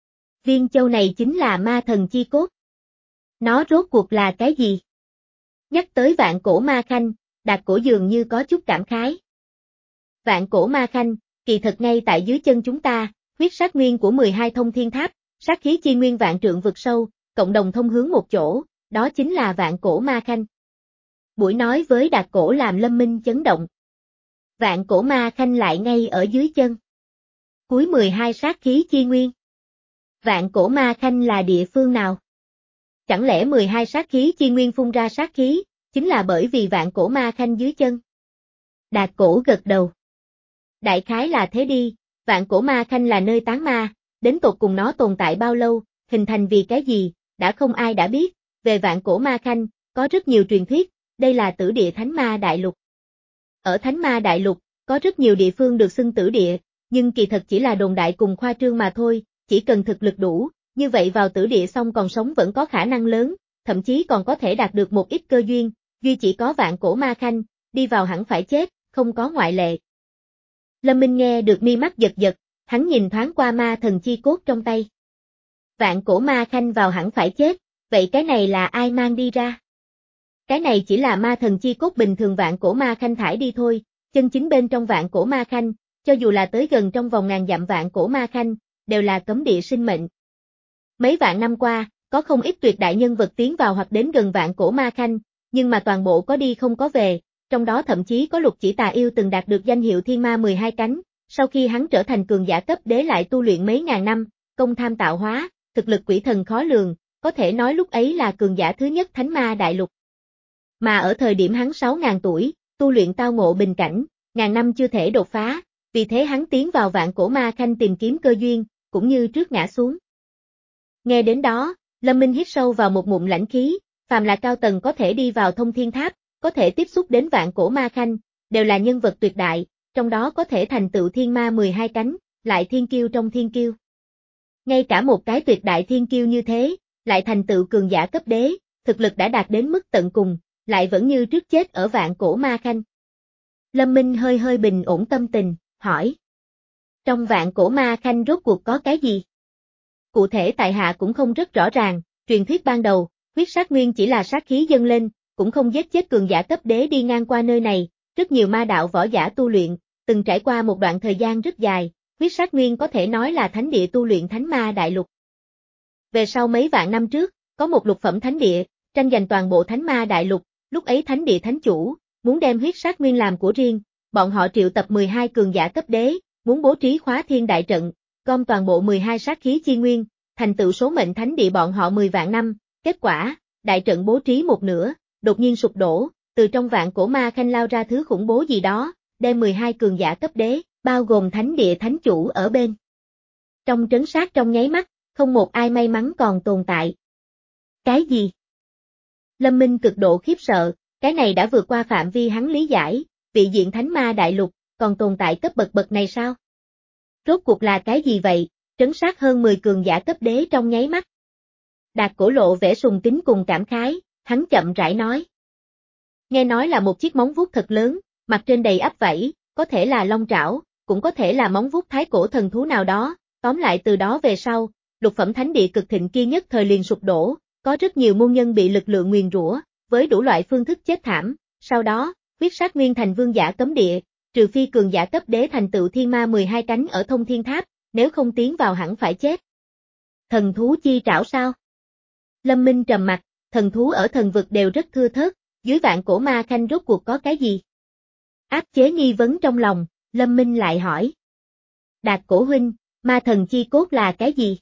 Viên châu này chính là ma thần chi cốt. Nó rốt cuộc là cái gì? Nhắc tới vạn cổ ma khanh, Đạt Cổ dường như có chút cảm khái. Vạn cổ ma khanh, kỳ thật ngay tại dưới chân chúng ta, huyết sát nguyên của mười hai thông thiên tháp, sát khí chi nguyên vạn trượng vực sâu, cộng đồng thông hướng một chỗ, đó chính là vạn cổ ma khanh. Buổi nói với Đạt Cổ làm Lâm Minh chấn động. Vạn cổ ma khanh lại ngay ở dưới chân. Cuối mười hai sát khí chi nguyên. Vạn cổ ma khanh là địa phương nào? Chẳng lẽ mười hai sát khí chi nguyên phun ra sát khí, chính là bởi vì vạn cổ ma khanh dưới chân? Đạt Cổ gật đầu. Đại khái là thế đi, vạn cổ ma khanh là nơi tán ma, đến tột cùng nó tồn tại bao lâu, hình thành vì cái gì, đã không ai đã biết. Về vạn cổ ma khanh, có rất nhiều truyền thuyết, đây là tử địa thánh ma đại lục. Ở thánh ma đại lục, có rất nhiều địa phương được xưng tử địa, nhưng kỳ thật chỉ là đồn đại cùng khoa trương mà thôi, chỉ cần thực lực đủ, như vậy vào tử địa xong còn sống vẫn có khả năng lớn, thậm chí còn có thể đạt được một ít cơ duyên, duy chỉ có vạn cổ ma khanh, đi vào hẳn phải chết, không có ngoại lệ. Lâm Minh nghe được mi mắt giật giật, hắn nhìn thoáng qua ma thần chi cốt trong tay. Vạn cổ ma khanh vào hẳn phải chết, vậy cái này là ai mang đi ra? Cái này chỉ là ma thần chi cốt bình thường vạn cổ ma khanh thải đi thôi, chân chính bên trong vạn cổ ma khanh, cho dù là tới gần trong vòng ngàn dặm vạn cổ ma khanh, đều là cấm địa sinh mệnh. Mấy vạn năm qua, có không ít tuyệt đại nhân vật tiến vào hoặc đến gần vạn cổ ma khanh, nhưng mà toàn bộ có đi không có về, trong đó thậm chí có Lục Chỉ Tà Yêu từng đạt được danh hiệu thiên ma mười hai cánh, sau khi hắn trở thành cường giả cấp đế lại tu luyện mấy ngàn năm, công tham tạo hóa, thực lực quỷ thần khó lường, có thể nói lúc ấy là cường giả thứ nhất thánh ma đại lục. Mà ở thời điểm hắn sáu ngàn tuổi, tu luyện tao ngộ bình cảnh, ngàn năm chưa thể đột phá, vì thế hắn tiến vào vạn cổ ma khanh tìm kiếm cơ duyên, cũng như trước ngã xuống. Nghe đến đó, Lâm Minh hít sâu vào một ngụm lãnh khí, phàm là cao tầng có thể đi vào thông thiên tháp, có thể tiếp xúc đến vạn cổ ma khanh, đều là nhân vật tuyệt đại, trong đó có thể thành tựu thiên ma mười hai cánh, lại thiên kiêu trong thiên kiêu. Ngay cả một cái tuyệt đại thiên kiêu như thế, lại thành tựu cường giả cấp đế, thực lực đã đạt đến mức tận cùng, lại vẫn như trước chết ở vạn cổ ma khanh. Lâm Minh hơi hơi bình ổn tâm tình, hỏi. Trong vạn cổ ma khanh rốt cuộc có cái gì? Cụ thể tại hạ cũng không rất rõ ràng, truyền thuyết ban đầu, huyết sát nguyên chỉ là sát khí dâng lên, cũng không giết chết cường giả cấp đế đi ngang qua nơi này, rất nhiều ma đạo võ giả tu luyện, từng trải qua một đoạn thời gian rất dài, huyết sát nguyên có thể nói là thánh địa tu luyện thánh ma đại lục. Về sau mấy vạn năm trước, có một lục phẩm thánh địa, tranh giành toàn bộ thánh ma đại lục, lúc ấy thánh địa thánh chủ, muốn đem huyết sát nguyên làm của riêng, bọn họ triệu tập mười hai cường giả cấp đế, muốn bố trí khóa thiên đại trận, gom toàn bộ mười hai sát khí chi nguyên, thành tựu số mệnh thánh địa bọn họ mười vạn năm, kết quả, đại trận bố trí một nửa, đột nhiên sụp đổ, từ trong vạn cổ ma khanh lao ra thứ khủng bố gì đó, đem mười hai cường giả cấp đế, bao gồm thánh địa thánh chủ ở bên. Trong trấn sát trong nháy mắt, không một ai may mắn còn tồn tại. Cái gì? Lâm Minh cực độ khiếp sợ, cái này đã vượt qua phạm vi hắn lý giải, vị diện thánh ma đại lục, còn tồn tại cấp bậc bậc này sao? Rốt cuộc là cái gì vậy, trấn sát hơn mười cường giả cấp đế trong nháy mắt. Đạt Cổ lộ vẻ sùng kính cùng cảm khái, hắn chậm rãi nói. Nghe nói là một chiếc móng vuốt thật lớn, mặt trên đầy ắp vảy, có thể là long trảo, cũng có thể là móng vuốt thái cổ thần thú nào đó, tóm lại từ đó về sau, lục phẩm thánh địa cực thịnh kia nhất thời liền sụp đổ, có rất nhiều môn nhân bị lực lượng nguyền rủa, với đủ loại phương thức chết thảm, sau đó, huyết sát nguyên thành vương giả cấm địa, trừ phi cường giả cấp đế thành tựu thiên ma mười hai cánh ở thông thiên tháp, nếu không tiến vào hẳn phải chết. Thần thú chi trảo sao? Lâm Minh trầm mặt, thần thú ở thần vực đều rất thưa thớt, dưới vạn cổ ma khanh rốt cuộc có cái gì? Áp chế nghi vấn trong lòng, Lâm Minh lại hỏi. Đạt Cổ huynh, ma thần chi cốt là cái gì?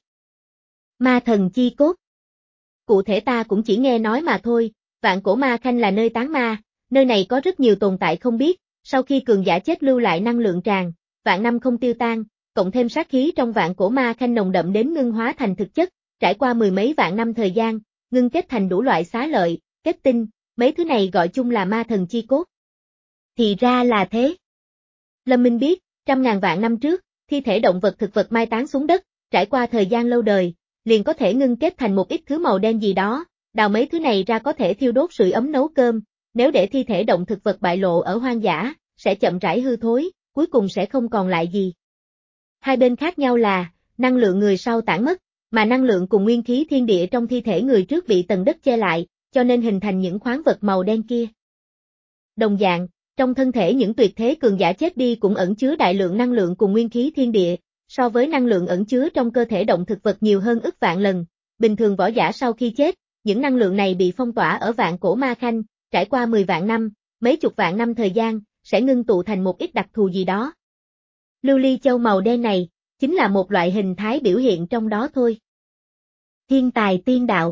Ma thần chi cốt? Cụ thể ta cũng chỉ nghe nói mà thôi, vạn cổ ma khanh là nơi tán ma, nơi này có rất nhiều tồn tại không biết, sau khi cường giả chết lưu lại năng lượng tràn, vạn năm không tiêu tan, cộng thêm sát khí trong vạn cổ ma khanh nồng đậm đến ngưng hóa thành thực chất, trải qua mười mấy vạn năm thời gian, ngưng kết thành đủ loại xá lợi, kết tinh, mấy thứ này gọi chung là ma thần chi cốt. Thì ra là thế. Lâm Minh biết, trăm ngàn vạn năm trước, thi thể động vật thực vật mai táng xuống đất, trải qua thời gian lâu đời, liền có thể ngưng kết thành một ít thứ màu đen gì đó, đào mấy thứ này ra có thể thiêu đốt sưởi ấm nấu cơm, nếu để thi thể động thực vật bại lộ ở hoang dã, sẽ chậm rãi hư thối, cuối cùng sẽ không còn lại gì. Hai bên khác nhau là, năng lượng người sau tản mất, mà năng lượng cùng nguyên khí thiên địa trong thi thể người trước bị tầng đất che lại, cho nên hình thành những khoáng vật màu đen kia. Đồng dạng, trong thân thể những tuyệt thế cường giả chết đi cũng ẩn chứa đại lượng năng lượng cùng nguyên khí thiên địa, so với năng lượng ẩn chứa trong cơ thể động thực vật nhiều hơn ức vạn lần. Bình thường võ giả sau khi chết, những năng lượng này bị phong tỏa ở vạn cổ ma khanh, trải qua mười vạn năm, mấy chục vạn năm thời gian, sẽ ngưng tụ thành một ít đặc thù gì đó. Lưu ly châu màu đen này, chính là một loại hình thái biểu hiện trong đó thôi. Thiên tài tiên đạo.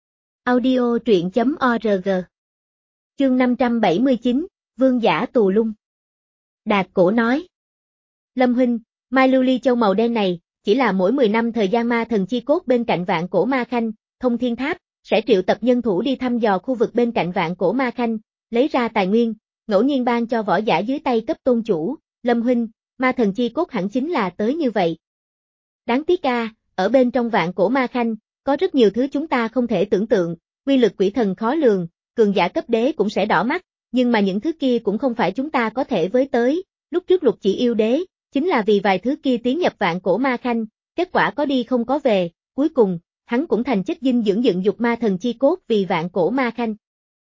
Audio truyện chấm org. Chương năm trăm bảy mươi chín, Vương giả tù lung. Đạt Cổ nói. Lâm huynh, mai lưu ly châu màu đen này, chỉ là mỗi mười năm thời gian ma thần chi cốt bên cạnh vạn cổ ma khanh, thông thiên tháp, sẽ triệu tập nhân thủ đi thăm dò khu vực bên cạnh vạn cổ ma khanh, lấy ra tài nguyên, ngẫu nhiên ban cho võ giả dưới tay cấp tôn chủ. Lâm huynh, ma thần chi cốt hẳn chính là tới như vậy. Đáng tiếc a, ở bên trong vạn cổ ma khanh, có rất nhiều thứ chúng ta không thể tưởng tượng, quy lực quỷ thần khó lường, cường giả cấp đế cũng sẽ đỏ mắt, nhưng mà những thứ kia cũng không phải chúng ta có thể với tới. Lúc trước Lục Chỉ yêu đế, chính là vì vài thứ kia tiến nhập vạn cổ ma khanh, kết quả có đi không có về, cuối cùng, hắn cũng thành chất dinh dưỡng dựng dục ma thần chi cốt vì vạn cổ ma khanh.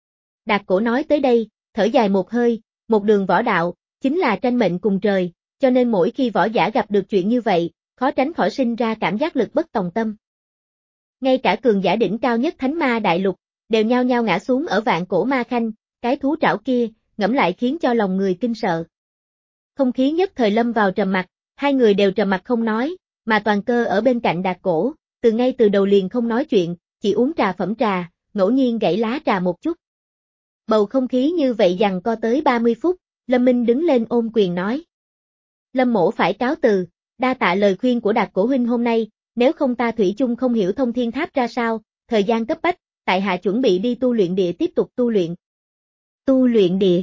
Đạt Cổ nói tới đây, thở dài một hơi, một đường võ đạo, chính là tranh mệnh cùng trời, cho nên mỗi khi võ giả gặp được chuyện như vậy, khó tránh khỏi sinh ra cảm giác lực bất tòng tâm. Ngay cả cường giả đỉnh cao nhất Thánh Ma Đại Lục, đều nhao nhao ngã xuống ở vạn cổ ma khanh, cái thú trảo kia, ngẫm lại khiến cho lòng người kinh sợ. Không khí nhất thời lâm vào trầm mặc, hai người đều trầm mặc không nói, mà Toàn Cơ ở bên cạnh Đạt Cổ, từ ngay từ đầu liền không nói chuyện, chỉ uống trà phẩm trà, ngẫu nhiên gãy lá trà một chút. Bầu không khí như vậy giằng co tới ba mươi phút, Lâm Minh đứng lên ôm quyền nói. Lâm mỗ phải cáo từ, đa tạ lời khuyên của Đạt Cổ huynh hôm nay, nếu không ta thủy chung không hiểu thông thiên tháp ra sao, thời gian cấp bách, tại hạ chuẩn bị đi tu luyện địa tiếp tục tu luyện. Tu luyện địa.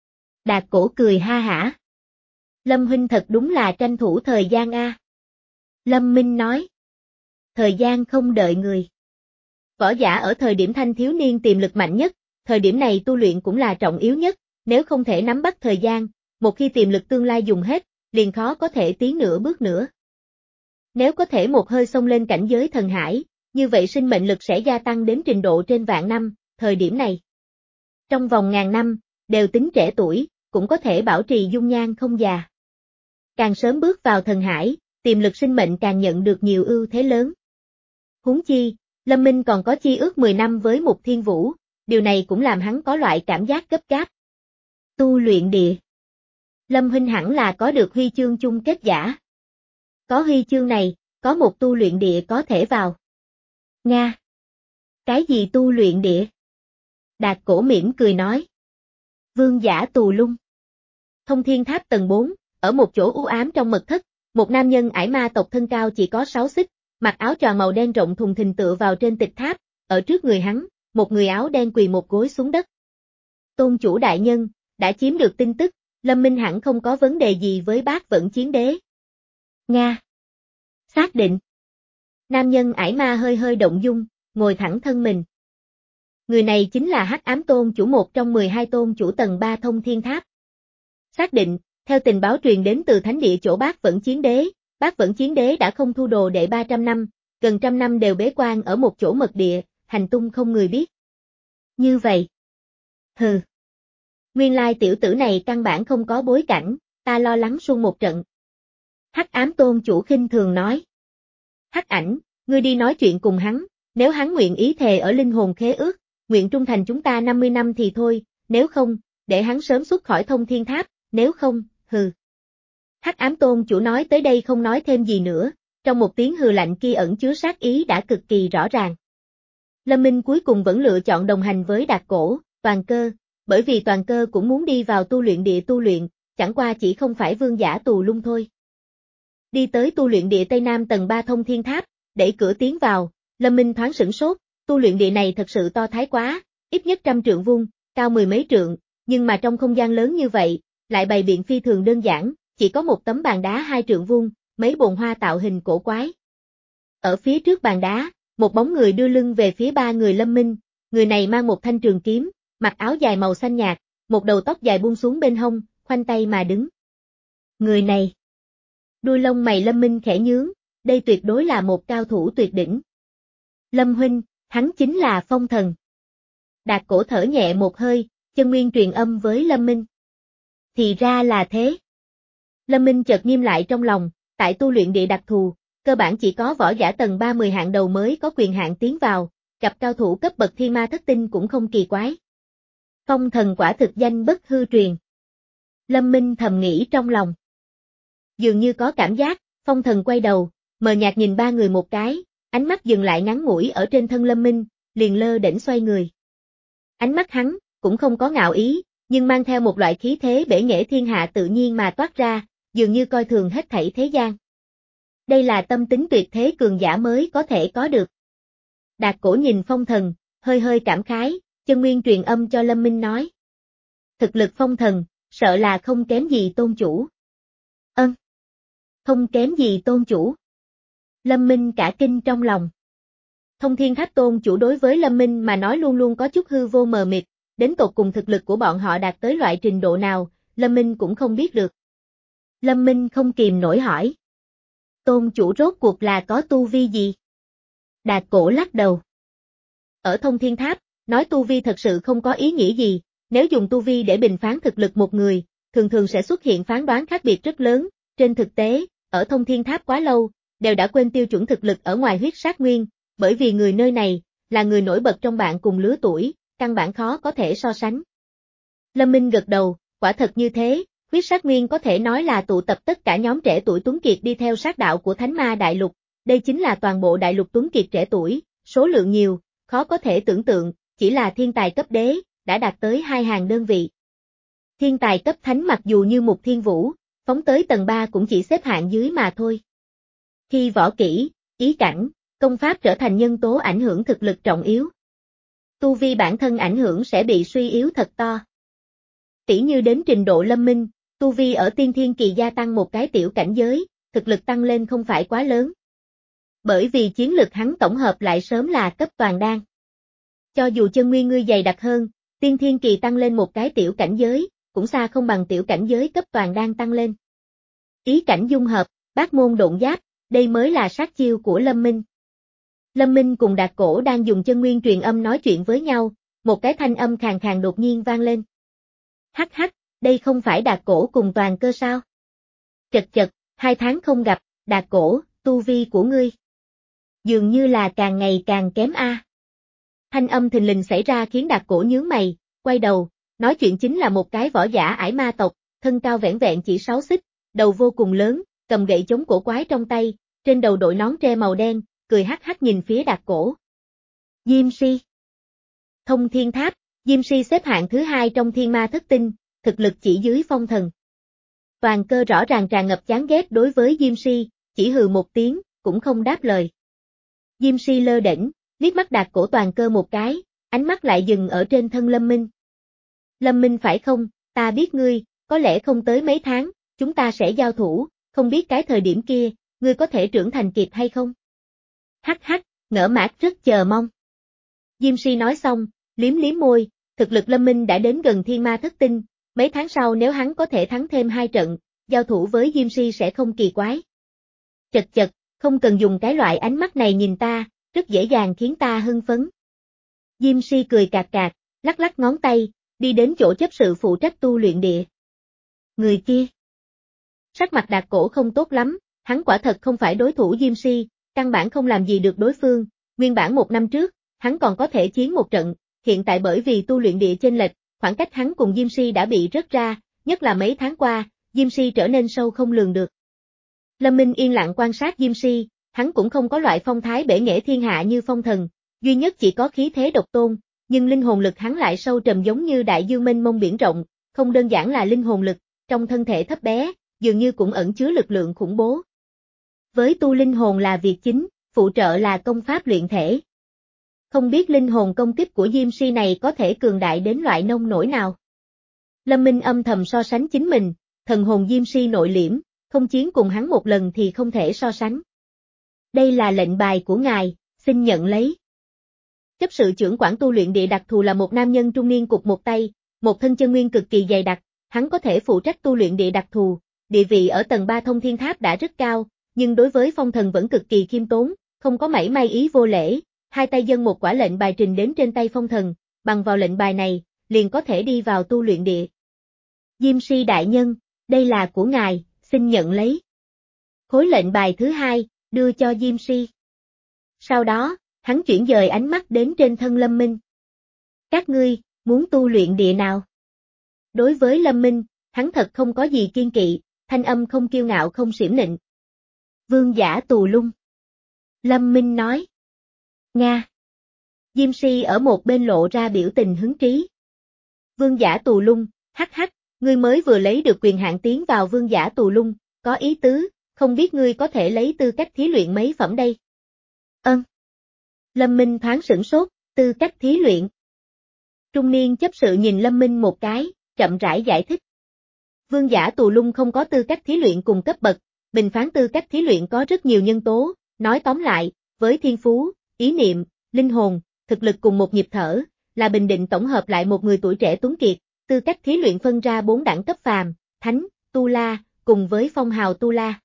Đạt Cổ cười ha hả. Lâm huynh thật đúng là tranh thủ thời gian a. Lâm Minh nói. Thời gian không đợi người. Võ giả ở thời điểm thanh thiếu niên tiềm lực mạnh nhất, thời điểm này tu luyện cũng là trọng yếu nhất, nếu không thể nắm bắt thời gian, một khi tiềm lực tương lai dùng hết, liền khó có thể tiến nửa bước nữa. Nếu có thể một hơi xông lên cảnh giới thần hải, như vậy sinh mệnh lực sẽ gia tăng đến trình độ trên vạn năm, thời điểm này. Trong vòng ngàn năm, đều tính trẻ tuổi, cũng có thể bảo trì dung nhan không già. Càng sớm bước vào thần hải, tiềm lực sinh mệnh càng nhận được nhiều ưu thế lớn. Huống chi, Lâm Minh còn có chi ước mười năm với Mục Thiên Vũ, điều này cũng làm hắn có loại cảm giác gấp gáp. Tu luyện địa. Lâm huynh hẳn là có được huy chương chung kết giả. Có huy chương này, có một tu luyện địa có thể vào. Nga. Cái gì tu luyện địa? Đạt Cổ mỉm cười nói. Vương giả tù lung. Thông thiên tháp tầng bốn, ở một chỗ u ám trong mật thất, một nam nhân ải ma tộc thân cao chỉ có sáu xích, mặc áo choàng màu đen rộng thùng thình tựa vào trên tịch tháp, ở trước người hắn, một người áo đen quỳ một gối xuống đất. Tôn chủ đại nhân, đã chiếm được tin tức, Lâm Minh hẳn không có vấn đề gì với Bác Vẫn Chiến Đế. Nga. Xác định. Nam nhân ải ma hơi hơi động dung, ngồi thẳng thân mình. Người này chính là Hắc Ám Tôn chủ một trong mười hai tôn chủ tầng ba thông thiên tháp. Xác định, theo tình báo truyền đến từ thánh địa chỗ Bác Vẫn Chiến Đế, Bác Vẫn Chiến Đế đã không thu đồ đệ ba trăm năm, gần trăm năm đều bế quan ở một chỗ mật địa, hành tung không người biết. Như vậy. Hừ. Nguyên lai tiểu tử này căn bản không có bối cảnh, ta lo lắng suông một trận. Hắc Ám Tôn chủ khinh thường nói. Hắc Ảnh, ngươi đi nói chuyện cùng hắn, nếu hắn nguyện ý thề ở linh hồn khế ước, nguyện trung thành chúng ta năm mươi năm thì thôi, nếu không, để hắn sớm xuất khỏi thông thiên tháp, nếu không, hừ. Hắc Ám Tôn chủ nói tới đây không nói thêm gì nữa, trong một tiếng hừ lạnh kia ẩn chứa sát ý đã cực kỳ rõ ràng. Lâm Minh cuối cùng vẫn lựa chọn đồng hành với Đạt Cổ, Toàn Cơ, bởi vì Toàn Cơ cũng muốn đi vào tu luyện địa tu luyện, chẳng qua chỉ không phải vương giả tù lung thôi. đi tới tu luyện địa Tây Nam tầng ba thông thiên tháp, đẩy cửa tiến vào, Lâm Minh thoáng sửng sốt, tu luyện địa này thật sự to thái quá, ít nhất trăm trượng vuông, cao mười mấy trượng, nhưng mà trong không gian lớn như vậy, lại bày biện phi thường đơn giản, chỉ có một tấm bàn đá hai trượng vuông, mấy bồn hoa tạo hình cổ quái. Ở phía trước bàn đá, một bóng người đưa lưng về phía ba người Lâm Minh, người này mang một thanh trường kiếm, mặc áo dài màu xanh nhạt, một đầu tóc dài buông xuống bên hông, khoanh tay mà đứng. Người này. Đuôi lông mày Lâm Minh khẽ nhướng, đây tuyệt đối là một cao thủ tuyệt đỉnh. Lâm huynh, hắn chính là Phong Thần. Đạt Cổ thở nhẹ một hơi, chân nguyên truyền âm với Lâm Minh. Thì ra là thế. Lâm Minh chợt nghiêm lại trong lòng, tại tu luyện địa đặc thù, cơ bản chỉ có võ giả tầng ba mươi hạng đầu mới có quyền hạn tiến vào, gặp cao thủ cấp bậc thiên ma thất tinh cũng không kỳ quái. Phong Thần quả thực danh bất hư truyền. Lâm Minh thầm nghĩ trong lòng. Dường như có cảm giác, Phong Thần quay đầu, mờ nhạt nhìn ba người một cái, ánh mắt dừng lại ngắn ngủi ở trên thân Lâm Minh, liền lơ đễnh xoay người. Ánh mắt hắn, cũng không có ngạo ý, nhưng mang theo một loại khí thế bể nghệ thiên hạ tự nhiên mà toát ra, dường như coi thường hết thảy thế gian. Đây là tâm tính tuyệt thế cường giả mới có thể có được. Đạt Cổ nhìn Phong Thần, hơi hơi cảm khái, chân nguyên truyền âm cho Lâm Minh nói. Thực lực Phong Thần, sợ là không kém gì tôn chủ. Ân. Không kém gì tôn chủ. Lâm Minh cả kinh trong lòng. Thông Thiên Tháp tôn chủ đối với Lâm Minh mà nói luôn luôn có chút hư vô mờ mịt, đến tột cùng thực lực của bọn họ đạt tới loại trình độ nào, Lâm Minh cũng không biết được. Lâm Minh không kìm nổi hỏi. Tôn chủ rốt cuộc là có tu vi gì? Đạt Cổ lắc đầu. Ở Thông Thiên Tháp, nói tu vi thật sự không có ý nghĩa gì, nếu dùng tu vi để bình phán thực lực một người, thường thường sẽ xuất hiện phán đoán khác biệt rất lớn, trên thực tế, ở Thông Thiên Tháp quá lâu, đều đã quên tiêu chuẩn thực lực ở ngoài huyết sát nguyên, bởi vì người nơi này, là người nổi bật trong bạn cùng lứa tuổi, căn bản khó có thể so sánh. Lâm Minh gật đầu, quả thật như thế, huyết sát nguyên có thể nói là tụ tập tất cả nhóm trẻ tuổi tuấn kiệt đi theo sát đạo của Thánh Ma Đại Lục, đây chính là toàn bộ đại lục tuấn kiệt trẻ tuổi, số lượng nhiều, khó có thể tưởng tượng, chỉ là thiên tài cấp đế, đã đạt tới hai hàng đơn vị. Thiên tài cấp thánh mặc dù như Mục Thiên Vũ, phóng tới tầng ba cũng chỉ xếp hạng dưới mà thôi. Khi võ kỹ, ý cảnh, công pháp trở thành nhân tố ảnh hưởng thực lực trọng yếu. Tu vi bản thân ảnh hưởng sẽ bị suy yếu thật to. Tỉ như đến trình độ Lâm Minh, tu vi ở tiên thiên kỳ gia tăng một cái tiểu cảnh giới, thực lực tăng lên không phải quá lớn. Bởi vì chiến lực hắn tổng hợp lại sớm là cấp toàn đan. Cho dù chân nguyên ngươi dày đặc hơn, tiên thiên kỳ tăng lên một cái tiểu cảnh giới, cũng xa không bằng tiểu cảnh giới cấp toàn đan tăng lên. Ý cảnh dung hợp, bát môn độn giáp, đây mới là sát chiêu của Lâm Minh. Lâm Minh cùng Đạt Cổ đang dùng chân nguyên truyền âm nói chuyện với nhau, một cái thanh âm khàn khàn đột nhiên vang lên. Hắc hắc, đây không phải Đạt Cổ cùng Toàn Cơ sao? Chật chật, hai tháng không gặp, Đạt Cổ, tu vi của ngươi. Dường như là càng ngày càng kém a. Thanh âm thình lình xảy ra khiến Đạt Cổ nhướng mày, quay đầu, nói chuyện chính là một cái võ giả ải ma tộc, thân cao vẻn vẹn chỉ sáu xích, đầu vô cùng lớn, cầm gậy chống cổ quái trong tay, trên đầu đội nón tre màu đen, cười hắc hắc nhìn phía Đạt Cổ. Diêm Si. Thông Thiên Tháp, Diêm Si xếp hạng thứ hai trong thiên ma thất tinh, thực lực chỉ dưới Phong Thần. Toàn Cơ rõ ràng tràn ngập chán ghét đối với Diêm Si, chỉ hừ một tiếng, cũng không đáp lời. Diêm Si lơ đễnh, liếc mắt Đạt Cổ Toàn Cơ một cái, ánh mắt lại dừng ở trên thân Lâm Minh. Lâm Minh phải không, ta biết ngươi, có lẽ không tới mấy tháng, chúng ta sẽ giao thủ, không biết cái thời điểm kia, ngươi có thể trưởng thành kịp hay không? Hắc hắc, ngỡ mát rất chờ mong. Diêm Si nói xong, liếm liếm môi, thực lực Lâm Minh đã đến gần thiên ma thất tinh, mấy tháng sau nếu hắn có thể thắng thêm hai trận, giao thủ với Diêm Si sẽ không kỳ quái. Chật chật, không cần dùng cái loại ánh mắt này nhìn ta, rất dễ dàng khiến ta hưng phấn. Diêm Si cười cạc cạc, lắc lắc ngón tay, đi đến chỗ chấp sự phụ trách tu luyện địa. Người kia. Sắc mặt Đạt Cổ không tốt lắm, hắn quả thật không phải đối thủ Diêm Si, căn bản không làm gì được đối phương, nguyên bản một năm trước, hắn còn có thể chiến một trận, hiện tại bởi vì tu luyện địa chênh lệch, khoảng cách hắn cùng Diêm Si đã bị rớt ra, nhất là mấy tháng qua, Diêm Si trở nên sâu không lường được. Lâm Minh yên lặng quan sát Diêm Si, hắn cũng không có loại phong thái bể nghệ thiên hạ như Phong Thần, duy nhất chỉ có khí thế độc tôn, nhưng linh hồn lực hắn lại sâu trầm giống như đại dương mênh mông biển rộng, không đơn giản là linh hồn lực, trong thân thể thấp bé, dường như cũng ẩn chứa lực lượng khủng bố. Với tu linh hồn là việc chính, phụ trợ là công pháp luyện thể. Không biết linh hồn công kích của Diêm Si này có thể cường đại đến loại nông nổi nào. Lâm Minh âm thầm so sánh chính mình, thần hồn Diêm Si nội liễm, không chiến cùng hắn một lần thì không thể so sánh. Đây là lệnh bài của ngài, xin nhận lấy. Chấp sự trưởng quản tu luyện địa đặc thù là một nam nhân trung niên cụt một tay, một thân chân nguyên cực kỳ dày đặc, hắn có thể phụ trách tu luyện địa đặc thù, địa vị ở tầng ba thông thiên tháp đã rất cao, nhưng đối với phong thần vẫn cực kỳ khiêm tốn, không có mảy may ý vô lễ, hai tay dâng một quả lệnh bài trình đến trên tay phong thần, bằng vào lệnh bài này, liền có thể đi vào tu luyện địa. Diêm Si đại nhân, đây là của ngài, xin nhận lấy. Khối lệnh bài thứ hai, đưa cho Diêm Si. Sau đó, hắn chuyển dời ánh mắt đến trên thân Lâm Minh. Các ngươi, muốn tu luyện địa nào? Đối với Lâm Minh, hắn thật không có gì kiên kỵ, thanh âm không kiêu ngạo không xiểm nịnh. Vương giả Tù Lung. Lâm Minh nói. Nga. Diêm Si ở một bên lộ ra biểu tình hứng trí. Vương giả Tù Lung, hắc hắc, ngươi mới vừa lấy được quyền hạn tiến vào Vương giả Tù Lung, có ý tứ, không biết ngươi có thể lấy tư cách thí luyện mấy phẩm đây? Ơn. Lâm Minh thoáng sửng sốt, tư cách thí luyện. Trung niên chấp sự nhìn Lâm Minh một cái, chậm rãi giải thích. Vương giả Tù Lung không có tư cách thí luyện cùng cấp bậc, bình phán tư cách thí luyện có rất nhiều nhân tố, nói tóm lại, với thiên phú, ý niệm, linh hồn, thực lực cùng một nhịp thở, là bình định tổng hợp lại một người tuổi trẻ tuấn kiệt, tư cách thí luyện phân ra bốn đẳng cấp phàm, thánh, tu la, cùng với phong hào tu la.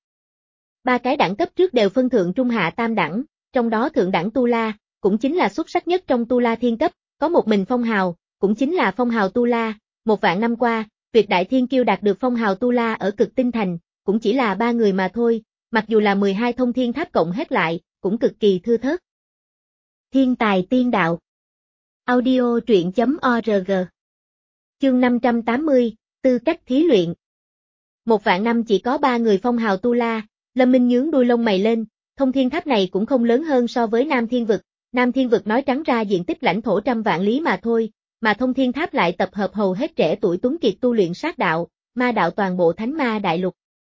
Ba cái đẳng cấp trước đều phân thượng trung hạ tam đẳng, trong đó thượng đẳng tu la, cũng chính là xuất sắc nhất trong tu la thiên cấp, có một mình phong hào, cũng chính là phong hào tu la, một vạn năm qua, tuyệt đại thiên kiêu đạt được phong hào tu la ở cực tinh thành, cũng chỉ là ba người mà thôi, mặc dù là mười hai thông thiên tháp cộng hết lại, cũng cực kỳ thưa thớt. Thiên tài tiên đạo. Audio truyện chấm org. Chương năm trăm tám mươi, tư cách thí luyện. Một vạn năm chỉ có ba người phong hào tu la, Lâm Minh nhướng đuôi lông mày lên, thông thiên tháp này cũng không lớn hơn so với Nam Thiên Vực, Nam Thiên Vực nói trắng ra diện tích lãnh thổ trăm vạn lý mà thôi, mà thông thiên tháp lại tập hợp hầu hết trẻ tuổi tuấn kiệt tu luyện sát đạo, ma đạo toàn bộ thánh ma đại lục.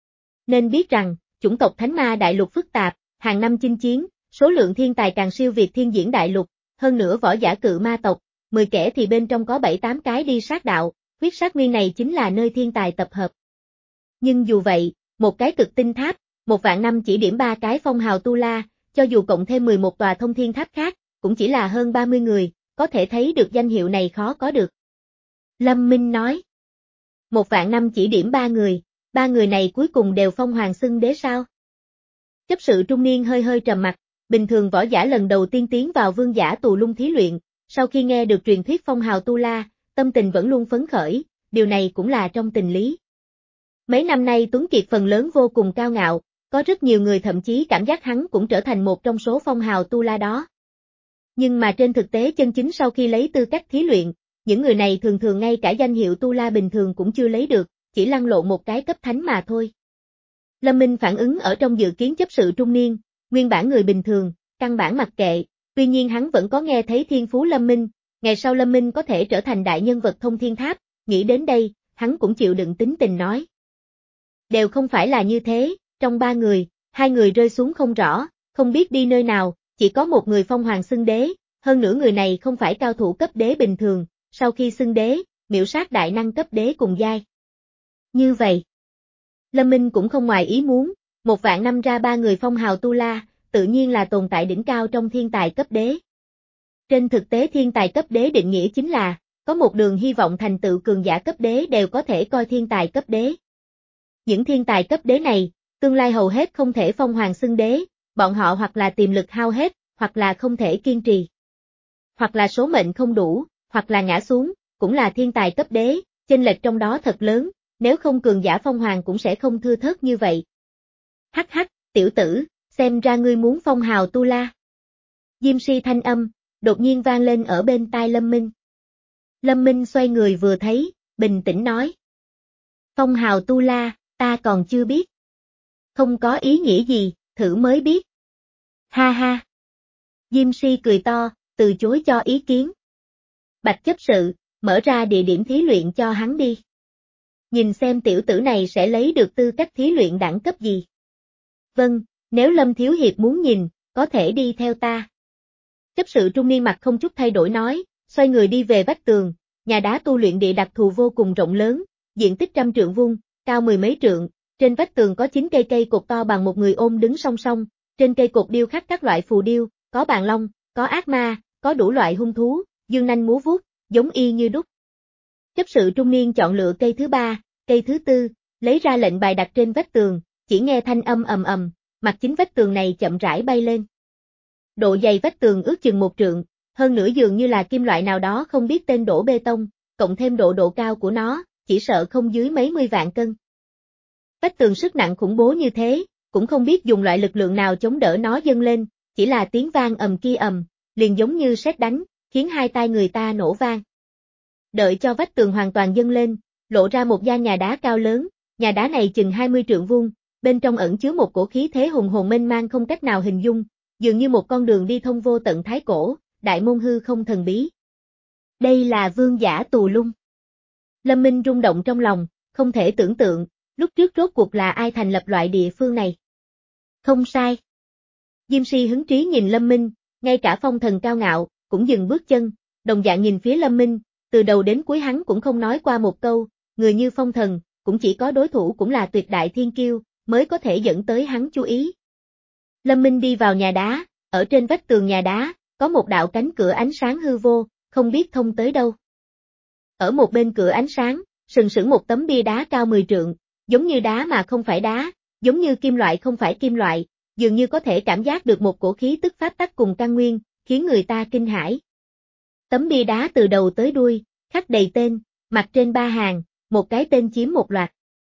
Nên biết rằng, chủng tộc thánh ma đại lục phức tạp, hàng năm chinh chiến, số lượng thiên tài càng siêu việt thiên diễn đại lục, hơn nữa võ giả cự ma tộc, mười kẻ thì bên trong có bảy tám cái đi sát đạo, huyết sát nguyên này chính là nơi thiên tài tập hợp. Nhưng dù vậy, một cái cực tinh tháp, một vạn năm chỉ điểm ba cái phong hào tu la, cho dù cộng thêm mười một tòa thông thiên tháp khác, cũng chỉ là hơn ba mươi người, có thể thấy được danh hiệu này khó có được. Lâm Minh nói. Một vạn năm chỉ điểm ba người, ba người này cuối cùng đều phong hoàng xưng đế sao? Chấp sự trung niên hơi hơi trầm mặt, bình thường võ giả lần đầu tiên tiến vào Vương giả Tù Lung thí luyện, sau khi nghe được truyền thuyết phong hào tu la, tâm tình vẫn luôn phấn khởi, điều này cũng là trong tình lý. Mấy năm nay Tuấn Kiệt phần lớn vô cùng cao ngạo, có rất nhiều người thậm chí cảm giác hắn cũng trở thành một trong số phong hào tu la đó. Nhưng mà trên thực tế chân chính sau khi lấy tư cách thí luyện, những người này thường thường ngay cả danh hiệu tu la bình thường cũng chưa lấy được, chỉ lăn lộn một cái cấp thánh mà thôi. Lâm Minh phản ứng ở trong dự kiến chấp sự trung niên, nguyên bản người bình thường, căn bản mặc kệ, tuy nhiên hắn vẫn có nghe thấy thiên phú Lâm Minh, ngày sau Lâm Minh có thể trở thành đại nhân vật thông thiên tháp, nghĩ đến đây, hắn cũng chịu đựng tính tình nói. Đều không phải là như thế, trong ba người, hai người rơi xuống không rõ, không biết đi nơi nào, chỉ có một người phong hoàng xưng đế, hơn nữa người này không phải cao thủ cấp đế bình thường, sau khi xưng đế, miểu sát đại năng cấp đế cùng giai. Như vậy, Lâm Minh cũng không ngoài ý muốn, một vạn năm ra ba người phong hào tu la, tự nhiên là tồn tại đỉnh cao trong thiên tài cấp đế. Trên thực tế thiên tài cấp đế định nghĩa chính là, có một đường hy vọng thành tựu cường giả cấp đế đều có thể coi thiên tài cấp đế. Những thiên tài cấp đế này, tương lai hầu hết không thể phong hoàng xưng đế, bọn họ hoặc là tiềm lực hao hết, hoặc là không thể kiên trì. Hoặc là số mệnh không đủ, hoặc là ngã xuống, cũng là thiên tài cấp đế, chênh lệch trong đó thật lớn, nếu không cường giả phong hoàng cũng sẽ không thưa thớt như vậy. Hắc hắc, tiểu tử, xem ra ngươi muốn phong hào tu la. Diêm Si thanh âm, đột nhiên vang lên ở bên tai Lâm Minh. Lâm Minh xoay người vừa thấy, bình tĩnh nói. Phong hào tu la, ta còn chưa biết. Không có ý nghĩa gì, thử mới biết. Ha ha. Diêm Si cười to, từ chối cho ý kiến. Bạch chấp sự, mở ra địa điểm thí luyện cho hắn đi. Nhìn xem tiểu tử này sẽ lấy được tư cách thí luyện đẳng cấp gì. Vâng, Nếu Lâm Thiếu Hiệp muốn nhìn, có thể đi theo ta. Chấp sự trung niên mặt không chút thay đổi nói, xoay người đi về vách tường, nhà đá tu luyện địa đặc thù vô cùng rộng lớn, diện tích trăm trượng vuông, cao mười mấy trượng, trên vách tường có chín cây cây cột to bằng một người ôm đứng song song, trên cây cột điêu khắc các loại phù điêu, có bàn long, có ác ma, có đủ loại hung thú, dương nanh múa vuốt, giống y như đúc. Chấp sự trung niên chọn lựa cây thứ ba, cây thứ tư, lấy ra lệnh bài đặt trên vách tường, chỉ nghe thanh âm ầm ầm, mặt chính vách tường này chậm rãi bay lên. Độ dày vách tường ước chừng một trượng, hơn nữa dường như là kim loại nào đó không biết tên đổ bê tông, cộng thêm độ độ cao của nó, chỉ sợ không dưới mấy mươi vạn cân. Vách tường sức nặng khủng bố như thế, cũng không biết dùng loại lực lượng nào chống đỡ nó dâng lên, chỉ là tiếng vang ầm kia ầm, liền giống như sét đánh, khiến hai tai người ta nổ vang. Đợi cho vách tường hoàn toàn dâng lên, lộ ra một gian nhà đá cao lớn, nhà đá này chừng hai mươi trượng vuông, bên trong ẩn chứa một cổ khí thế hùng hồn mênh mang không cách nào hình dung, dường như một con đường đi thông vô tận thái cổ, đại môn hư không thần bí. Đây là vương giả Tù Lung. Lâm Minh rung động trong lòng, không thể tưởng tượng, lúc trước rốt cuộc là ai thành lập loại địa phương này. Không sai. Diêm Si hứng trí nhìn Lâm Minh, ngay cả Phong Thần cao ngạo, cũng dừng bước chân, đồng dạng nhìn phía Lâm Minh, từ đầu đến cuối hắn cũng không nói qua một câu, người như Phong Thần, cũng chỉ có đối thủ cũng là tuyệt đại thiên kiêu, mới có thể dẫn tới hắn chú ý. Lâm Minh đi vào nhà đá, ở trên vách tường nhà đá, có một đạo cánh cửa ánh sáng hư vô, không biết thông tới đâu. Ở một bên cửa ánh sáng, sừng sững một tấm bia đá cao mười trượng, giống như đá mà không phải đá, giống như kim loại không phải kim loại, dường như có thể cảm giác được một cổ khí tức pháp tắc cùng căn nguyên, khiến người ta kinh hãi. Tấm bia đá từ đầu tới đuôi, khắc đầy tên, mặt trên ba hàng, một cái tên chiếm một loạt.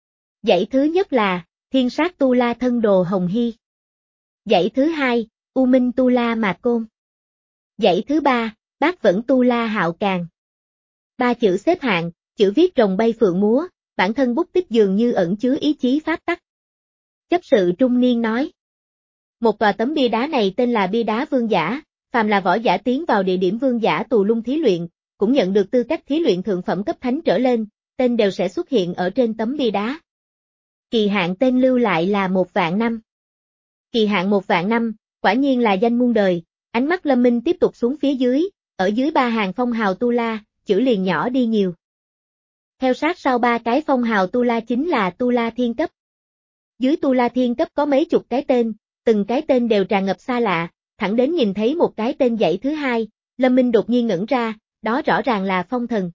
Dãy thứ nhất là, Thiên Sát Tu La Thân Đồ Hồng Hy. Dãy thứ hai, U Minh Tu La Mạc Côn. Dãy thứ ba, Bát Vẫn Tu La Hạo Càn. Ba chữ xếp hạng, chữ viết rồng bay phượng múa, bản thân bút tích dường như ẩn chứa ý chí pháp tắc. Chấp sự trung niên nói. Một tòa tấm bia đá này tên là bia đá vương giả, phàm là võ giả tiến vào địa điểm vương giả Tù Lung thí luyện, cũng nhận được tư cách thí luyện thượng phẩm cấp thánh trở lên, tên đều sẽ xuất hiện ở trên tấm bia đá. Kỳ hạn tên lưu lại là một vạn năm. Kỳ hạn một vạn năm, quả nhiên là danh muôn đời, ánh mắt Lâm Minh tiếp tục xuống phía dưới, ở dưới ba hàng phong hào Tu La, chữ liền nhỏ đi nhiều. Theo sát sau ba cái phong hào Tu La chính là Tu La thiên cấp. Dưới Tu La thiên cấp có mấy chục cái tên, từng cái tên đều tràn ngập xa lạ, thẳng đến nhìn thấy một cái tên dãy thứ hai, Lâm Minh đột nhiên ngẩn ra, đó rõ ràng là Phong Thần.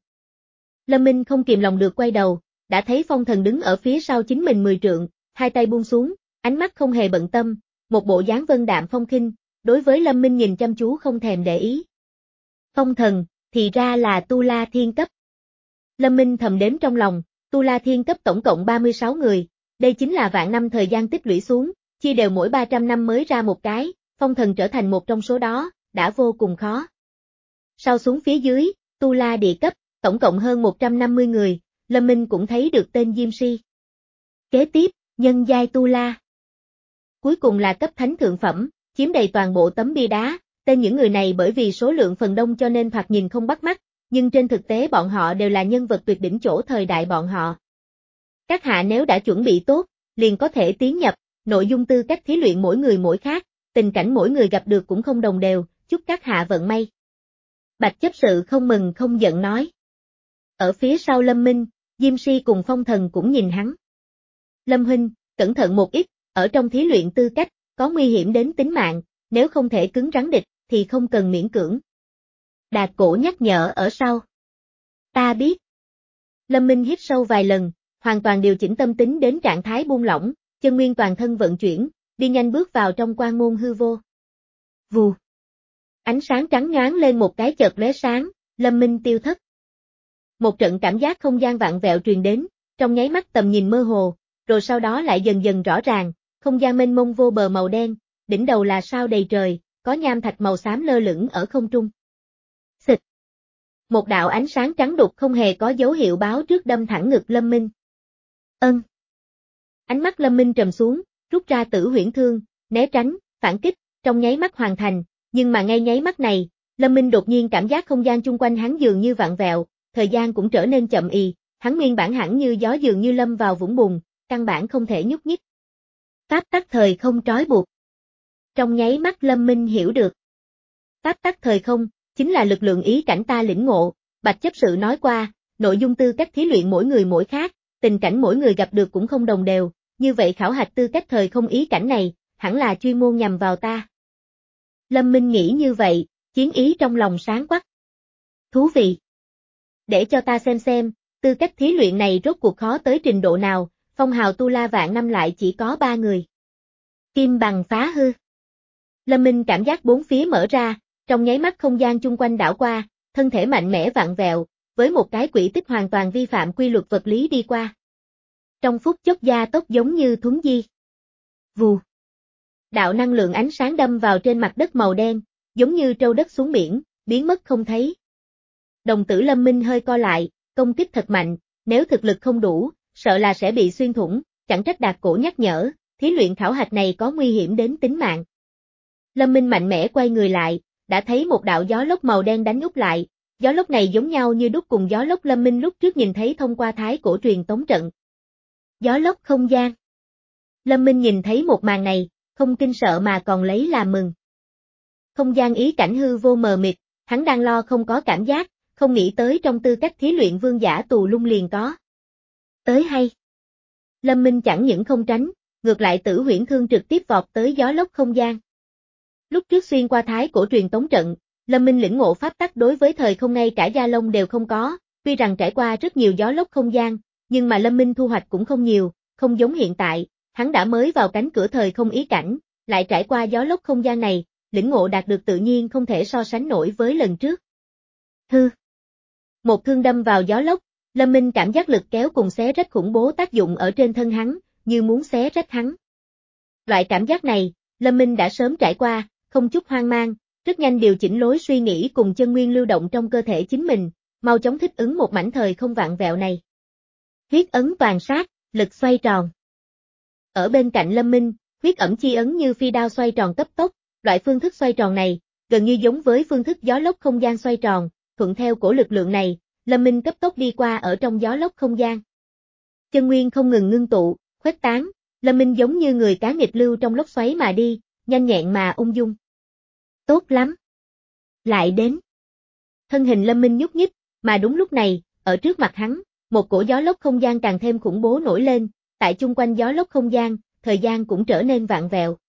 Lâm Minh không kìm lòng được quay đầu, đã thấy Phong Thần đứng ở phía sau chính mình mười trượng, hai tay buông xuống, ánh mắt không hề bận tâm, một bộ dáng vân đạm phong khinh, đối với Lâm Minh nhìn chăm chú không thèm để ý. Phong Thần, thì ra là Tu La thiên cấp. Lâm Minh thầm đếm trong lòng, Tu La thiên cấp tổng cộng ba mươi sáu người, đây chính là vạn năm thời gian tích lũy xuống, chia đều mỗi ba trăm năm mới ra một cái, Phong Thần trở thành một trong số đó, đã vô cùng khó. Sau xuống phía dưới, Tu La địa cấp, tổng cộng hơn một trăm năm mươi người, Lâm Minh cũng thấy được tên Diêm Si. Kế tiếp, nhân giai Tu La. Cuối cùng là cấp thánh thượng phẩm, chiếm đầy toàn bộ tấm bia đá, tên những người này bởi vì số lượng phần đông cho nên thoạt nhìn không bắt mắt, nhưng trên thực tế bọn họ đều là nhân vật tuyệt đỉnh chỗ thời đại bọn họ. Các hạ nếu đã chuẩn bị tốt, liền có thể tiến nhập, nội dung tư cách thí luyện mỗi người mỗi khác, tình cảnh mỗi người gặp được cũng không đồng đều, chúc các hạ vận may. Bạch chấp sự không mừng không giận nói. Ở phía sau Lâm Minh, Diêm Si cùng Phong Thần cũng nhìn hắn. Lâm huynh, cẩn thận một ít, ở trong thí luyện tư cách, có nguy hiểm đến tính mạng, nếu không thể cứng rắn địch, thì không cần miễn cưỡng. Đạt Cổ nhắc nhở ở sau. Ta biết. Lâm Minh hít sâu vài lần, hoàn toàn điều chỉnh tâm tính đến trạng thái buông lỏng, chân nguyên toàn thân vận chuyển, đi nhanh bước vào trong quan môn hư vô. Vù. Ánh sáng trắng nhoáng lên một cái chợt lóe sáng, Lâm Minh tiêu thất. Một trận cảm giác không gian vặn vẹo truyền đến, trong nháy mắt tầm nhìn mơ hồ, rồi sau đó lại dần dần rõ ràng, không gian mênh mông vô bờ màu đen, đỉnh đầu là sao đầy trời, có nham thạch màu xám lơ lửng ở không trung. Xịt. Một đạo ánh sáng trắng đục không hề có dấu hiệu báo trước đâm thẳng ngực Lâm Minh. Ân. Ánh mắt Lâm Minh trầm xuống, rút ra Tử Huyễn Thương, né tránh, phản kích, trong nháy mắt hoàn thành, nhưng mà ngay nháy mắt này, Lâm Minh đột nhiên cảm giác không gian chung quanh hắn dường như vặn vẹo, thời gian cũng trở nên chậm ì, hắn nguyên bản hẳn như gió dường như lâm vào vũng bùn, căn bản không thể nhúc nhích. Pháp tắc thời không trói buộc. Trong nháy mắt Lâm Minh hiểu được. Pháp tắc thời không, chính là lực lượng ý cảnh ta lĩnh ngộ, Bạch chấp sự nói qua, nội dung tư cách thí luyện mỗi người mỗi khác, tình cảnh mỗi người gặp được cũng không đồng đều, như vậy khảo hạch tư cách thời không ý cảnh này, hẳn là chuyên môn nhằm vào ta. Lâm Minh nghĩ như vậy, chiến ý trong lòng sáng quắc. Thú vị. Để cho ta xem xem, tư cách thí luyện này rốt cuộc khó tới trình độ nào, phong hào tu la vạn năm lại chỉ có ba người. Kim bằng phá hư. Lâm Minh cảm giác bốn phía mở ra, trong nháy mắt không gian chung quanh đảo qua, thân thể mạnh mẽ vặn vẹo, với một cái quỹ tích hoàn toàn vi phạm quy luật vật lý đi qua. Trong phút chốc gia tốc giống như thuấn di. Vù. Đạo năng lượng ánh sáng đâm vào trên mặt đất màu đen, giống như trâu đất xuống biển, biến mất không thấy. Đồng tử Lâm Minh hơi co lại, công kích thật mạnh, nếu thực lực không đủ, sợ là sẽ bị xuyên thủng, chẳng trách Đạt Cổ nhắc nhở, thí luyện khảo hạch này có nguy hiểm đến tính mạng. Lâm Minh mạnh mẽ quay người lại, đã thấy một đạo gió lốc màu đen đánh úp lại, gió lốc này giống nhau như đúc cùng gió lốc Lâm Minh lúc trước nhìn thấy thông qua thái cổ truyền tống trận. Gió lốc không gian. Lâm Minh nhìn thấy một màn này, không kinh sợ mà còn lấy làm mừng. Không gian ý cảnh hư vô mờ mịt, hắn đang lo không có cảm giác, không nghĩ tới trong tư cách thí luyện vương giả tù lung liền có. Tới hay. Lâm Minh chẳng những không tránh, ngược lại Tử Huyễn Thương trực tiếp vọt tới gió lốc không gian. Lúc trước xuyên qua thái cổ truyền tống trận, Lâm Minh lĩnh ngộ pháp tắc đối với thời không ngay cả da lông đều không có, tuy rằng trải qua rất nhiều gió lốc không gian, nhưng mà Lâm Minh thu hoạch cũng không nhiều, không giống hiện tại, hắn đã mới vào cánh cửa thời không ý cảnh, lại trải qua gió lốc không gian này, lĩnh ngộ đạt được tự nhiên không thể so sánh nổi với lần trước. Hư. Một thương đâm vào gió lốc, Lâm Minh cảm giác lực kéo cùng xé rách khủng bố tác dụng ở trên thân hắn, như muốn xé rách hắn. Loại cảm giác này, Lâm Minh đã sớm trải qua, không chút hoang mang, rất nhanh điều chỉnh lối suy nghĩ cùng chân nguyên lưu động trong cơ thể chính mình, mau chóng thích ứng một mảnh thời không vạn vẹo này. Huyết ấn toàn sát, lực xoay tròn. Ở bên cạnh Lâm Minh, huyết ẩm chi ấn như phi đao xoay tròn cấp tốc, loại phương thức xoay tròn này, gần như giống với phương thức gió lốc không gian xoay tròn, thuận theo cổ lực lượng này, Lâm Minh cấp tốc đi qua ở trong gió lốc không gian. Chân nguyên không ngừng ngưng tụ, khuếch tán, Lâm Minh giống như người cá nghịch lưu trong lốc xoáy mà đi, nhanh nhẹn mà ung dung. Tốt lắm. Lại đến. Thân hình Lâm Minh nhúc nhích, mà đúng lúc này, ở trước mặt hắn, một cổ gió lốc không gian càng thêm khủng bố nổi lên, tại chung quanh gió lốc không gian, thời gian cũng trở nên vạn vẹo.